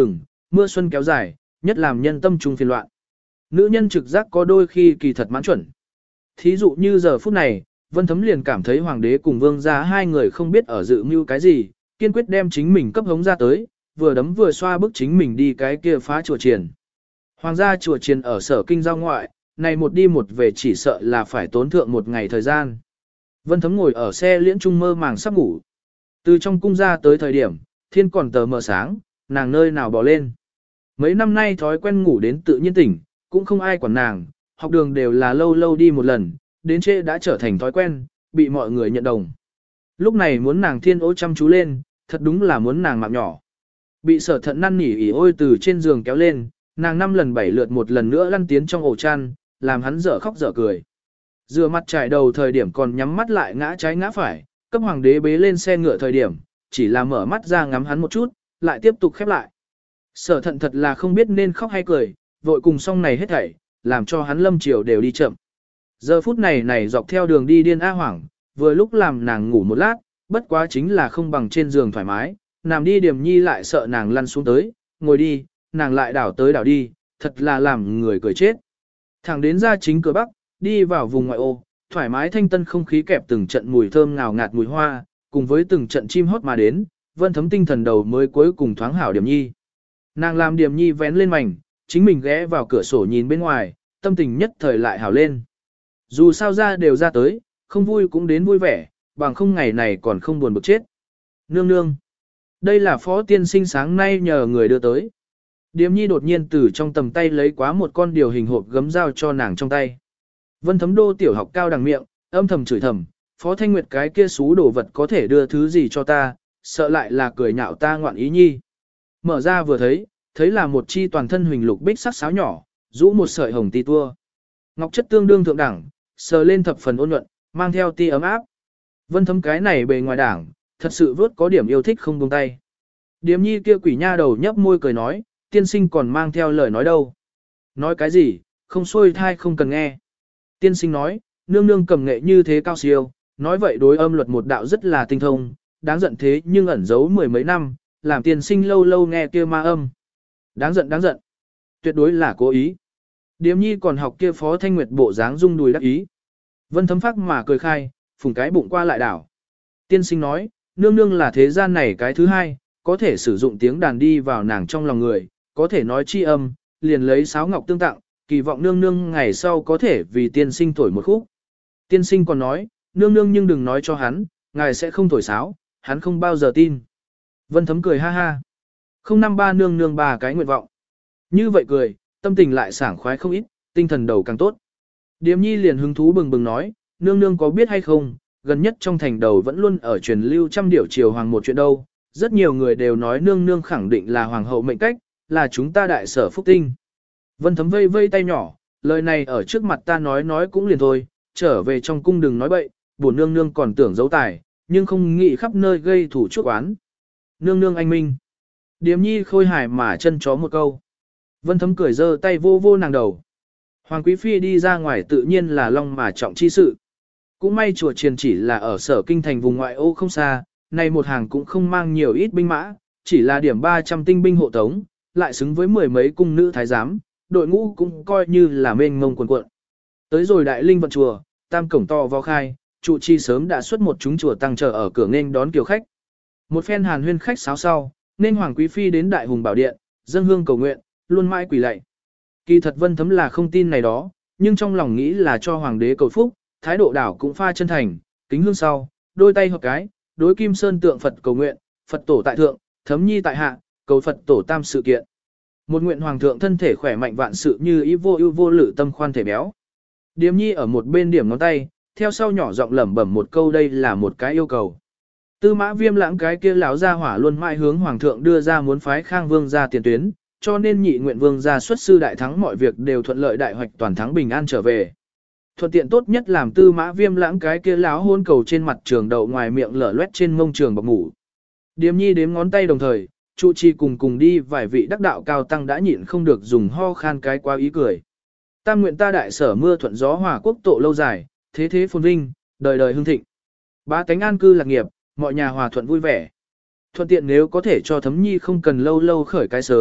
mưa xuân kéo dài, nhất làm nhân tâm trung phiền loạn. Nữ nhân trực giác có đôi khi kỳ thật mãn chuẩn. Thí dụ như giờ phút này, Vân Thấm liền cảm thấy hoàng đế cùng vương gia hai người không biết ở dự mưu cái gì, kiên quyết đem chính mình cấp hống ra tới, vừa đấm vừa xoa bức chính mình đi cái kia phá chùa chiền. Hoàng gia chùa chiền ở sở kinh giao ngoại, này một đi một về chỉ sợ là phải tốn thượng một ngày thời gian. Vân Thấm ngồi ở xe liễn trung mơ màng sắp ngủ. Từ trong cung ra tới thời điểm, thiên còn tờ mờ sáng, nàng nơi nào bỏ lên. Mấy năm nay thói quen ngủ đến tự nhiên tỉnh, cũng không ai quản nàng, học đường đều là lâu lâu đi một lần, đến trễ đã trở thành thói quen, bị mọi người nhận đồng. Lúc này muốn nàng thiên ố chăm chú lên, thật đúng là muốn nàng mạng nhỏ. Bị sở thận năn nỉ ỉ ôi từ trên giường kéo lên, nàng năm lần bảy lượt một lần nữa lăn tiến trong ổ chăn, làm hắn dở khóc dở cười. Rửa mặt trải đầu thời điểm còn nhắm mắt lại ngã trái ngã phải, cấp hoàng đế bế lên xe ngựa thời điểm, chỉ là mở mắt ra ngắm hắn một chút, lại tiếp tục khép lại. Sở thận thật là không biết nên khóc hay cười, vội cùng xong này hết thảy, làm cho hắn lâm chiều đều đi chậm. Giờ phút này này dọc theo đường đi điên a hoảng, vừa lúc làm nàng ngủ một lát, bất quá chính là không bằng trên giường thoải mái, nằm đi Điềm Nhi lại sợ nàng lăn xuống tới, ngồi đi, nàng lại đảo tới đảo đi, thật là làm người cười chết. Thẳng đến ra chính cửa Bắc, đi vào vùng ngoại ô, thoải mái thanh tân không khí kẹp từng trận mùi thơm ngào ngạt mùi hoa, cùng với từng trận chim hót mà đến, Vân Thấm tinh thần đầu mới cuối cùng thoáng hảo Điềm Nhi. Nàng làm Điềm Nhi vén lên mảnh, chính mình ghé vào cửa sổ nhìn bên ngoài, tâm tình nhất thời lại hảo lên. Dù sao ra đều ra tới, không vui cũng đến vui vẻ, bằng không ngày này còn không buồn bực chết. Nương nương. Đây là phó tiên sinh sáng nay nhờ người đưa tới. Điềm Nhi đột nhiên từ trong tầm tay lấy quá một con điều hình hộp gấm dao cho nàng trong tay. Vân Thấm đô tiểu học cao đằng miệng, âm thầm chửi thầm, phó thanh nguyệt cái kia xú đồ vật có thể đưa thứ gì cho ta, sợ lại là cười nhạo ta ngoạn ý nhi. Mở ra vừa thấy, thấy là một chi toàn thân huỳnh lục bích sắc sáo nhỏ, rũ một sợi hồng ti tua. Ngọc chất tương đương thượng đẳng, sờ lên thập phần ôn nhuận, mang theo ti ấm áp. Vân Thấm cái này bề ngoài đảng, thật sự vớt có điểm yêu thích không buông tay. Điềm Nhi kia quỷ nha đầu nhấp môi cười nói, tiên sinh còn mang theo lời nói đâu. Nói cái gì, không xuôi thai không cần nghe. Tiên sinh nói, nương nương cầm nghệ như thế cao siêu, nói vậy đối âm luật một đạo rất là tinh thông, đáng giận thế nhưng ẩn giấu mười mấy năm, làm tiên sinh lâu lâu nghe kia ma âm. Đáng giận đáng giận. Tuyệt đối là cố ý. Điềm Nhi còn học kia phó thanh nguyệt bộ dáng rung đùi đắc ý. Vân Thấm phát mà cười khai, phùng cái bụng qua lại đảo. Tiên sinh nói, nương nương là thế gian này cái thứ hai, có thể sử dụng tiếng đàn đi vào nàng trong lòng người, có thể nói chi âm, liền lấy sáo ngọc tương tặng, kỳ vọng nương nương ngày sau có thể vì tiên sinh thổi một khúc. Tiên sinh còn nói, nương nương nhưng đừng nói cho hắn, ngài sẽ không thổi sáo, hắn không bao giờ tin. Vân Thấm cười ha ha. Không năm ba nương nương ba cái nguyện vọng. Như vậy cười, tâm tình lại sảng khoái không ít, tinh thần đầu càng tốt. Điềm Nhi liền hứng thú bừng bừng nói, nương nương có biết hay không, gần nhất trong thành đầu vẫn luôn ở truyền lưu trăm điểu triều hoàng một chuyện đâu. Rất nhiều người đều nói nương nương khẳng định là hoàng hậu mệnh cách, là chúng ta đại sở phúc tinh. Vân Thấm vây vây tay nhỏ, lời này ở trước mặt ta nói nói cũng liền thôi, trở về trong cung đừng nói bậy, bổn nương nương còn tưởng giấu tài, nhưng không nghĩ khắp nơi gây thủ chuốc oán. Nương nương anh minh. Điềm Nhi khôi hài mà chân chó một câu. Vân Thấm cười giơ tay vô vô nàng đầu. Hoàng quý phi đi ra ngoài tự nhiên là long mà trọng chi sự. Cũng may chùa chiền chỉ là ở sở kinh thành vùng ngoại ô không xa, này một hàng cũng không mang nhiều ít binh mã, chỉ là điểm ba trăm tinh binh hộ tống, lại xứng với mười mấy cung nữ thái giám, đội ngũ cũng coi như là mênh mông quần cuộn. Tới rồi đại linh vận chùa, tam cổng to vào khai, trụ trì sớm đã xuất một chúng chùa tăng chờ ở cửa nghênh đón kiều khách. Một phen hàn huyên khách sáo sau, nên hoàng quý phi đến đại hùng bảo điện, dâng hương cầu nguyện, luôn mãi quỳ lạy. Kỳ thật Vân Thấm là không tin này đó, nhưng trong lòng nghĩ là cho hoàng đế cầu phúc, thái độ đảo cũng pha chân thành, kính hương sau, đôi tay hợp cái, đối Kim Sơn tượng Phật cầu nguyện, Phật tổ tại thượng, Thấm Nhi tại hạ, cầu Phật tổ tam sự kiện. Một nguyện hoàng thượng thân thể khỏe mạnh vạn sự như ý vô ưu vô lự tâm khoan thể béo. Điềm Nhi ở một bên điểm ngón tay, theo sau nhỏ giọng lẩm bẩm một câu đây là một cái yêu cầu. Tư Mã Viêm lãng cái kia lão gia hỏa luôn mãi hướng hoàng thượng đưa ra muốn phái Khang Vương ra tiền tuyến, cho nên nhị nguyện vương gia xuất sư đại thắng mọi việc đều thuận lợi đại hoạch toàn thắng bình an trở về. Thuận tiện tốt nhất làm Tư Mã Viêm lãng cái kia lão hôn cầu trên mặt trường đậu ngoài miệng lở loét trên mông trường bọc ngủ. Điềm Nhi đếm ngón tay đồng thời, trụ trì cùng cùng đi vài vị đắc đạo cao tăng đã nhịn không được dùng ho khan cái quá ý cười. Tam nguyện ta đại sở mưa thuận gió hòa quốc tổ lâu dài, thế thế phồn vinh, đời đời hưng thịnh. Bá tánh an cư lạc nghiệp, mọi nhà hòa thuận vui vẻ. Thuận tiện nếu có thể cho Thấm Nhi không cần lâu lâu khởi cái sớm,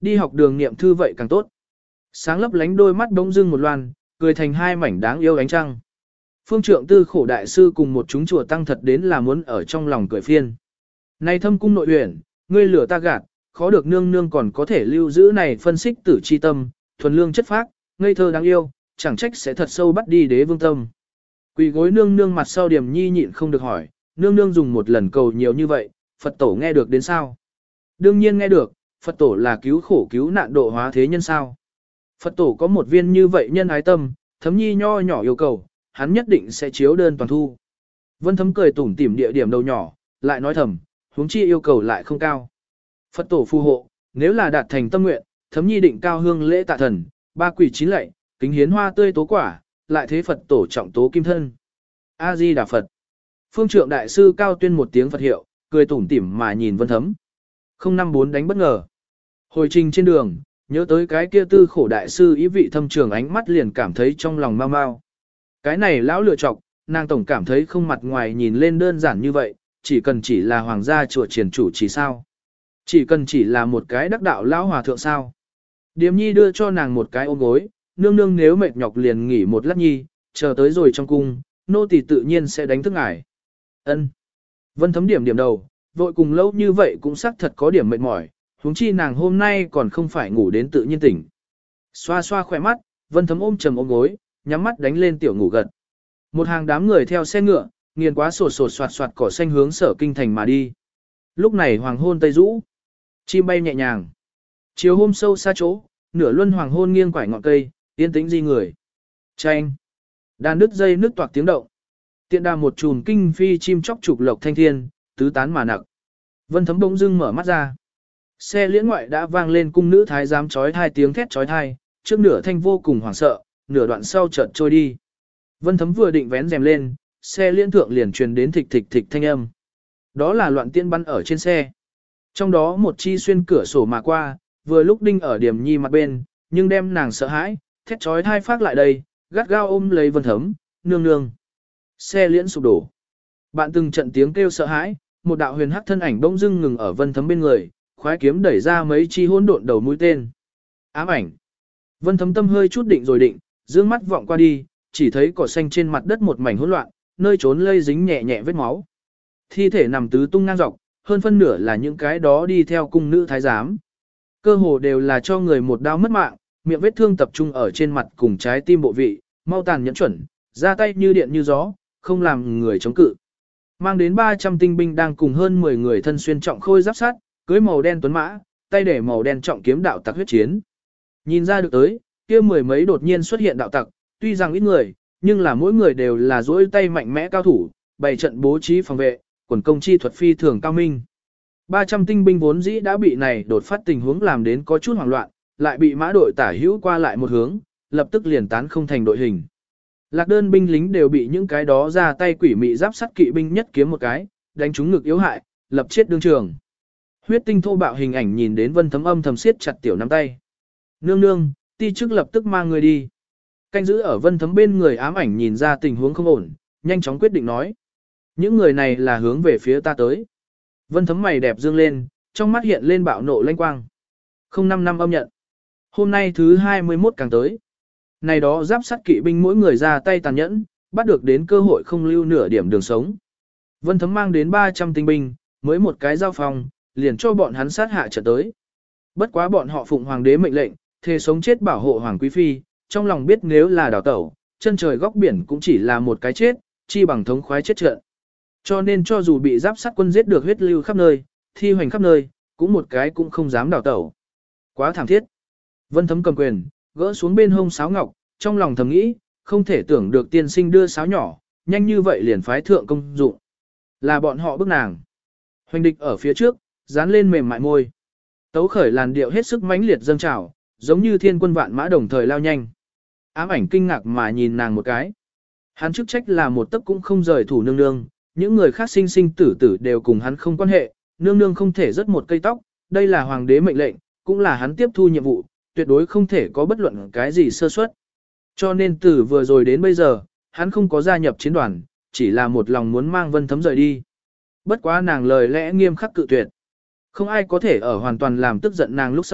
đi học đường niệm thư vậy càng tốt. Sáng lấp lánh đôi mắt bỗng dưng một loan, cười thành hai mảnh đáng yêu ánh trăng. Phương trượng tư khổ đại sư cùng một chúng chùa tăng thật đến là muốn ở trong lòng cười phiên. Này thâm cung nội huyền, ngươi lửa ta gạt, khó được nương nương còn có thể lưu giữ này phân xích tử chi tâm, thuần lương chất phác, ngây thơ đáng yêu, chẳng trách sẽ thật sâu bắt đi đế vương tâm. Quỳ gối nương nương mặt sau Điểm Nhi nhịn không được hỏi, nương nương dùng một lần cầu nhiều như vậy, Phật tổ nghe được đến sao? Đương nhiên nghe được, Phật tổ là cứu khổ cứu nạn độ hóa thế nhân sao? Phật tổ có một viên như vậy nhân ái tâm, Thấm Nhi nho nhỏ yêu cầu, hắn nhất định sẽ chiếu đơn toàn thu. Vân Thấm cười tủm tỉm địa điểm đầu nhỏ, lại nói thầm, huống chi yêu cầu lại không cao. Phật tổ phù hộ, nếu là đạt thành tâm nguyện, Thấm Nhi định cao hương lễ tạ thần, ba quỷ chín lạy, kính hiến hoa tươi tố quả, lại thế Phật tổ trọng tố kim thân. A Di Đà Phật. Phương trượng đại sư cao tuyên một tiếng Phật hiệu, cười tủm tỉm mà nhìn Vân Thấm. không năm bốn đánh bất ngờ. Hồi trình trên đường, nhớ tới cái kia tư khổ đại sư ý vị thâm trường ánh mắt liền cảm thấy trong lòng mau mau. Cái này lão lựa chọc, nàng tổng cảm thấy không mặt ngoài nhìn lên đơn giản như vậy, chỉ cần chỉ là hoàng gia chùa triển chủ chỉ sao. Chỉ cần chỉ là một cái đắc đạo lão hòa thượng sao. Điềm Nhi đưa cho nàng một cái ôm gối, nương nương nếu mệt nhọc liền nghỉ một lát nhi, chờ tới rồi trong cung, nô tỳ tự nhiên sẽ đánh thức ngài. Ân. Vân Thấm điểm điểm đầu, vội cùng lâu như vậy cũng xác thật có điểm mệt mỏi, huống chi nàng hôm nay còn không phải ngủ đến tự nhiên tỉnh. Xoa xoa khỏe mắt, Vân Thấm ôm trầm ôm gối, nhắm mắt đánh lên tiểu ngủ gật. Một hàng đám người theo xe ngựa, nghiền quá sột sột soạt soạt cỏ xanh hướng Sở Kinh thành mà đi. Lúc này hoàng hôn tây rũ, chim bay nhẹ nhàng. Chiều hôm sâu xa chỗ, nửa luân hoàng hôn nghiêng quải ngọn cây, yên tĩnh di người. Chanh. Đàn đứt dây nước toạc tiếng động. Tiện đà một chùm kinh phi chim chóc trục lộc thanh thiên, tứ tán mà nặc. Vân Thấm bỗng dưng mở mắt ra. Xe liễn ngoại đã vang lên cung nữ thái giám chói hai tiếng thét chói tai, trước nửa thanh vô cùng hoảng sợ, nửa đoạn sau chợt trôi đi. Vân Thấm vừa định vén rèm lên, xe liễn thượng liền truyền đến thịch thịch thịch thanh âm. Đó là loạn tiên bắn ở trên xe. Trong đó một chi xuyên cửa sổ mà qua, vừa lúc đinh ở Điểm Nhi mặt bên, nhưng đem nàng sợ hãi, thét chói tai phát lại đây, gắt gao ôm lấy Vân Thấm, nương nương. Xe liễn sụp đổ. Bạn từng trận tiếng kêu sợ hãi, một đạo huyền hắc thân ảnh bỗng dưng ngừng ở Vân Thấm bên người, khoái kiếm đẩy ra mấy chi hỗn độn đầu mũi tên. Ám ảnh. Vân Thấm tâm hơi chút định rồi định, dương mắt vọng qua đi, chỉ thấy cỏ xanh trên mặt đất một mảnh hỗn loạn, nơi trốn lây dính nhẹ nhẹ vết máu. Thi thể nằm tứ tung ngang dọc, hơn phân nửa là những cái đó đi theo cung nữ thái giám. Cơ hồ đều là cho người một đau mất mạng, miệng vết thương tập trung ở trên mặt cùng trái tim bộ vị, mau tàn nhẫn chuẩn, ra tay như điện như gió, không làm người chống cự. Mang đến ba trăm tinh binh đang cùng hơn mười người thân xuyên trọng khôi giáp sát, cưới màu đen tuấn mã, tay để màu đen trọng kiếm đạo tặc huyết chiến. Nhìn ra được tới, kia mười mấy đột nhiên xuất hiện đạo tặc, tuy rằng ít người, nhưng là mỗi người đều là duỗi tay mạnh mẽ cao thủ, bày trận bố trí phòng vệ, quần công chi thuật phi thường cao minh. ba trăm tinh binh vốn dĩ đã bị này đột phát tình huống làm đến có chút hoảng loạn, lại bị mã đội tả hữu qua lại một hướng, lập tức liền tán không thành đội hình. Lạc đơn binh lính đều bị những cái đó ra tay quỷ mị giáp sắt kỵ binh nhất kiếm một cái, đánh trúng ngực yếu hại, lập chết đương trường. Huyết tinh thô bạo hình ảnh nhìn đến Vân Thấm âm thầm siết chặt tiểu nắm tay. Nương nương, ti chức lập tức mang người đi. Canh giữ ở Vân Thấm bên người ám ảnh nhìn ra tình huống không ổn, nhanh chóng quyết định nói. Những người này là hướng về phía ta tới. Vân Thấm mày đẹp dương lên, trong mắt hiện lên bạo nộ lanh quang. Không năm năm âm nhận. Hôm nay thứ hai mươi mốt càng tới. Này đó giáp sắt kỵ binh mỗi người ra tay tàn nhẫn, bắt được đến cơ hội không lưu nửa điểm đường sống. Vân Thấm mang đến ba trăm tinh binh, mới một cái giao phòng, liền cho bọn hắn sát hạ trận tới. Bất quá bọn họ phụng hoàng đế mệnh lệnh, thề sống chết bảo hộ hoàng quý phi, trong lòng biết nếu là đào tẩu, chân trời góc biển cũng chỉ là một cái chết, chi bằng thống khoái chết trận. Cho nên cho dù bị giáp sắt quân giết được huyết lưu khắp nơi, thi hoành khắp nơi, cũng một cái cũng không dám đào tẩu. Quá thảm thiết. Vân Thấm cầm quyền, gỡ xuống bên hông sáo ngọc, trong lòng thầm nghĩ, không thể tưởng được tiên sinh đưa sáo nhỏ, nhanh như vậy liền phái thượng công dụng. Là bọn họ bức nàng. Hoành địch ở phía trước, dán lên mềm mại môi. Tấu khởi làn điệu hết sức mãnh liệt dâng trào, giống như thiên quân vạn mã đồng thời lao nhanh. Ám ảnh kinh ngạc mà nhìn nàng một cái. Hắn chức trách là một tấc cũng không rời thủ nương nương, những người khác sinh sinh tử tử đều cùng hắn không quan hệ, nương nương không thể rớt một cây tóc, đây là hoàng đế mệnh lệnh, cũng là hắn tiếp thu nhiệm vụ, tuyệt đối không thể có bất luận cái gì sơ suất. Cho nên từ vừa rồi đến bây giờ, hắn không có gia nhập chiến đoàn, chỉ là một lòng muốn mang Vân Thấm rời đi. Bất quá nàng lời lẽ nghiêm khắc cự tuyệt. Không ai có thể ở hoàn toàn làm tức giận nàng lúc sau,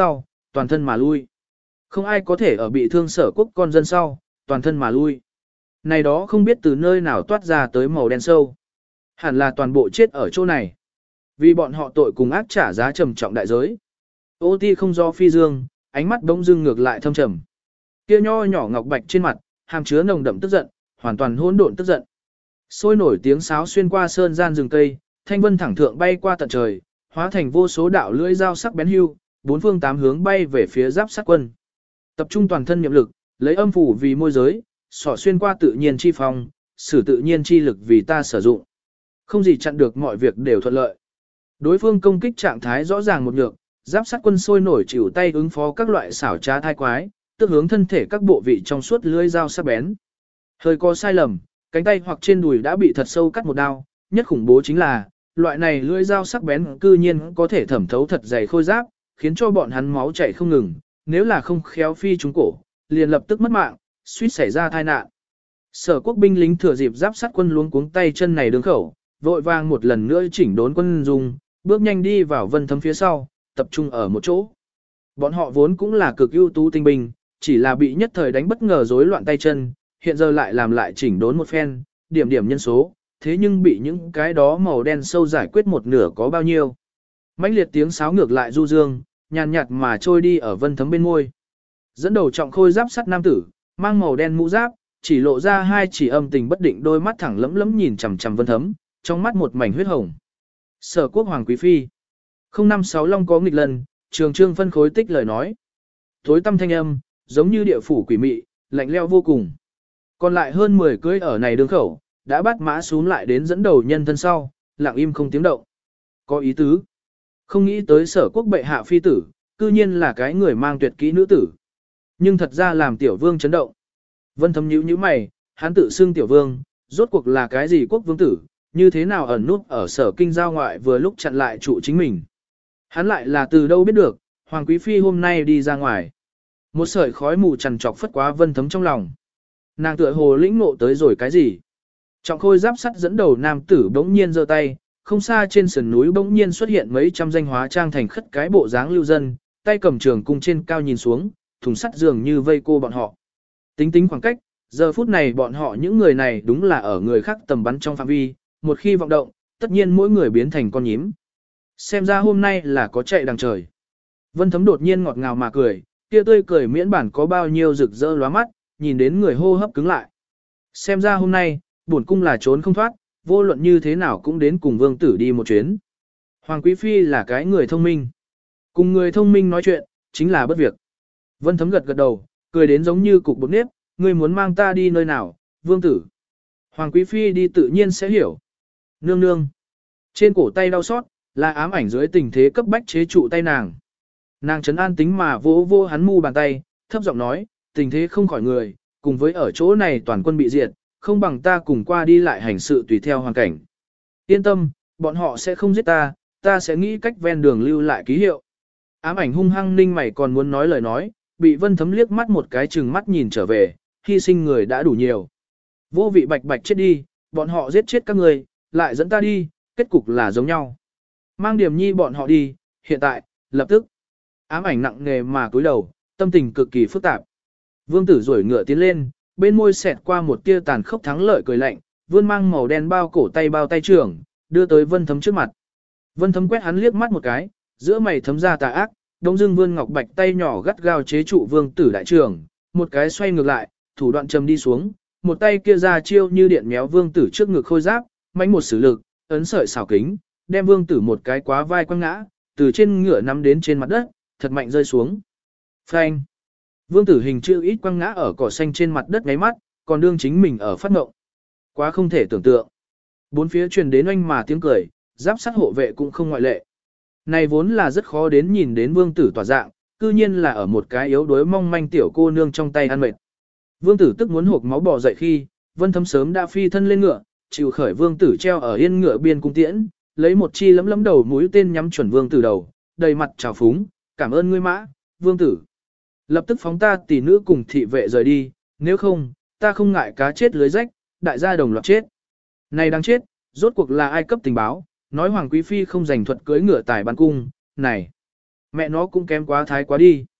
toàn thân mà lui. Không ai có thể ở bị thương Sở Quốc con dân sau, toàn thân mà lui. Này đó không biết từ nơi nào toát ra tới màu đen sâu. Hẳn là toàn bộ chết ở chỗ này. Vì bọn họ tội cùng ác trả giá trầm trọng đại giới. Ô Ti không do phi dương, ánh mắt bỗng dưng ngược lại thâm trầm. Kia nho nhỏ ngọc bạch trên mặt, hàm chứa nồng đậm tức giận, hoàn toàn hỗn độn tức giận. Sôi nổi tiếng sáo xuyên qua sơn gian rừng cây, thanh vân thẳng thượng bay qua tận trời, hóa thành vô số đạo lưỡi dao sắc bén hưu, bốn phương tám hướng bay về phía giáp sát quân. Tập trung toàn thân niệm lực, lấy âm phủ vì môi giới, xỏ xuyên qua tự nhiên chi phong, sử tự nhiên chi lực vì ta sử dụng. Không gì chặn được mọi việc đều thuận lợi. Đối phương công kích trạng thái rõ ràng một nhược, giáp sát quân sôi nổi chịu tay ứng phó các loại xảo trá thai quái, tức hướng thân thể các bộ vị trong suốt lưỡi dao sắc bén. Hơi có sai lầm, cánh tay hoặc trên đùi đã bị thật sâu cắt một đao, nhất khủng bố chính là, loại này lưỡi dao sắc bén cư nhiên có thể thẩm thấu thật dày khôi giáp, khiến cho bọn hắn máu chảy không ngừng, nếu là không khéo phi trúng cổ, liền lập tức mất mạng, suýt xảy ra tai nạn. Sở Quốc binh lính thừa dịp giáp sát quân luống cuống tay chân này đứng khẩu, vội vàng một lần nữa chỉnh đốn quân dung, bước nhanh đi vào Vân Thấm phía sau, tập trung ở một chỗ. Bọn họ vốn cũng là cực ưu tú tinh binh, chỉ là bị nhất thời đánh bất ngờ rối loạn tay chân, hiện giờ lại làm lại chỉnh đốn một phen, điểm điểm nhân số, thế nhưng bị những cái đó màu đen sâu giải quyết một nửa có bao nhiêu. Mãnh liệt tiếng sáo ngược lại du dương, nhàn nhạt mà trôi đi ở Vân Thấm bên môi. Dẫn đầu trọng khôi giáp sắt nam tử, mang màu đen mũ giáp, chỉ lộ ra hai chỉ âm tình bất định đôi mắt thẳng lẫm lẫm nhìn chằm chằm Vân Thấm, trong mắt một mảnh huyết hồng. Sở Quốc Hoàng Quý Phi. không năm sáu Long có nghịch lần, Trường Trương phân khối tích lời nói. Tối tâm thanh âm, giống như địa phủ quỷ mị, lạnh leo vô cùng. Còn lại hơn mười cưới ở này đường khẩu, đã bắt mã xuống lại đến dẫn đầu nhân thân sau, lặng im không tiếng động. Có ý tứ. Không nghĩ tới Sở Quốc bệ hạ phi tử, cư nhiên là cái người mang tuyệt kỹ nữ tử. Nhưng thật ra làm tiểu vương chấn động. Vân Thấm nhíu nhíu mày, hắn tự xưng tiểu vương, rốt cuộc là cái gì quốc vương tử, như thế nào ẩn núp ở Sở Kinh giao ngoại vừa lúc chặn lại trụ chính mình. Hắn lại là từ đâu biết được, Hoàng Quý Phi hôm nay đi ra ngoài. Một sợi khói mù trằn trọc phất quá Vân Thấm trong lòng. Nàng tựa hồ lĩnh ngộ tới rồi cái gì. Trọng khôi giáp sắt dẫn đầu nam tử bỗng nhiên giơ tay, không xa trên sườn núi bỗng nhiên xuất hiện mấy trăm danh hóa trang thành khất cái bộ dáng lưu dân, tay cầm trường cung trên cao nhìn xuống, thùng sắt dường như vây cô bọn họ. Tính tính khoảng cách, giờ phút này bọn họ những người này đúng là ở người khác tầm bắn trong phạm vi, một khi vọng động, tất nhiên mỗi người biến thành con nhím. Xem ra hôm nay là có chạy đằng trời. Vân Thấm đột nhiên ngọt ngào mà cười, kia tươi cười miễn bản có bao nhiêu rực rỡ lóa mắt, nhìn đến người hô hấp cứng lại. Xem ra hôm nay, bổn cung là trốn không thoát, vô luận như thế nào cũng đến cùng vương tử đi một chuyến. Hoàng Quý Phi là cái người thông minh. Cùng người thông minh nói chuyện, chính là bất việc. Vân Thấm gật gật đầu, cười đến giống như cục bột nếp, ngươi muốn mang ta đi nơi nào, vương tử. Hoàng Quý Phi đi tự nhiên sẽ hiểu. Nương nương. Trên cổ tay đau xót, là ám ảnh dưới tình thế cấp bách chế trụ tay nàng. Nàng trấn an tính mà vỗ vỗ hắn mu bàn tay, thấp giọng nói, tình thế không khỏi người, cùng với ở chỗ này toàn quân bị diệt, không bằng ta cùng qua đi lại hành sự tùy theo hoàn cảnh. Yên tâm, bọn họ sẽ không giết ta, ta sẽ nghĩ cách ven đường lưu lại ký hiệu. Ám ảnh hung hăng ninh mày còn muốn nói lời nói, bị Vân Thấm liếc mắt một cái chừng mắt nhìn trở về, hy sinh người đã đủ nhiều. Vô vị bạch bạch chết đi, bọn họ giết chết các người, lại dẫn ta đi, kết cục là giống nhau. Mang Điểm Nhi bọn họ đi, hiện tại, lập tức. Ám ảnh nặng nề mà cúi đầu, tâm tình cực kỳ phức tạp. Vương tử rủi ngựa tiến lên, bên môi xẹt qua một tia tàn khốc thắng lợi cười lạnh, vươn mang màu đen bao cổ tay bao tay trưởng, đưa tới Vân Thấm trước mặt. Vân Thấm quét hắn liếc mắt một cái, giữa mày thấm ra tà ác, đông dưng vươn ngọc bạch tay nhỏ gắt gao chế trụ vương tử đại trưởng, một cái xoay ngược lại, thủ đoạn trầm đi xuống, một tay kia ra chiêu như điện méo vương tử trước ngực khôi giáp, mãnh một sử lực, ấn sợi xảo kính, đem vương tử một cái quá vai quăng ngã, từ trên ngựa nắm đến trên mặt đất, thật mạnh rơi xuống. Phanh! Vương tử hình chữ ít quăng ngã ở cỏ xanh trên mặt đất ngáy mắt, còn đương chính mình ở phát ngộng. Quá không thể tưởng tượng. Bốn phía truyền đến oanh mà tiếng cười, giáp sát hộ vệ cũng không ngoại lệ. Này vốn là rất khó đến nhìn đến vương tử tỏa dạng, cư nhiên là ở một cái yếu đuối mong manh tiểu cô nương trong tay ăn mệt. Vương tử tức muốn hộp máu bò dậy khi, Vân Thấm sớm đã phi thân lên ngựa, chịu khởi vương tử treo ở yên ngựa biên cung tiễn, lấy một chi lấm lấm đầu mũi tên nhắm chuẩn vương tử đầu, đầy mặt trào phúng, cảm ơn ngươi mã, vương tử. Lập tức phóng ta tỷ nữ cùng thị vệ rời đi, nếu không, ta không ngại cá chết lưới rách, đại gia đồng loạt chết. Này đang chết, rốt cuộc là ai cấp tình báo, nói Hoàng Quý Phi không giành thuật cưới ngựa tài ban cung, này. Mẹ nó cũng kém quá thái quá đi.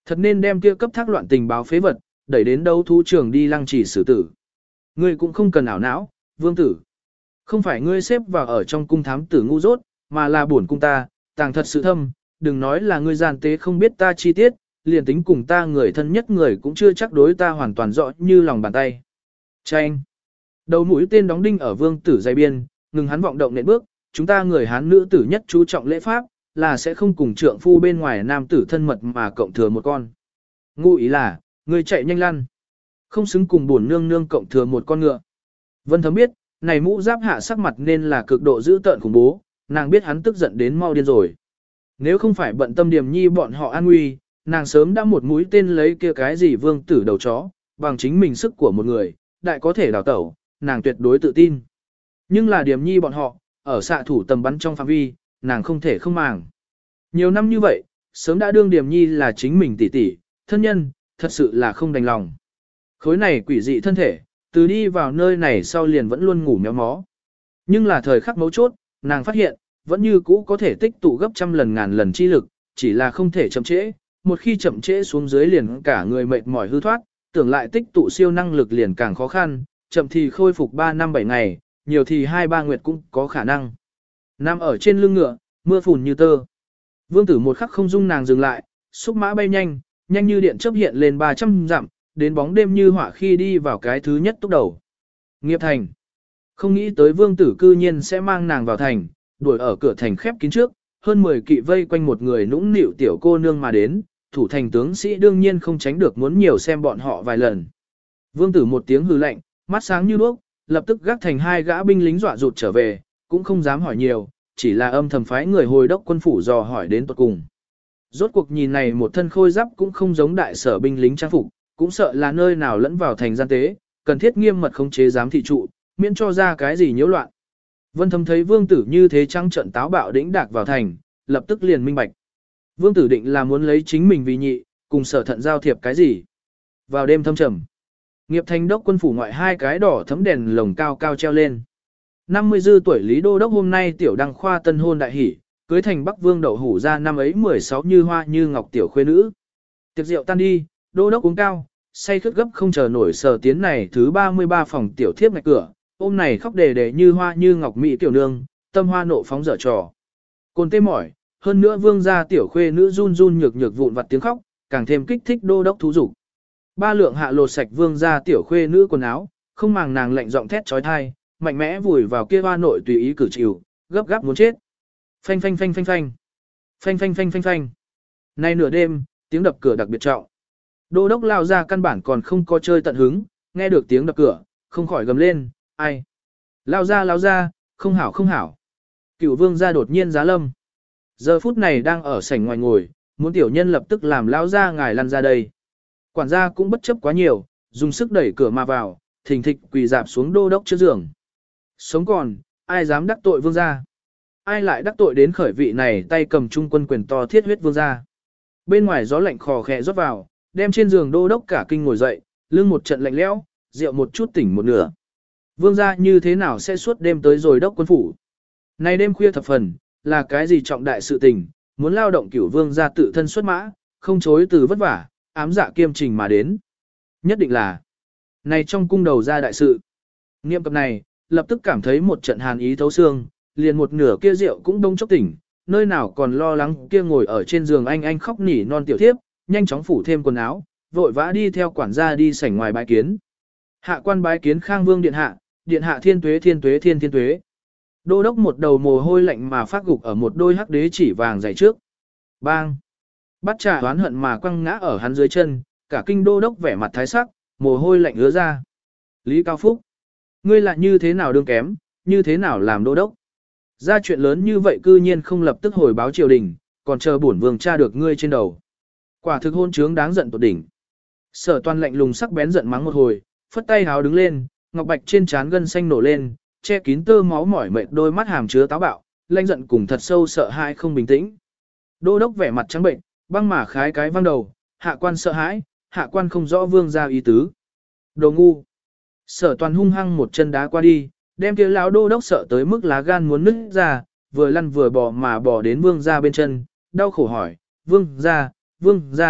Thật nên đem kia cấp thác loạn tình báo phế vật, đẩy đến đấu thú trường đi lăng trì xử tử. Ngươi cũng không cần ảo não, vương tử. Không phải ngươi xếp vào ở trong cung thám tử ngu dốt, mà là bổn cung ta, tàng thật sự thâm, đừng nói là ngươi gian tế không biết ta chi tiết, liền tính cùng ta người thân nhất người cũng chưa chắc đối ta hoàn toàn rõ như lòng bàn tay. Chanh. Đầu mũi tên đóng đinh ở vương tử dây biên, ngừng hắn vọng động nện bước, chúng ta người Hán nữ tử nhất chú trọng lễ pháp, là sẽ không cùng trượng phu bên ngoài nam tử thân mật mà cộng thừa một con. Ngụ ý là, ngươi chạy nhanh lăn. Không xứng cùng bổn nương nương cộng thừa một con ngựa. Vân Thấm biết, này mũ giáp hạ sắc mặt nên là cực độ dữ tợn khủng bố, nàng biết hắn tức giận đến mau điên rồi. Nếu không phải bận tâm Điềm Nhi bọn họ an nguy, nàng sớm đã một mũi tên lấy kia cái gì vương tử đầu chó, bằng chính mình sức của một người, đại có thể đào tẩu, nàng tuyệt đối tự tin. Nhưng là Điềm Nhi bọn họ, ở xạ thủ tầm bắn trong phạm vi, nàng không thể không màng. Nhiều năm như vậy, sớm đã đương Điềm Nhi là chính mình tỷ tỷ, thân nhân, thật sự là không đành lòng. Khối này quỷ dị thân thể, từ đi vào nơi này sau liền vẫn luôn ngủ méo mó. Nhưng là thời khắc mấu chốt, nàng phát hiện, vẫn như cũ có thể tích tụ gấp trăm lần ngàn lần chi lực, chỉ là không thể chậm trễ, một khi chậm trễ xuống dưới liền cả người mệt mỏi hư thoát, tưởng lại tích tụ siêu năng lực liền càng khó khăn, chậm thì khôi phục ba năm bảy ngày, nhiều thì hai ba nguyệt cũng có khả năng. Nằm ở trên lưng ngựa, mưa phùn như tơ. Vương tử một khắc không dung nàng dừng lại, xúc mã bay nhanh, nhanh như điện chớp hiện lên ba trăm dặm, đến bóng đêm như họa khi đi vào cái thứ nhất túc đầu. Nghiệp thành. Không nghĩ tới vương tử cư nhiên sẽ mang nàng vào thành, đuổi ở cửa thành khép kín trước, hơn mười kỵ vây quanh một người nũng nịu tiểu cô nương mà đến, thủ thành tướng sĩ đương nhiên không tránh được muốn nhiều xem bọn họ vài lần. Vương tử một tiếng hừ lạnh, mắt sáng như đuốc, lập tức gác thành hai gã binh lính dọa rụt trở về, cũng không dám hỏi nhiều, chỉ là âm thầm phái người hồi đốc quân phủ dò hỏi đến tuột cùng. Rốt cuộc nhìn này một thân khôi giáp cũng không giống đại sở binh lính trang phục, cũng sợ là nơi nào lẫn vào thành gian tế, cần thiết nghiêm mật khống chế giám thị trụ, miễn cho ra cái gì nhiễu loạn. Vân Thấm thấy vương tử như thế trăng trận táo bạo đĩnh đạc vào thành, lập tức liền minh bạch. Vương tử định là muốn lấy chính mình vì nhị, cùng sở thận giao thiệp cái gì. Vào đêm thâm trầm, Nghiệp thành đốc quân phủ ngoại hai cái đỏ thấm đèn lồng cao cao treo lên. năm mươi dư tuổi Lý Đô đốc hôm nay tiểu đăng khoa tân hôn đại hỷ, cưới thành Bắc Vương đậu hủ ra năm ấy mười sáu như hoa như ngọc tiểu khuê nữ. Tiệc rượu tan đi, Đô đốc uống cao, say khướt gấp không chờ nổi sở tiến này thứ ba mươi ba phòng tiểu thiếp ngạch cửa, ôm này khóc đề đề như hoa như ngọc mỹ tiểu nương, tâm hoa nộ phóng dở trò. Cồn tê mỏi, hơn nữa vương gia tiểu khuê nữ run run nhược nhược vụn vặt tiếng khóc, càng thêm kích thích Đô đốc thú dục. Ba lượng hạ lột sạch vương gia tiểu khuê nữ quần áo, không màng nàng lạnh giọng thét trói thai, mạnh mẽ vùi vào kia hoa nội tùy ý cử chịu, gấp gáp muốn chết. Phanh phanh phanh phanh phanh. Phanh phanh phanh phanh phanh. Nay nửa đêm, tiếng đập cửa đặc biệt trọng. Đô đốc lao ra căn bản còn không có chơi tận hứng, nghe được tiếng đập cửa, không khỏi gầm lên, ai? Lao ra lao ra, không hảo không hảo. Cửu vương gia đột nhiên giá lâm. Giờ phút này đang ở sảnh ngoài ngồi, muốn tiểu nhân lập tức làm lao ra ngài lăn ra đây. Quản gia cũng bất chấp quá nhiều, dùng sức đẩy cửa mà vào, thình thịch quỳ dạp xuống đô đốc trước giường. Sống còn, ai dám đắc tội vương gia? Ai lại đắc tội đến khởi vị này tay cầm trung quân quyền to thiết huyết vương gia? Bên ngoài gió lạnh khò khẽ rót vào, đem trên giường đô đốc cả kinh ngồi dậy, lưng một trận lạnh lẽo, rượu một chút tỉnh một nửa. Vương gia như thế nào sẽ suốt đêm tới rồi đốc quân phủ? Nay đêm khuya thập phần, là cái gì trọng đại sự tình, muốn lao động cửu vương gia tự thân xuất mã, không chối từ vất vả, ám dạ kiêm trình mà đến. Nhất định là, này trong cung đầu ra đại sự. Niệm cập này, lập tức cảm thấy một trận hàn ý thấu xương, liền một nửa kia rượu cũng đông chốc tỉnh, nơi nào còn lo lắng kia ngồi ở trên giường anh anh khóc nỉ non tiểu thiếp, nhanh chóng phủ thêm quần áo, vội vã đi theo quản gia đi sảnh ngoài bái kiến. Hạ quan bái kiến Khang Vương điện hạ, điện hạ thiên tuế thiên tuế thiên thiên tuế. Đô đốc một đầu mồ hôi lạnh mà phát gục ở một đôi hắc đế chỉ vàng dày trước. Bang! Bắt trà oán hận mà quăng ngã ở hắn dưới chân, cả kinh đô đốc vẻ mặt thái sắc, mồ hôi lạnh ứa ra. Lý Cao Phúc! Ngươi lại như thế nào đương kém, như thế nào làm đô đốc? Ra chuyện lớn như vậy cư nhiên không lập tức hồi báo triều đình, còn chờ bổn vương tra được ngươi trên đầu. Quả thực hôn trướng đáng giận tột đỉnh. Sở Toàn lạnh lùng sắc bén giận mắng một hồi, phất tay háo đứng lên, ngọc bạch trên trán gân xanh nổ lên, che kín tơ máu mỏi mệt đôi mắt hàm chứa táo bạo, lanh giận cùng thật sâu sợ hãi không bình tĩnh. Đô đốc vẻ mặt trắng bệnh, băng mà khái cái văng đầu, hạ quan sợ hãi, hạ quan không rõ vương gia ý tứ. Đồ ngu. Sở Toàn hung hăng một chân đá qua đi, đem kia lão đô đốc sợ tới mức lá gan muốn nứt ra, vừa lăn vừa bò mà bò đến vương gia bên chân, đau khổ hỏi, vương gia, vương gia,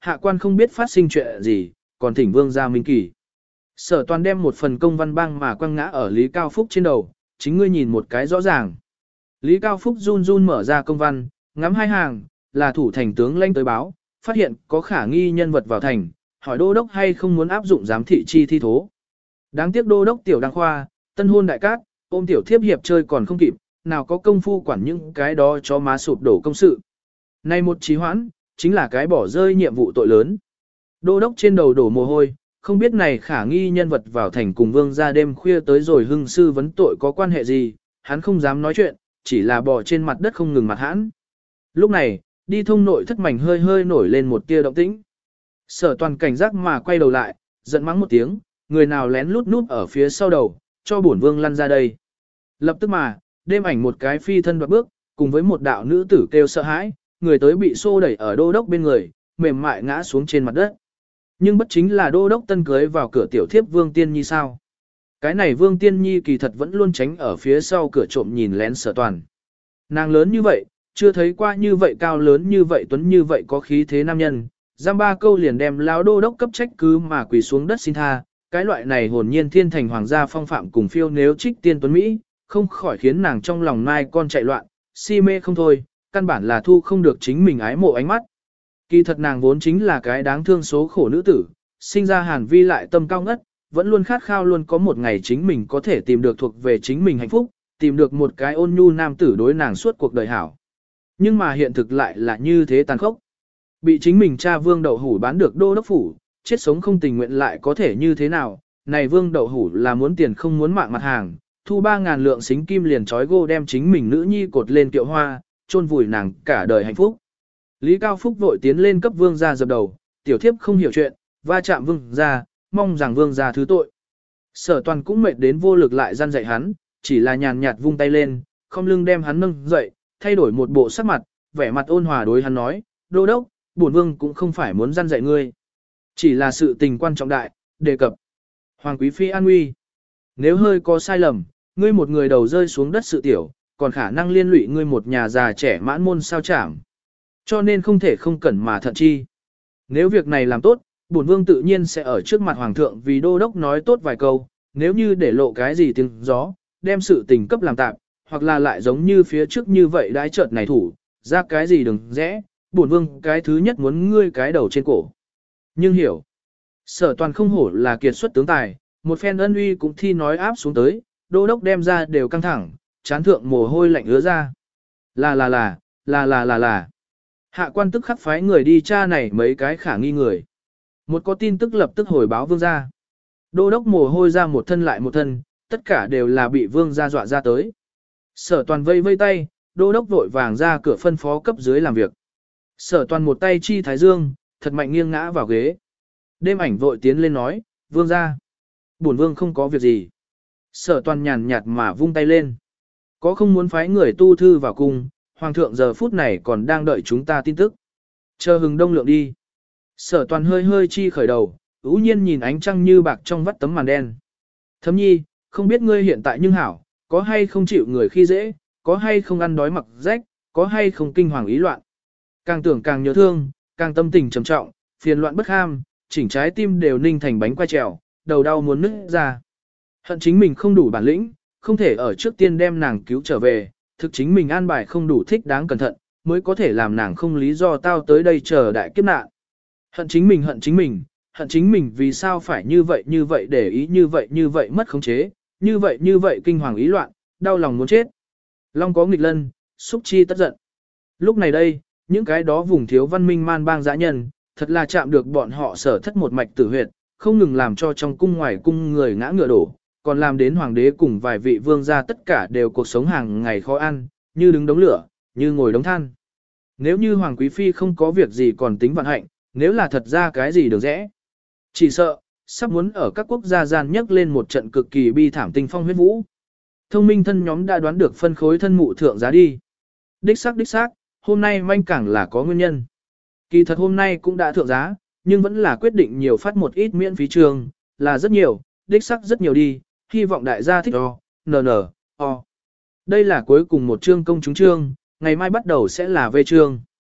hạ quan không biết phát sinh chuyện gì, còn thỉnh vương ra minh kỳ. Sở Toàn đem một phần công văn băng mà quăng ngã ở Lý Cao Phúc trên đầu, chính ngươi nhìn một cái rõ ràng. Lý Cao Phúc run run mở ra công văn, ngắm hai hàng, là thủ thành tướng lãnh tới báo, phát hiện có khả nghi nhân vật vào thành, hỏi đô đốc hay không muốn áp dụng giám thị chi thi thố. Đáng tiếc đô đốc tiểu đăng khoa, tân hôn đại cát, ôm tiểu thiếp hiệp chơi còn không kịp, nào có công phu quản những cái đó cho má sụp đổ công sự. Nay một trí hoãn, chính là cái bỏ rơi nhiệm vụ tội lớn. Đô đốc trên đầu đổ mồ hôi, không biết này khả nghi nhân vật vào thành cùng vương ra đêm khuya tới rồi hưng sư vấn tội có quan hệ gì, hắn không dám nói chuyện, chỉ là bò trên mặt đất không ngừng mặt hãn. Lúc này, đi thông nội thất mảnh hơi hơi nổi lên một tia động tĩnh. Sở Toàn cảnh giác mà quay đầu lại, giận mắng một tiếng, người nào lén lút núp ở phía sau đầu, cho bổn vương lăn ra đây. Lập tức mà, đêm ảnh một cái phi thân đoạt bước, cùng với một đạo nữ tử kêu sợ hãi, người tới bị xô đẩy ở đô đốc bên người, mềm mại ngã xuống trên mặt đất. Nhưng bất chính là đô đốc tân cưới vào cửa tiểu thiếp Vương Tiên Nhi sao? Cái này Vương Tiên Nhi kỳ thật vẫn luôn tránh ở phía sau cửa trộm nhìn lén Sở Toàn. Nàng lớn như vậy, chưa thấy qua như vậy cao lớn như vậy tuấn như vậy có khí thế nam nhân, giam ba câu liền đem lão đô đốc cấp trách cứ mà quỳ xuống đất xin tha, cái loại này hồn nhiên thiên thành hoàng gia phong phạm cùng phiêu nếu trích tiên tuấn Mỹ, không khỏi khiến nàng trong lòng nai con chạy loạn, si mê không thôi, căn bản là thu không được chính mình ái mộ ánh mắt. Kỳ thật nàng vốn chính là cái đáng thương số khổ nữ tử, sinh ra hàn vi lại tâm cao ngất, vẫn luôn khát khao luôn có một ngày chính mình có thể tìm được thuộc về chính mình hạnh phúc, tìm được một cái ôn nhu nam tử đối nàng suốt cuộc đời hảo. Nhưng mà hiện thực lại là như thế tàn khốc. Bị chính mình cha Vương Đậu Hủ bán được đô đốc phủ, chết sống không tình nguyện lại có thể như thế nào, này Vương Đậu Hủ là muốn tiền không muốn mạng mặt hàng, thu ba ngàn lượng xính kim liền trói gô đem chính mình nữ nhi cột lên kiệu hoa, chôn vùi nàng cả đời hạnh phúc. Lý Cao Phúc vội tiến lên cấp Vương gia dập đầu, tiểu thiếp không hiểu chuyện, va chạm Vương gia, mong rằng Vương gia thứ tội. Sở Toàn cũng mệt đến vô lực lại gian dạy hắn, chỉ là nhàn nhạt vung tay lên, không lưng đem hắn nâng dậy, thay đổi một bộ sắc mặt, vẻ mặt ôn hòa đối hắn nói, đô đốc, bổn vương cũng không phải muốn gian dạy ngươi. Chỉ là sự tình quan trọng đại, đề cập. Hoàng quý phi an nguy. Nếu hơi có sai lầm, ngươi một người đầu rơi xuống đất sự tiểu, còn khả năng liên lụy ngươi một nhà già trẻ mãn môn sao chảm. Cho nên không thể không cẩn mà thận chi. Nếu việc này làm tốt, bổn vương tự nhiên sẽ ở trước mặt hoàng thượng vì đô đốc nói tốt vài câu, nếu như để lộ cái gì tiếng gió, đem sự tình cấp làm tạm, hoặc là lại giống như phía trước như vậy đái chợt này thủ, ra cái gì đừng rẽ, bổn vương cái thứ nhất muốn ngươi cái đầu trên cổ. Nhưng hiểu, Sở Toàn không hổ là kiệt xuất tướng tài, một phen ân uy cũng thi nói áp xuống tới, đô đốc đem ra đều căng thẳng, chán thượng mồ hôi lạnh ứa ra. Là là là, là là là là. Hạ quan tức khắc phái người đi tra này mấy cái khả nghi người. Một có tin tức lập tức hồi báo vương gia. Đô đốc mồ hôi ra một thân lại một thân, tất cả đều là bị vương gia dọa ra tới. Sở Toàn vây vây tay, đô đốc vội vàng ra cửa phân phó cấp dưới làm việc. Sở Toàn một tay chi thái dương, thật mạnh nghiêng ngã vào ghế. Đêm ảnh vội tiến lên nói, vương gia. Bổn vương không có việc gì. Sở Toàn nhàn nhạt mà vung tay lên. Có không muốn phái người tu thư vào cung, hoàng thượng giờ phút này còn đang đợi chúng ta tin tức. Chờ hừng đông lượng đi. Sở Toàn hơi hơi chi khởi đầu, ú nhiên nhìn ánh trăng như bạc trong vắt tấm màn đen. Thấm nhi, không biết ngươi hiện tại nhưng hảo, có hay không chịu người khi dễ, có hay không ăn đói mặc rách, có hay không kinh hoàng ý loạn. Càng tưởng càng nhớ thương, càng tâm tình trầm trọng, phiền loạn bất ham, chỉnh trái tim đều ninh thành bánh quay trèo, đầu đau muốn nứt ra. Hận chính mình không đủ bản lĩnh, không thể ở trước tiên đem nàng cứu trở về, thực chính mình an bài không đủ thích đáng cẩn thận, mới có thể làm nàng không lý do tao tới đây chờ đại kiếp nạn. Hận chính mình hận chính mình, hận chính mình vì sao phải như vậy như vậy để ý như vậy như vậy mất khống chế, như vậy như vậy kinh hoàng ý loạn, đau lòng muốn chết. Long có nghịch lân, xúc chi tất giận. Lúc này đây, những cái đó vùng thiếu văn minh man bang dã nhân, thật là chạm được bọn họ sở thất một mạch tử huyệt, không ngừng làm cho trong cung ngoài cung người ngã ngựa đổ, còn làm đến hoàng đế cùng vài vị vương gia tất cả đều cuộc sống hàng ngày khó ăn, như đứng đống lửa, như ngồi đống than. Nếu như hoàng quý phi không có việc gì còn tính vận hạnh, nếu là thật ra cái gì được rẽ. Chỉ sợ, sắp muốn ở các quốc gia gian nhấc lên một trận cực kỳ bi thảm tinh phong huyết vũ. Thông minh thân nhóm đã đoán được phân khối thân mụ thượng giá đi. Đích xác đích xác, hôm nay manh cảng là có nguyên nhân. Kỳ thật hôm nay cũng đã thượng giá, nhưng vẫn là quyết định nhiều phát một ít miễn phí trường, là rất nhiều, đích xác rất nhiều đi, hy vọng đại gia thích o, nn, o. Đây là cuối cùng một chương công chúng chương, ngày mai bắt đầu sẽ là về chương.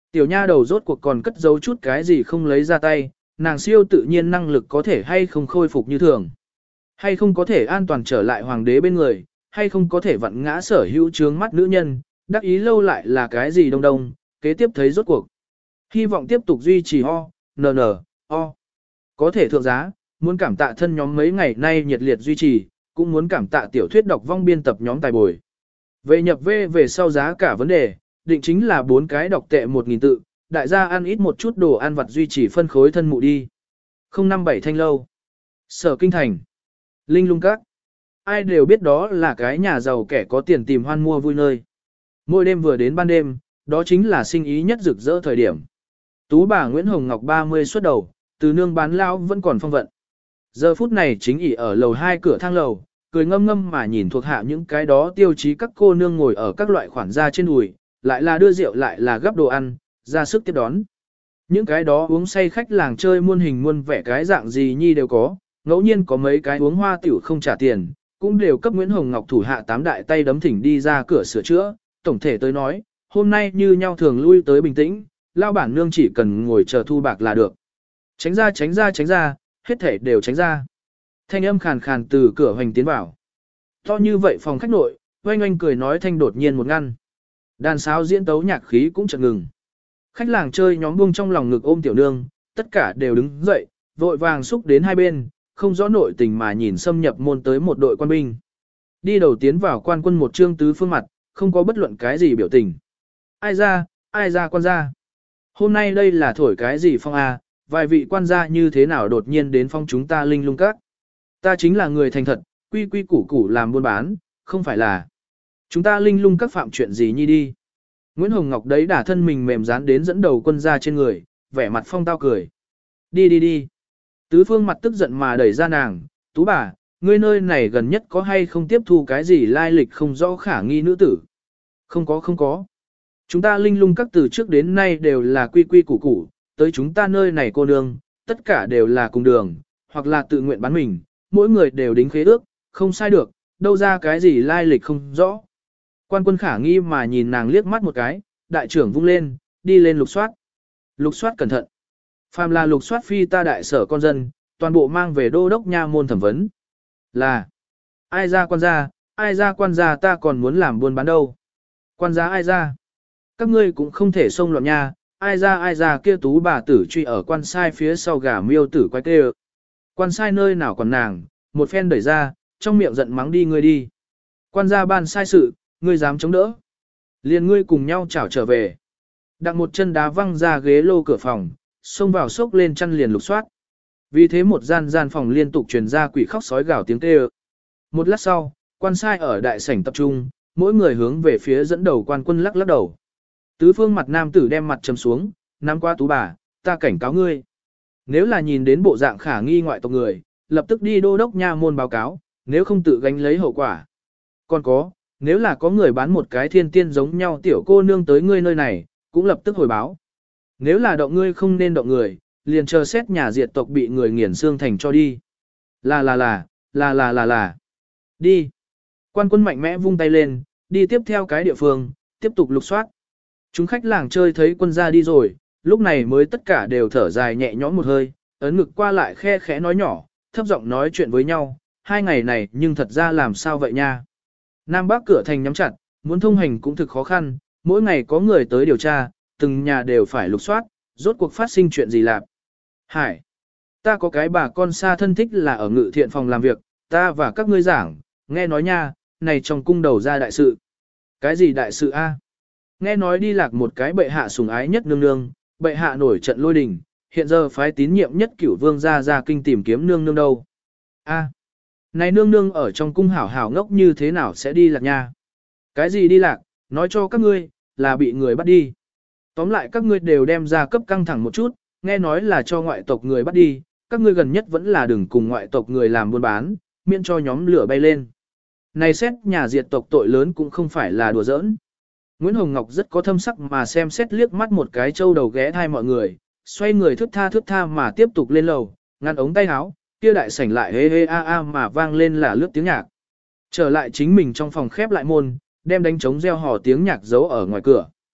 Tiểu nha đầu rốt cuộc còn cất giấu chút cái gì không lấy ra tay, nàng siêu tự nhiên năng lực có thể hay không khôi phục như thường. Hay không có thể an toàn trở lại hoàng đế bên người, hay không có thể vặn ngã sở hữu trướng mắt nữ nhân, đắc ý lâu lại là cái gì đông đông, kế tiếp thấy rốt cuộc. Hy vọng tiếp tục duy trì ho, nờ nờ, o. Có thể thượng giá, muốn cảm tạ thân nhóm mấy ngày nay nhiệt liệt duy trì, cũng muốn cảm tạ tiểu thuyết đọc vong biên tập nhóm tài bồi. Về nhập về về sau giá cả vấn đề, định chính là bốn cái đọc tệ một nghìn tự, đại gia ăn ít một chút đồ ăn vặt duy trì phân khối thân mụ đi. không năm bảy Thanh Lâu, Sở Kinh Thành, Linh Lung Các. Ai đều biết đó là cái nhà giàu kẻ có tiền tìm hoan mua vui nơi. Mỗi đêm vừa đến ban đêm, đó chính là sinh ý nhất rực rỡ thời điểm. Tú bà Nguyễn Hồng Ngọc ba mươi xuất đầu, từ nương bán lao vẫn còn phong vận. Giờ phút này chính ỉ ở lầu hai cửa thang lầu, cười ngâm ngâm mà nhìn thuộc hạ những cái đó tiêu chí các cô nương ngồi ở các loại khoản gia trên đùi, lại là đưa rượu lại là gấp đồ ăn, ra sức tiếp đón. Những cái đó uống say khách làng chơi muôn hình muôn vẻ cái dạng gì nhi đều có, ngẫu nhiên có mấy cái uống hoa tiểu không trả tiền, cũng đều cấp Nguyễn Hồng Ngọc thủ hạ tám đại tay đấm thỉnh đi ra cửa sửa chữa, tổng thể tới nói, hôm nay như nhau thường lui tới bình tĩnh, lao bản nương chỉ cần ngồi chờ thu bạc là được. Tránh ra tránh ra tránh ra, hết thể đều tránh ra. Thanh âm khàn khàn từ cửa hoành tiến vào. To như vậy phòng khách nội, oanh oanh cười nói thanh đột nhiên một ngăn. Đàn sáo diễn tấu nhạc khí cũng chợt ngừng. Khách làng chơi nhóm buông trong lòng ngực ôm tiểu nương, tất cả đều đứng dậy, vội vàng xúc đến hai bên, không rõ nội tình mà nhìn xâm nhập môn tới một đội quan binh. Đi đầu tiến vào quan quân một trương tứ phương mặt, không có bất luận cái gì biểu tình. Ai ra, ai ra quan gia. Hôm nay đây là thổi cái gì phong a, vài vị quan gia như thế nào đột nhiên đến phong chúng ta Linh Lung Các. Ta chính là người thành thật, quy quy củ củ làm buôn bán, không phải là. Chúng ta Linh Lung Các phạm chuyện gì nhi đi. Nguyễn Hồng Ngọc đấy đả thân mình mềm dán đến dẫn đầu quân gia trên người, vẻ mặt phong tao cười. Đi đi đi. Tứ phương mặt tức giận mà đẩy ra nàng, Tú bà, ngươi nơi này gần nhất có hay không tiếp thu cái gì lai lịch không rõ khả nghi nữ tử. Không có không có. Chúng ta Linh Lung Các từ trước đến nay đều là quy quy củ củ, tới chúng ta nơi này cô nương, tất cả đều là cùng đường, hoặc là tự nguyện bán mình, mỗi người đều đính khế ước, không sai được, đâu ra cái gì lai lịch không rõ. Quan quân khả nghi mà nhìn nàng liếc mắt một cái, đại trưởng vung lên, đi lên lục soát. Lục soát cẩn thận. Phàm là lục soát phi ta đại sở con dân, toàn bộ mang về đô đốc nha môn thẩm vấn. Là, ai ra quan gia, ai ra quan gia ta còn muốn làm buôn bán đâu. Quan gia ai ra? Các ngươi cũng không thể xông loạn nha, ai ra ai ra kia tú bà tử truy ở quan sai phía sau gà miêu tử quay tê. Quan sai nơi nào còn nàng, một phen đẩy ra, trong miệng giận mắng đi ngươi đi. Quan gia ban sai sự, ngươi dám chống đỡ. Liền ngươi cùng nhau chảo trở về. Đặng một chân đá văng ra ghế lô cửa phòng, xông vào sốc lên chăn liền lục soát. Vì thế một gian gian phòng liên tục truyền ra quỷ khóc sói gào tiếng kêu. Một lát sau, quan sai ở đại sảnh tập trung, mỗi người hướng về phía dẫn đầu quan quân lắc lắc đầu. Tứ phương mặt nam tử đem mặt trầm xuống, nắm qua tú bà, ta cảnh cáo ngươi. Nếu là nhìn đến bộ dạng khả nghi ngoại tộc người, lập tức đi đô đốc nha môn báo cáo, nếu không tự gánh lấy hậu quả. Còn có, nếu là có người bán một cái thiên tiên giống nhau tiểu cô nương tới ngươi nơi này, cũng lập tức hồi báo. Nếu là động ngươi không nên động người, liền chờ xét nhà diệt tộc bị người nghiền xương thành cho đi. Là là là, là là là là. Đi. Quan quân mạnh mẽ vung tay lên, đi tiếp theo cái địa phương, tiếp tục lục soát. Chúng khách làng chơi thấy quân gia đi rồi, lúc này mới tất cả đều thở dài nhẹ nhõm một hơi, ấn ngực qua lại khe khẽ nói nhỏ, thấp giọng nói chuyện với nhau, hai ngày này nhưng thật ra làm sao vậy nha. Nam Bắc cửa thành nhắm chặt, muốn thông hành cũng thực khó khăn, mỗi ngày có người tới điều tra, từng nhà đều phải lục soát, rốt cuộc phát sinh chuyện gì lạc. Hải, ta có cái bà con xa thân thích là ở ngự thiện phòng làm việc, ta và các ngươi giảng, nghe nói nha, này trong cung đầu ra đại sự. Cái gì đại sự a? Nghe nói đi lạc một cái bệ hạ sủng ái nhất nương nương, bệ hạ nổi trận lôi đình, hiện giờ phái tín nhiệm nhất cửu vương ra ra kinh tìm kiếm nương nương đâu. A, này nương nương ở trong cung hảo hảo ngốc như thế nào sẽ đi lạc nha? Cái gì đi lạc, nói cho các ngươi, là bị người bắt đi. Tóm lại các ngươi đều đem ra cấp căng thẳng một chút, nghe nói là cho ngoại tộc người bắt đi, các ngươi gần nhất vẫn là đừng cùng ngoại tộc người làm buôn bán, miễn cho nhóm lửa bay lên. Này xét nhà diệt tộc tội lớn cũng không phải là đùa giỡn. Nguyễn Hồng Ngọc rất có thâm sắc mà xem xét liếc mắt một cái trâu đầu ghé thai mọi người, xoay người thướt tha thướt tha mà tiếp tục lên lầu, ngăn ống tay áo, kia đại sảnh lại hê hê a a mà vang lên là lướt tiếng nhạc. Trở lại chính mình trong phòng khép lại môn, đem đánh trống reo hò tiếng nhạc giấu ở ngoài cửa.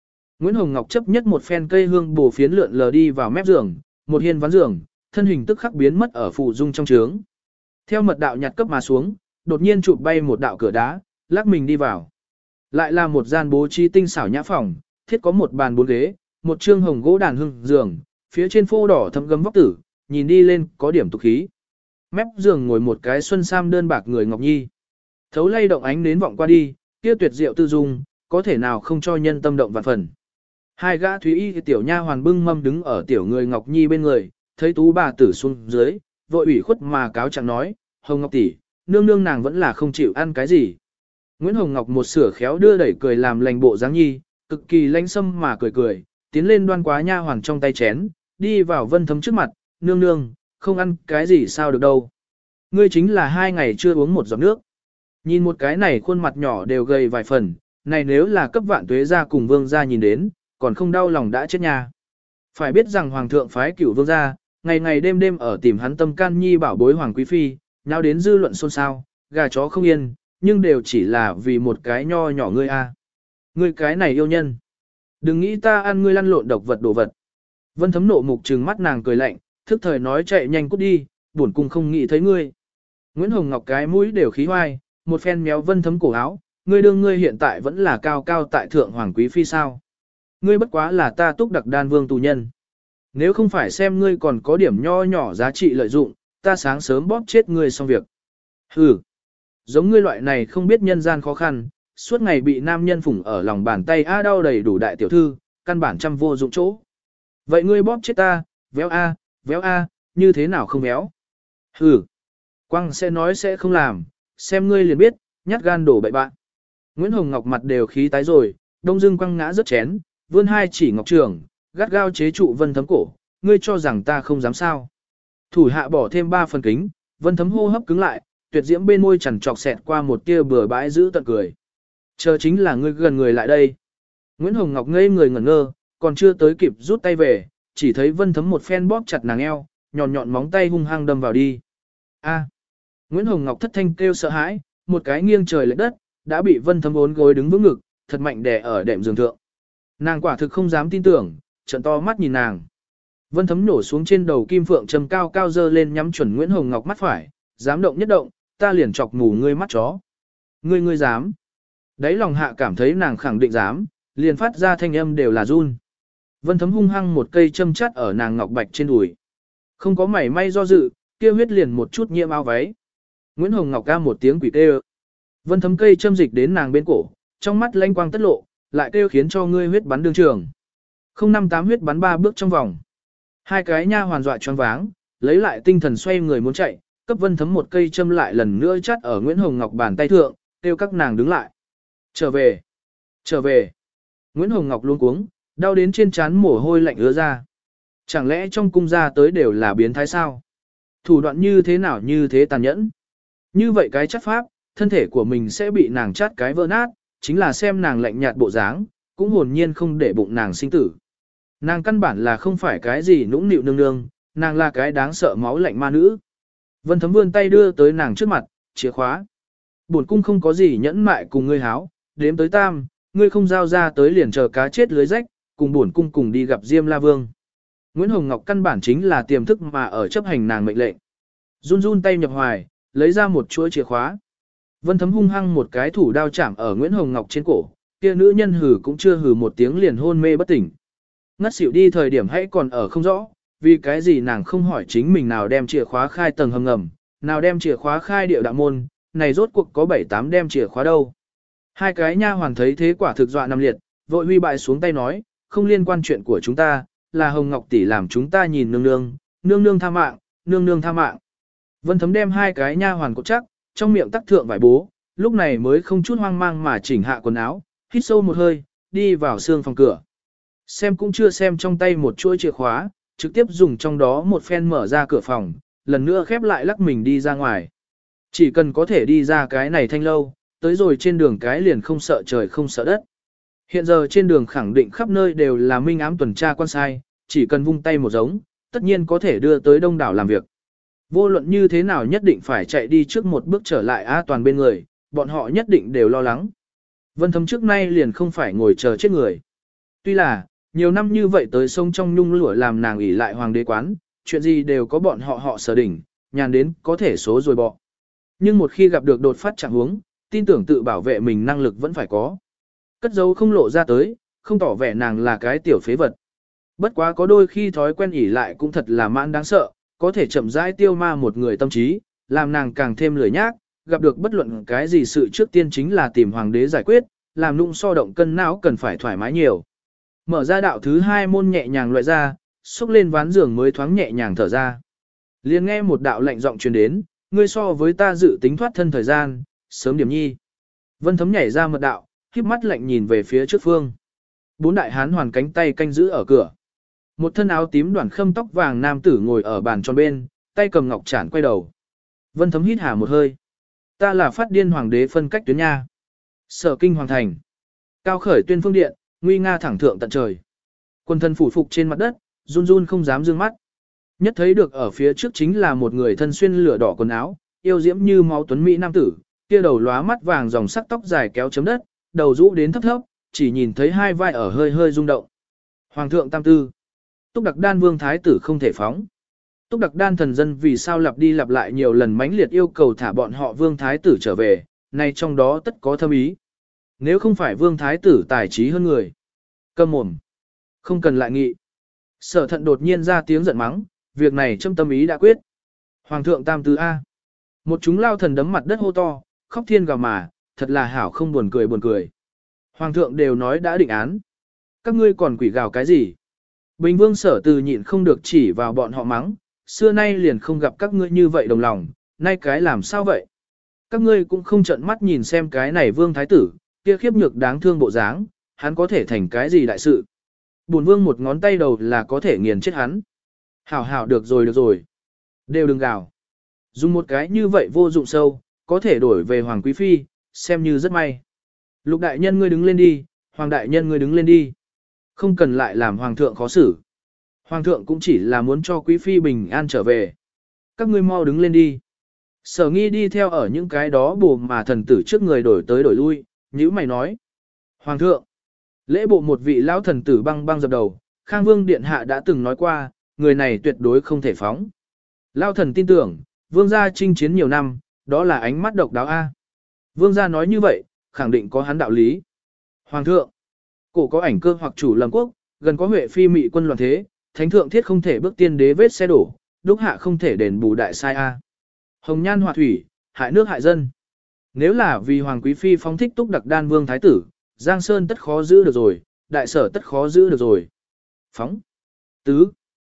Nguyễn Hồng Ngọc chấp nhất một phen cây hương bổ phiến lượn lờ đi vào mép giường, một hiên ván giường, thân hình tức khắc biến mất ở phụ dung trong trướng. Theo mật đạo nhặt cấp mà xuống, đột nhiên chụp bay một đạo cửa đá, lắc mình đi vào. Lại là một gian bố trí tinh xảo nhã phòng, thiết có một bàn bốn ghế, một trương hồng gỗ đàn hương giường, phía trên phô đỏ thấm gấm vóc tử, nhìn đi lên có điểm tục khí. Mép giường ngồi một cái xuân sam đơn bạc người Ngọc Nhi. Thấu lay động ánh nến vọng qua đi, kia tuyệt diệu tư dung, có thể nào không cho nhân tâm động vạn phần. Hai gã thúy y tiểu nha hoàn bưng mâm đứng ở tiểu người Ngọc Nhi bên người, thấy tú bà tử xuống dưới, vội ủy khuất mà cáo trạng nói, Hồng Ngọc tỷ, nương nương nàng vẫn là không chịu ăn cái gì. Nguyễn Hồng Ngọc một sửa khéo đưa đẩy cười làm lành bộ dáng nhi, cực kỳ lãnh sâm mà cười cười, tiến lên đoan quá nha hoàn trong tay chén, đi vào Vân Thấm trước mặt, nương nương, không ăn cái gì sao được đâu. Ngươi chính là hai ngày chưa uống một giọt nước. Nhìn một cái này khuôn mặt nhỏ đều gầy vài phần, này nếu là cấp vạn tuế gia cùng vương gia nhìn đến, còn không đau lòng đã chết nha. Phải biết rằng hoàng thượng phái cửu vương gia, ngày ngày đêm đêm ở tìm hắn tâm can nhi bảo bối hoàng quý phi, nháo đến dư luận xôn xao, gà chó không yên, nhưng đều chỉ là vì một cái nho nhỏ ngươi a. Ngươi cái này yêu nhân. Đừng nghĩ ta ăn ngươi lăn lộn độc vật đồ vật. Vân Thấm nộ mục trừng mắt nàng cười lạnh, thức thời nói chạy nhanh cút đi, buồn cung không nghĩ thấy ngươi. Nguyễn Hồng Ngọc cái mũi đều khí hoai, một phen méo Vân Thấm cổ áo, ngươi đương ngươi hiện tại vẫn là cao cao tại thượng hoàng quý phi sao? Ngươi bất quá là ta Túc Đặc Đan vương tù nhân. Nếu không phải xem ngươi còn có điểm nho nhỏ giá trị lợi dụng, ta sáng sớm bóp chết ngươi xong việc. Hừ, giống ngươi loại này không biết nhân gian khó khăn, suốt ngày bị nam nhân phủng ở lòng bàn tay a đau đầy đủ đại tiểu thư, căn bản trăm vô dụng chỗ. Vậy ngươi bóp chết ta, véo a, véo a, như thế nào không véo? Hừ, quăng sẽ nói sẽ không làm, xem ngươi liền biết, nhát gan đổ bậy bạn. Nguyễn Hồng Ngọc mặt đều khí tái rồi, đông dưng quăng ngã rất chén, vươn hai chỉ ngọc trường, gắt gao chế trụ Vân Thấm cổ, ngươi cho rằng ta không dám sao. Thủ hạ bỏ thêm ba phần kính, Vân Thấm hô hấp cứng lại, tuyệt diễm bên môi chằn trọc xẹt qua một tia bừa bãi giữ tận cười. Chờ chính là ngươi gần người lại đây. Nguyễn Hồng Ngọc ngây người ngẩn ngơ, còn chưa tới kịp rút tay về, chỉ thấy Vân Thấm một phen bóp chặt nàng eo, nhọn nhọn móng tay hung hăng đâm vào đi. A. Nguyễn Hồng Ngọc thất thanh kêu sợ hãi, một cái nghiêng trời lệch đất, đã bị Vân Thấm bốn gối đứng vững ngực, thật mạnh đè ở đệm giường thượng. Nàng quả thực không dám tin tưởng, trợn to mắt nhìn nàng. Vân Thấm nổ xuống trên đầu kim phượng trầm cao cao dơ lên nhắm chuẩn Nguyễn Hồng Ngọc mắt phải, dám động nhất động, ta liền chọc mù ngươi mắt chó. Ngươi ngươi dám. Đấy lòng hạ cảm thấy nàng khẳng định dám, liền phát ra thanh âm đều là run. Vân Thấm hung hăng một cây châm chắt ở nàng ngọc bạch trên đùi. Không có mảy may do dự, kia huyết liền một chút nhiễm áo váy. Nguyễn Hồng Ngọc ca một tiếng quỷ kêu. Vân Thấm cây châm dịch đến nàng bên cổ, trong mắt lanh quang tất lộ, lại kêu khiến cho ngươi huyết bắn đương trường. Không năm tám huyết bắn ba bước trong vòng. Hai cái nha hoàn dọa choáng váng, lấy lại tinh thần xoay người muốn chạy, cấp Vân Thấm một cây châm lại lần nữa chắt ở Nguyễn Hồng Ngọc bàn tay thượng, kêu các nàng đứng lại. Trở về, trở về. Nguyễn Hồng Ngọc luống cuống, đau đến trên trán mồ hôi lạnh ứa ra. Chẳng lẽ trong cung ra tới đều là biến thái sao? Thủ đoạn như thế nào như thế tàn nhẫn? Như vậy cái chắc pháp, thân thể của mình sẽ bị nàng chát cái vỡ nát, chính là xem nàng lạnh nhạt bộ dáng, cũng hồn nhiên không để bụng nàng sinh tử. Nàng căn bản là không phải cái gì nũng nịu nương nương, nàng là cái đáng sợ máu lạnh ma nữ. Vân Thấm vươn tay đưa tới nàng trước mặt, chìa khóa. Bổn cung không có gì nhẫn mại cùng ngươi háo, đếm tới tam, ngươi không giao ra tới liền chờ cá chết lưới rách, cùng bổn cung cùng đi gặp Diêm La Vương. Nguyễn Hồng Ngọc căn bản chính là tiềm thức mà ở chấp hành nàng mệnh lệnh. Run run tay nhập hoài, lấy ra một chuỗi chìa khóa. Vân Thấm hung hăng một cái thủ đao chạm ở Nguyễn Hồng Ngọc trên cổ, kia nữ nhân hừ cũng chưa hừ một tiếng liền hôn mê bất tỉnh. Ngất xỉu đi thời điểm hãy còn ở không rõ, vì cái gì nàng không hỏi chính mình nào đem chìa khóa khai tầng hầm ngầm, nào đem chìa khóa khai địa đạo môn, này rốt cuộc có bảy tám đem chìa khóa đâu. Hai cái nha hoàn thấy thế quả thực dọa nằm liệt, vội huy bại xuống tay nói, không liên quan chuyện của chúng ta, là Hồng Ngọc tỷ làm chúng ta nhìn nương nương, nương nương tha mạng, nương nương tha mạng. Vân Thấm đem hai cái nha hoàn cột chắc, trong miệng tắc thượng vải bố, lúc này mới không chút hoang mang mà chỉnh hạ quần áo, hít sâu một hơi, đi vào xương phòng cửa. Xem cũng chưa xem trong tay một chuỗi chìa khóa, trực tiếp dùng trong đó một phen mở ra cửa phòng, lần nữa khép lại lắc mình đi ra ngoài. Chỉ cần có thể đi ra cái này thanh lâu, tới rồi trên đường cái liền không sợ trời không sợ đất. Hiện giờ trên đường khẳng định khắp nơi đều là minh ám tuần tra quan sai, chỉ cần vung tay một giống, tất nhiên có thể đưa tới đông đảo làm việc. Vô luận như thế nào nhất định phải chạy đi trước một bước trở lại A Toàn bên người, bọn họ nhất định đều lo lắng. Vân Thấm trước nay liền không phải ngồi chờ chết người. Tuy là, nhiều năm như vậy tới sông trong nhung lụa làm nàng ỷ lại hoàng đế quán, chuyện gì đều có bọn họ họ sở đỉnh, nhàn đến có thể số rồi bỏ. Nhưng một khi gặp được đột phát trạng huống, tin tưởng tự bảo vệ mình năng lực vẫn phải có. Cất dấu không lộ ra tới, không tỏ vẻ nàng là cái tiểu phế vật. Bất quá có đôi khi thói quen ỉ lại cũng thật là mãn đáng sợ, có thể chậm rãi tiêu ma một người tâm trí, làm nàng càng thêm lười nhác, gặp được bất luận cái gì sự trước tiên chính là tìm hoàng đế giải quyết, làm nụng so động cân não cần phải thoải mái nhiều. Mở ra đạo thứ hai môn nhẹ nhàng loại ra, xúc lên ván giường mới thoáng nhẹ nhàng thở ra. Liền nghe một đạo lạnh giọng truyền đến, ngươi so với ta dự tính thoát thân thời gian, sớm điểm nhi. Vân Thấm nhảy ra mật đạo, khép mắt lạnh nhìn về phía trước phương. Bốn đại hán hoàn cánh tay canh giữ ở cửa. Một thân áo tím đoàn khâm tóc vàng nam tử ngồi ở bàn tròn bên, tay cầm ngọc trản quay đầu. Vân Thấm hít hà một hơi. Ta là phát điên hoàng đế phân cách tuyến nha. Sở kinh hoàng thành. Cao khởi tuyên phương điện, nguy nga thẳng thượng tận trời. Quân thân phủ phục trên mặt đất, run run không dám dương mắt. Nhất thấy được ở phía trước chính là một người thân xuyên lửa đỏ quần áo, yêu diễm như máu tuấn mỹ nam tử, kia đầu lóa mắt vàng dòng sắc tóc dài kéo chấm đất, đầu rũ đến thấp thấp, chỉ nhìn thấy hai vai ở hơi hơi rung động. Hoàng thượng tam tư. Túc Đặc Đan vương thái tử không thể phóng. Túc Đặc Đan thần dân vì sao lặp đi lặp lại nhiều lần mãnh liệt yêu cầu thả bọn họ vương thái tử trở về, nay trong đó tất có thâm ý. Nếu không phải vương thái tử tài trí hơn người. Câm mồm. Không cần lại nghị. Sở thận đột nhiên ra tiếng giận mắng, việc này trong tâm ý đã quyết. Hoàng thượng tam tư A. Một chúng lao thần đấm mặt đất hô to, khóc thiên gào mà, thật là hảo không buồn cười buồn cười. Hoàng thượng đều nói đã định án. Các ngươi còn quỷ gào cái gì? Bình vương sở từ nhịn không được chỉ vào bọn họ mắng, xưa nay liền không gặp các ngươi như vậy đồng lòng, nay cái làm sao vậy? Các ngươi cũng không trợn mắt nhìn xem cái này vương thái tử, kia khiếp nhược đáng thương bộ dáng, hắn có thể thành cái gì đại sự? Bổn vương một ngón tay đầu là có thể nghiền chết hắn. Hảo hảo được rồi được rồi. Đều đừng gào. Dùng một cái như vậy vô dụng sâu, có thể đổi về hoàng quý phi, xem như rất may. Lục đại nhân ngươi đứng lên đi, hoàng đại nhân ngươi đứng lên đi. Không cần lại làm hoàng thượng khó xử. Hoàng thượng cũng chỉ là muốn cho quý phi bình an trở về. Các ngươi mau đứng lên đi. Sở nghi đi theo ở những cái đó bù mà thần tử trước người đổi tới đổi lui, nhữ mày nói. Hoàng thượng, lễ bộ một vị lão thần tử băng băng dập đầu, Khang Vương Điện Hạ đã từng nói qua, người này tuyệt đối không thể phóng. Lão thần tin tưởng, vương gia chinh chiến nhiều năm, đó là ánh mắt độc đáo A. Vương gia nói như vậy, khẳng định có hắn đạo lý. Hoàng thượng, cổ có ảnh cơ hoặc chủ lâm quốc, gần có huệ phi mị quân loạn thế, thánh thượng thiết không thể bước tiên đế vết xe đổ, đúc hạ không thể đền bù đại sai A. Hồng nhan họa thủy, hại nước hại dân. Nếu là vì hoàng quý phi phóng thích Túc Đặc Đan vương thái tử, Giang Sơn tất khó giữ được rồi, đại sở tất khó giữ được rồi. Phóng. Tứ.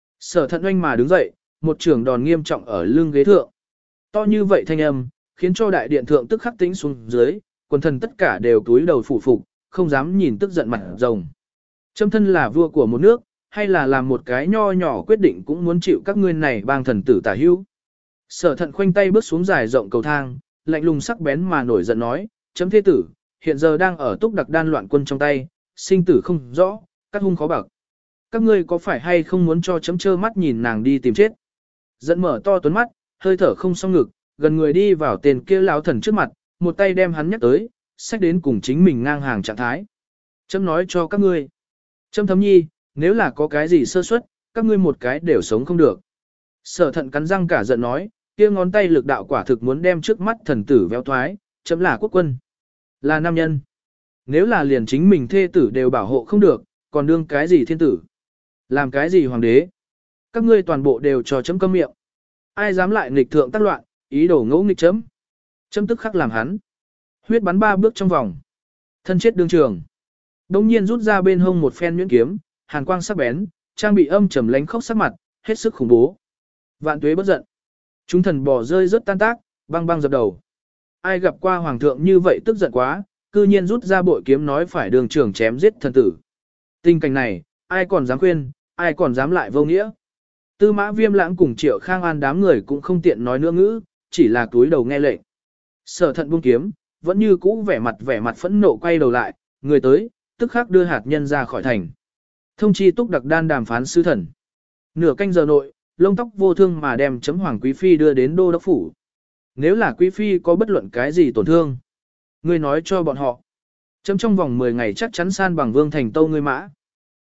Sở thận oanh mà đứng dậy, một trường đòn nghiêm trọng ở lưng ghế thượng. To như vậy thanh âm, khiến cho đại điện thượng tức khắc tĩnh xuống dưới, quần thần tất cả đều túi đầu phủ phục, không dám nhìn tức giận mặt rồng. Trâm thân là vua của một nước, hay là làm một cái nho nhỏ quyết định cũng muốn chịu các ngươi này bang thần tử tả hữu. Sở thận khoanh tay bước xuống dài rộng cầu thang, lạnh lùng sắc bén mà nổi giận nói, chấm thế tử, hiện giờ đang ở Túc Đặc Đan loạn quân trong tay, sinh tử không rõ, các hung khó bạc. Các ngươi có phải hay không muốn cho chấm trơ mắt nhìn nàng đi tìm chết? Giận mở to tuấn mắt, hơi thở không song ngực, gần người đi vào tên kia lão thần trước mặt, một tay đem hắn nhắc tới, xách đến cùng chính mình ngang hàng trạng thái. Chấm nói cho các ngươi. Chấm thấm nhi, nếu là có cái gì sơ suất, các ngươi một cái đều sống không được. Sở thận cắn răng cả giận nói, kia ngón tay lực đạo quả thực muốn đem trước mắt thần tử véo thoái, chấm là quốc quân. Là nam nhân. Nếu là liền chính mình thê tử đều bảo hộ không được, còn đương cái gì thiên tử? Làm cái gì hoàng đế? Các ngươi toàn bộ đều cho chấm câm miệng. Ai dám lại nghịch thượng tác loạn, ý đồ ngỗ nghịch chấm. Chấm tức khắc làm hắn. Huyết bắn ba bước trong vòng. Thân chết đương trường. Đông nhiên rút ra bên hông một phen nhuyễn kiếm, hàn quang sắc bén, trang bị âm trầm lánh khóc sắc mặt, hết sức khủng bố. Vạn tuế bất giận. Chúng thần bò rơi rất tan tác, băng băng dập đầu. Ai gặp qua hoàng thượng như vậy tức giận quá, cư nhiên rút ra bội kiếm nói phải đường trường chém giết thần tử. Tình cảnh này, ai còn dám khuyên, ai còn dám lại vô nghĩa. Tư Mã Viêm Lãng cùng Triệu Khang An đám người cũng không tiện nói nữa ngữ, chỉ là túi đầu nghe lệnh. Sở thận buông kiếm, vẫn như cũ vẻ mặt vẻ mặt phẫn nộ quay đầu lại, người tới, tức khắc đưa hạt nhân ra khỏi thành. Thông chi Túc Đặc Đan đàm phán sứ thần. Nửa canh giờ nội, lông tóc vô thương mà đem chấm hoàng quý phi đưa đến đô đốc phủ. Nếu là quý phi có bất luận cái gì tổn thương, ngươi nói cho bọn họ. Chấm trong vòng mười ngày chắc chắn san bằng vương thành tâu ngươi mã.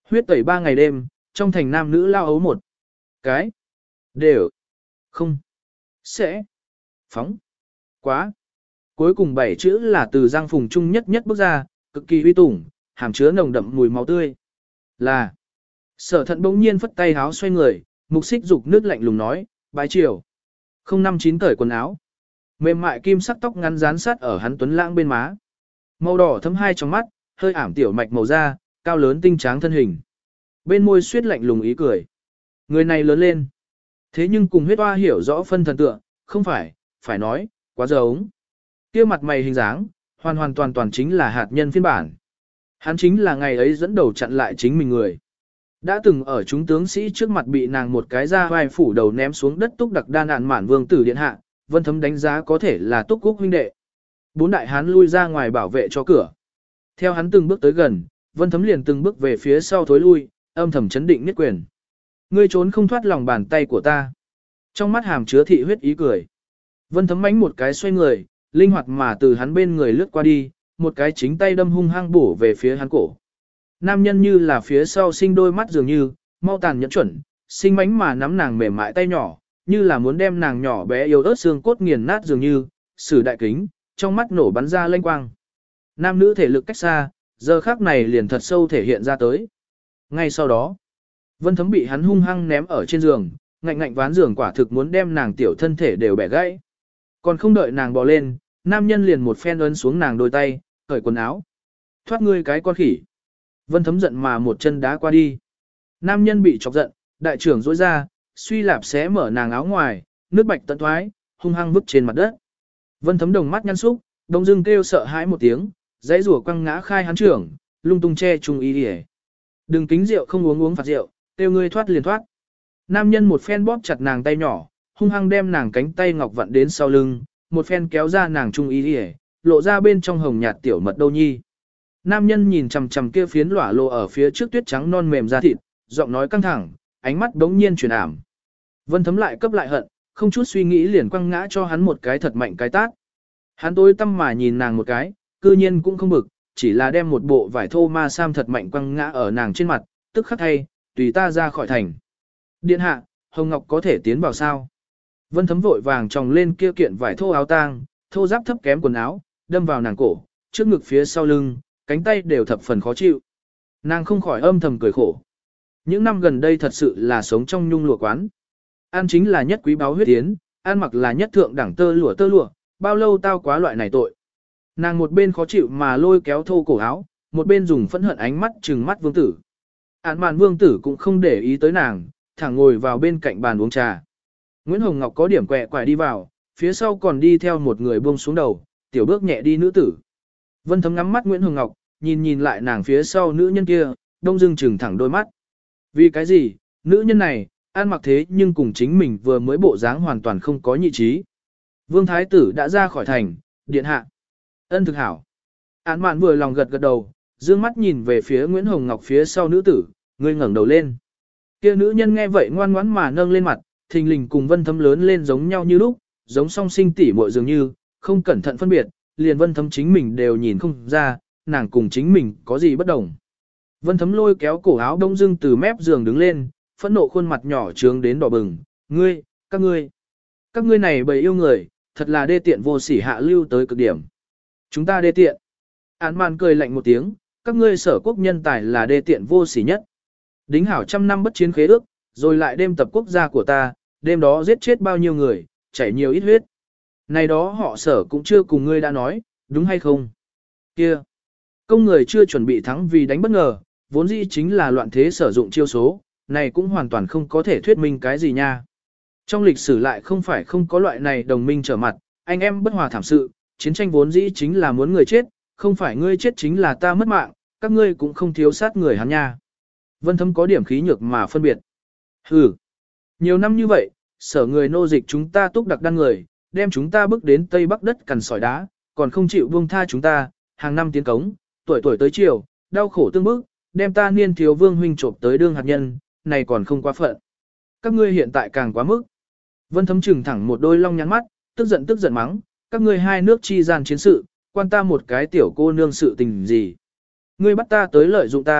Huyết tẩy ba ngày đêm, trong thành nam nữ lao ấu một. Cái. Đều. Không. Sẽ. Phóng. Quá. Cuối cùng bảy chữ là từ Giang Phùng Trung nhất nhất bước ra, cực kỳ uy tủng, hàm chứa nồng đậm mùi máu tươi. Là. Sở thận bỗng nhiên phất tay háo xoay người, mục xích dục nước lạnh lùng nói, bái chiều. Không năm chín cởi quần áo. Mềm mại kim sắc tóc ngắn dán sát ở hắn tuấn lãng bên má. Màu đỏ thấm hai trong mắt, hơi ảm tiểu mạch màu da, cao lớn tinh tráng thân hình. Bên môi suyết lạnh lùng ý cười. Người này lớn lên. Thế nhưng cùng huyết hoa hiểu rõ phân thần tượng, không phải, phải nói, quá giống. Kia mặt mày hình dáng, hoàn hoàn toàn toàn chính là hạt nhân phiên bản. Hắn chính là ngày ấy dẫn đầu chặn lại chính mình người. Đã từng ở chúng tướng sĩ trước mặt bị nàng một cái ra vai phủ đầu ném xuống đất Túc Đặc Đan nạn mạn vương tử điện hạ, Vân Thấm đánh giá có thể là Túc Cúc huynh đệ. Bốn đại hán lui ra ngoài bảo vệ cho cửa. Theo hắn từng bước tới gần, Vân Thấm liền từng bước về phía sau thối lui, âm thầm chấn định nhất quyền. Ngươi trốn không thoát lòng bàn tay của ta. Trong mắt hàm chứa thị huyết ý cười. Vân Thấm mánh một cái xoay người, linh hoạt mà từ hắn bên người lướt qua đi, một cái chính tay đâm hung hăng bổ về phía hắn cổ. Nam nhân như là phía sau sinh đôi mắt dường như, mau tàn nhẫn chuẩn, sinh mánh mà nắm nàng mềm mại tay nhỏ, như là muốn đem nàng nhỏ bé yếu ớt xương cốt nghiền nát dường như, sử đại kính, trong mắt nổ bắn ra lanh quang. Nam nữ thể lực cách xa, giờ khác này liền thật sâu thể hiện ra tới. Ngay sau đó, Vân Thấm bị hắn hung hăng ném ở trên giường, ngạnh ngạnh ván giường quả thực muốn đem nàng tiểu thân thể đều bẻ gãy. Còn không đợi nàng bò lên, nam nhân liền một phen ấn xuống nàng đôi tay, cởi quần áo. Thoát ngươi cái con khỉ. Vân Thấm giận mà một chân đá qua đi. Nam nhân bị chọc giận, đại trưởng rối ra, suy lạp xé mở nàng áo ngoài, nước bạch tận thoái, hung hăng vứt trên mặt đất. Vân Thấm đồng mắt nhăn xúc, đông dưng kêu sợ hãi một tiếng, dãy rủa quăng ngã khai hắn trưởng, lung tung che trung ý đi. Đừng kính rượu không uống uống phạt rượu, kêu ngươi thoát liền thoát. Nam nhân một phen bóp chặt nàng tay nhỏ, hung hăng đem nàng cánh tay ngọc vặn đến sau lưng, một phen kéo ra nàng trung ý đi, lộ ra bên trong hồng nhạt tiểu mật đâu nhi. Nam nhân nhìn chằm chằm kia phiến lỏa lộ ở phía trước tuyết trắng non mềm da thịt, giọng nói căng thẳng, ánh mắt đống nhiên chuyển ảm. Vân Thấm lại cấp lại hận, không chút suy nghĩ liền quăng ngã cho hắn một cái thật mạnh cái tát. Hắn tối tâm mà nhìn nàng một cái, cư nhiên cũng không bực, chỉ là đem một bộ vải thô ma sam thật mạnh quăng ngã ở nàng trên mặt, tức khắc thay, tùy ta ra khỏi thành. Điện hạ, Hồng Ngọc có thể tiến vào sao? Vân Thấm vội vàng tròng lên kia kiện vải thô áo tang, thô giáp thấp kém quần áo, đâm vào nàng cổ, trước ngực phía sau lưng, cánh tay đều thập phần khó chịu. Nàng không khỏi âm thầm cười khổ. Những năm gần đây thật sự là sống trong nhung lụa quán. Ăn chính là nhất quý báu huyết tiến, ăn mặc là nhất thượng đẳng tơ lụa tơ lụa, bao lâu tao quá loại này tội. Nàng một bên khó chịu mà lôi kéo thô cổ áo, một bên dùng phẫn hận ánh mắt trừng mắt vương tử. Án mạn vương tử cũng không để ý tới nàng, thẳng ngồi vào bên cạnh bàn uống trà. Nguyễn Hồng Ngọc có điểm quẹ quải đi vào, phía sau còn đi theo một người buông xuống đầu, tiểu bước nhẹ đi nữ tử. Vân Thấm ngắm mắt Nguyễn Hồng Ngọc, nhìn nhìn lại nàng phía sau nữ nhân kia, đông dưng trừng thẳng đôi mắt. Vì cái gì, nữ nhân này, ăn mặc thế nhưng cùng chính mình vừa mới bộ dáng hoàn toàn không có nhị trí. Vương Thái tử đã ra khỏi thành, điện hạ. Ân thực hảo. Án mạn vừa lòng gật gật đầu, dương mắt nhìn về phía Nguyễn Hồng Ngọc phía sau nữ tử, ngươi ngẩng đầu lên. Kia nữ nhân nghe vậy ngoan ngoãn mà nâng lên mặt, thình lình cùng Vân Thấm lớn lên giống nhau như lúc, giống song sinh tỷ muội dường như, không cẩn thận phân biệt, liền Vân Thấm chính mình đều nhìn không ra, nàng cùng chính mình có gì bất đồng. Vân Thấm lôi kéo cổ áo đông dưng từ mép giường đứng lên, phẫn nộ khuôn mặt nhỏ trướng đến đỏ bừng, ngươi, các ngươi, các ngươi này bầy yêu người, thật là đê tiện vô sỉ hạ lưu tới cực điểm. Chúng ta đê tiện. Án mạn cười lạnh một tiếng, các ngươi sở quốc nhân tài là đê tiện vô sỉ nhất. Đính hảo trăm năm bất chiến khế ước, rồi lại đêm tập quốc gia của ta, đêm đó giết chết bao nhiêu người, chảy nhiều ít huyết. Này đó họ sở cũng chưa cùng ngươi đã nói, đúng hay không? Kia, công người chưa chuẩn bị thắng vì đánh bất ngờ, vốn dĩ chính là loạn thế sử dụng chiêu số, này cũng hoàn toàn không có thể thuyết minh cái gì nha. Trong lịch sử lại không phải không có loại này đồng minh trở mặt, anh em bất hòa thảm sự, chiến tranh vốn dĩ chính là muốn người chết, không phải ngươi chết chính là ta mất mạng, các ngươi cũng không thiếu sát người hắn nha. Vân Thấm có điểm khí nhược mà phân biệt. Hừ, nhiều năm như vậy, sở người nô dịch chúng ta Túc Đặc Đan người, đem chúng ta bước đến Tây Bắc đất cằn sỏi đá, còn không chịu buông tha chúng ta, hàng năm tiến cống, tuổi tuổi tới chiều, đau khổ tương bức, đem ta niên thiếu vương huynh trộm tới đương hạt nhân, này còn không quá phận. Các ngươi hiện tại càng quá mức. Vân Thấm trừng thẳng một đôi long nhắn mắt, tức giận tức giận mắng, các ngươi hai nước chi gian chiến sự, quan ta một cái tiểu cô nương sự tình gì. Ngươi bắt ta tới lợi dụng ta,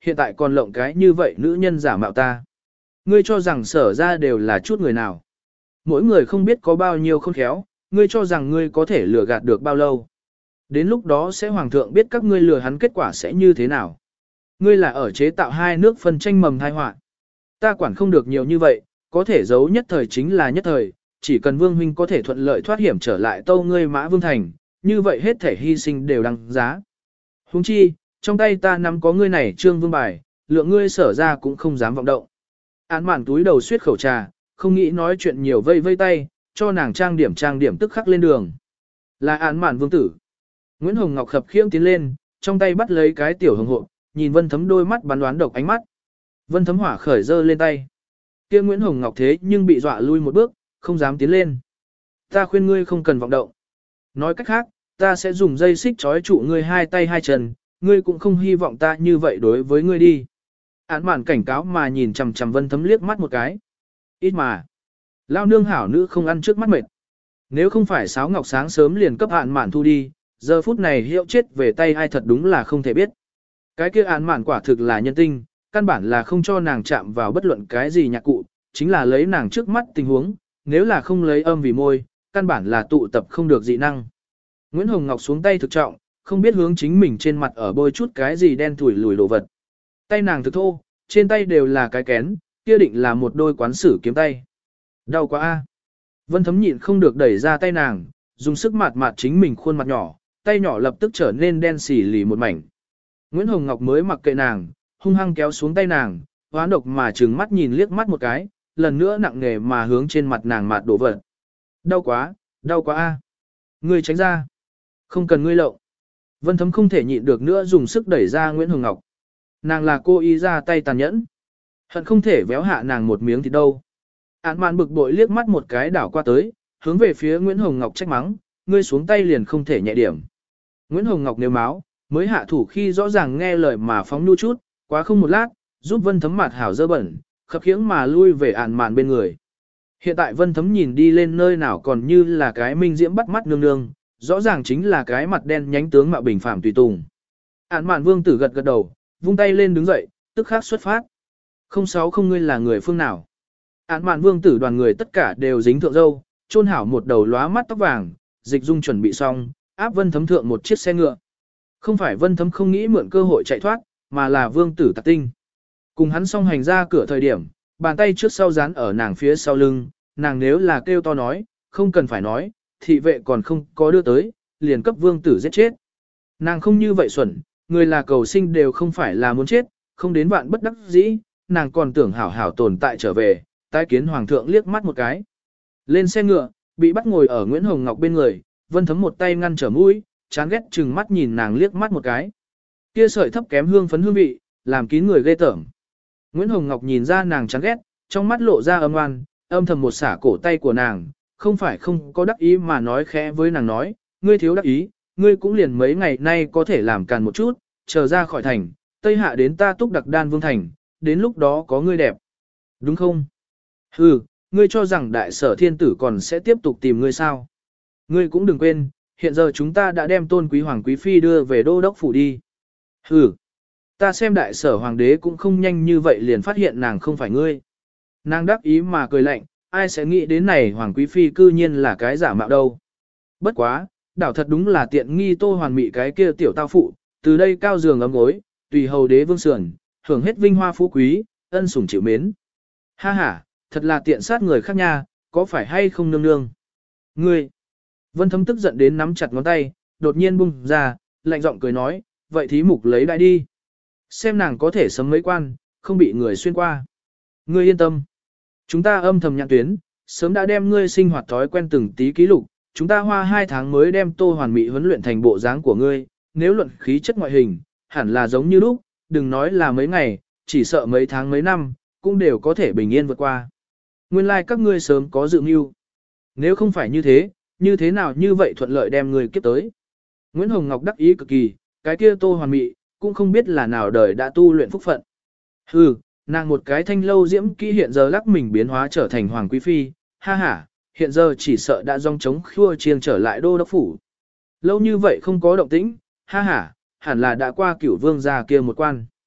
hiện tại còn lộng cái như vậy nữ nhân giả mạo ta. Ngươi cho rằng sở ra đều là chút người nào. Mỗi người không biết có bao nhiêu khôn khéo, ngươi cho rằng ngươi có thể lừa gạt được bao lâu. Đến lúc đó sẽ hoàng thượng biết các ngươi lừa hắn kết quả sẽ như thế nào. Ngươi là ở chế tạo hai nước phân tranh mầm tai họa. Ta quản không được nhiều như vậy, có thể giấu nhất thời chính là nhất thời, chỉ cần Vương huynh có thể thuận lợi thoát hiểm trở lại tâu ngươi Mã Vương thành, như vậy hết thể hy sinh đều đăng giá. Huống chi, trong tay ta nắm có ngươi này trương vương bài, lượng ngươi sở ra cũng không dám vọng động. Án mạn túi đầu suyết khẩu trà, không nghĩ nói chuyện nhiều vây vây tay, cho nàng trang điểm trang điểm tức khắc lên đường. Là án mạn vương tử. Nguyễn Hồng Ngọc khập khiễng tiến lên, trong tay bắt lấy cái tiểu hồng hộ, nhìn Vân Thấm đôi mắt bắn đoán độc ánh mắt. Vân Thấm hỏa khởi giơ lên tay. Kia Nguyễn Hồng Ngọc thế nhưng bị dọa lui một bước, không dám tiến lên. Ta khuyên ngươi không cần vọng động. Nói cách khác, ta sẽ dùng dây xích trói trụ ngươi hai tay hai chân, ngươi cũng không hy vọng ta như vậy đối với ngươi đi. Án mạn cảnh cáo mà nhìn chằm chằm Vân Thấm liếc mắt một cái. Ít mà. Lao nương hảo nữ không ăn trước mắt mệt. Nếu không phải Sáo Ngọc sáng sớm liền cấp án mạn thu đi, giờ phút này hiệu chết về tay ai thật đúng là không thể biết. Cái kia án mạn quả thực là nhân tinh, căn bản là không cho nàng chạm vào bất luận cái gì nhạc cụ, chính là lấy nàng trước mắt tình huống, nếu là không lấy âm vì môi, căn bản là tụ tập không được dị năng. Nguyễn Hồng Ngọc xuống tay thực trọng, không biết hướng chính mình trên mặt ở bôi chút cái gì đen thủi lùi đồ vật. Tay nàng thực thô, trên tay đều là cái kén, kia định là một đôi quán sử kiếm tay. Đau quá a. Vân Thấm nhịn không được đẩy ra tay nàng, dùng sức mạt mạt chính mình khuôn mặt nhỏ, tay nhỏ lập tức trở nên đen xỉ lì một mảnh. Nguyễn Hồng Ngọc mới mặc kệ nàng, hung hăng kéo xuống tay nàng, hoán độc mà trừng mắt nhìn liếc mắt một cái, lần nữa nặng nề mà hướng trên mặt nàng mạt đổ vật. Đau quá, đau quá a. Ngươi tránh ra. Không cần ngươi lộng. Vân Thấm không thể nhịn được nữa dùng sức đẩy ra Nguyễn Hồng Ngọc. Nàng là cô ý ra tay tàn nhẫn. Hận không thể véo hạ nàng một miếng thịt đâu. Án mạn bực bội liếc mắt một cái đảo qua tới, hướng về phía Nguyễn Hồng Ngọc trách mắng, ngươi xuống tay liền không thể nhẹ điểm. Nguyễn Hồng Ngọc nếu máu, mới hạ thủ khi rõ ràng nghe lời mà phóng nu chút, quá không một lát, giúp Vân Thấm mặt hảo dơ bẩn, khập khiễng mà lui về án mạn bên người. Hiện tại Vân Thấm nhìn đi lên nơi nào còn như là cái minh diễm bắt mắt nương nương, rõ ràng chính là cái mặt đen nhánh tướng mạo bình phàm tùy tùng. Án mạn vương tử gật gật đầu, vung tay lên đứng dậy, tức khắc xuất phát. Không sáu không ngươi là người phương nào. Án mạn vương tử đoàn người tất cả đều dính thượng dâu, chôn hảo một đầu lóa mắt tóc vàng, dịch dung chuẩn bị xong, áp Vân Thấm thượng một chiếc xe ngựa. Không phải Vân Thấm không nghĩ mượn cơ hội chạy thoát, mà là vương tử tạc tinh. Cùng hắn song hành ra cửa thời điểm, bàn tay trước sau dán ở nàng phía sau lưng, nàng nếu là kêu to nói, không cần phải nói, thị vệ còn không có đưa tới, liền cấp vương tử giết chết. Nàng không như vậy xuẩn, người là cầu sinh đều không phải là muốn chết, không đến vạn bất đắc dĩ, nàng còn tưởng hảo hảo tồn tại trở về, tái kiến hoàng thượng liếc mắt một cái. Lên xe ngựa, bị bắt ngồi ở Nguyễn Hồng Ngọc bên người, Vân Thấm một tay ngăn trở mũi, chán ghét chừng mắt nhìn nàng liếc mắt một cái. Kia sợi thấp kém hương phấn hương vị, làm kín người ghê tởm. Nguyễn Hồng Ngọc nhìn ra nàng chán ghét, trong mắt lộ ra âm oan, âm thầm một xả cổ tay của nàng, không phải không có đắc ý mà nói khẽ với nàng nói, ngươi thiếu đắc ý, ngươi cũng liền mấy ngày nay có thể làm càn một chút, chờ ra khỏi thành, Tây Hạ đến ta túc đặc đan vương thành, đến lúc đó có ngươi đẹp. Đúng không? Ừ, ngươi cho rằng đại sở thiên tử còn sẽ tiếp tục tìm ngươi sao? Ngươi cũng đừng quên, hiện giờ chúng ta đã đem tôn quý hoàng quý phi đưa về đô đốc phủ đi. Ừ, ta xem đại sở hoàng đế cũng không nhanh như vậy liền phát hiện nàng không phải ngươi. Nàng đắc ý mà cười lạnh, ai sẽ nghĩ đến này hoàng quý phi cư nhiên là cái giả mạo đâu. Bất quá, đảo thật đúng là tiện nghi tô hoàn mị cái kia tiểu tao phụ, từ đây cao giường ấm gối, tùy hầu đế vương sườn, hưởng hết vinh hoa phú quý, ân sủng chịu mến. Ha ha, thật là tiện sát người khác nha, có phải hay không nương nương? Ngươi! Vân Thấm tức giận đến nắm chặt ngón tay, đột nhiên bung ra, lạnh giọng cười nói, vậy thí mục lấy đại đi. Xem nàng có thể sấm mấy quan, không bị người xuyên qua. Ngươi yên tâm. Chúng ta âm thầm nhãn tuyến, sớm đã đem ngươi sinh hoạt thói quen từng tí ký lục, chúng ta hoa hai tháng mới đem tô hoàn mỹ huấn luyện thành bộ dáng của ngươi, nếu luận khí chất ngoại hình, hẳn là giống như lúc, đừng nói là mấy ngày, chỉ sợ mấy tháng mấy năm, cũng đều có thể bình yên vượt qua. Nguyên lai like các ngươi sớm có dự mưu. Nếu không phải như thế, như thế nào như vậy thuận lợi đem người kiếp tới. Nguyễn Hồng Ngọc đắc ý cực kỳ, cái kia tô hoàn mỹ, cũng không biết là nào đời đã tu luyện phúc phận. Hừ, nàng một cái thanh lâu diễm kỹ hiện giờ lắc mình biến hóa trở thành hoàng quý phi, ha ha, hiện giờ chỉ sợ đã dòng trống khua chiêng trở lại đô đốc phủ. Lâu như vậy không có động tĩnh, ha ha, hẳn là đã qua cửu vương gia kia một quan.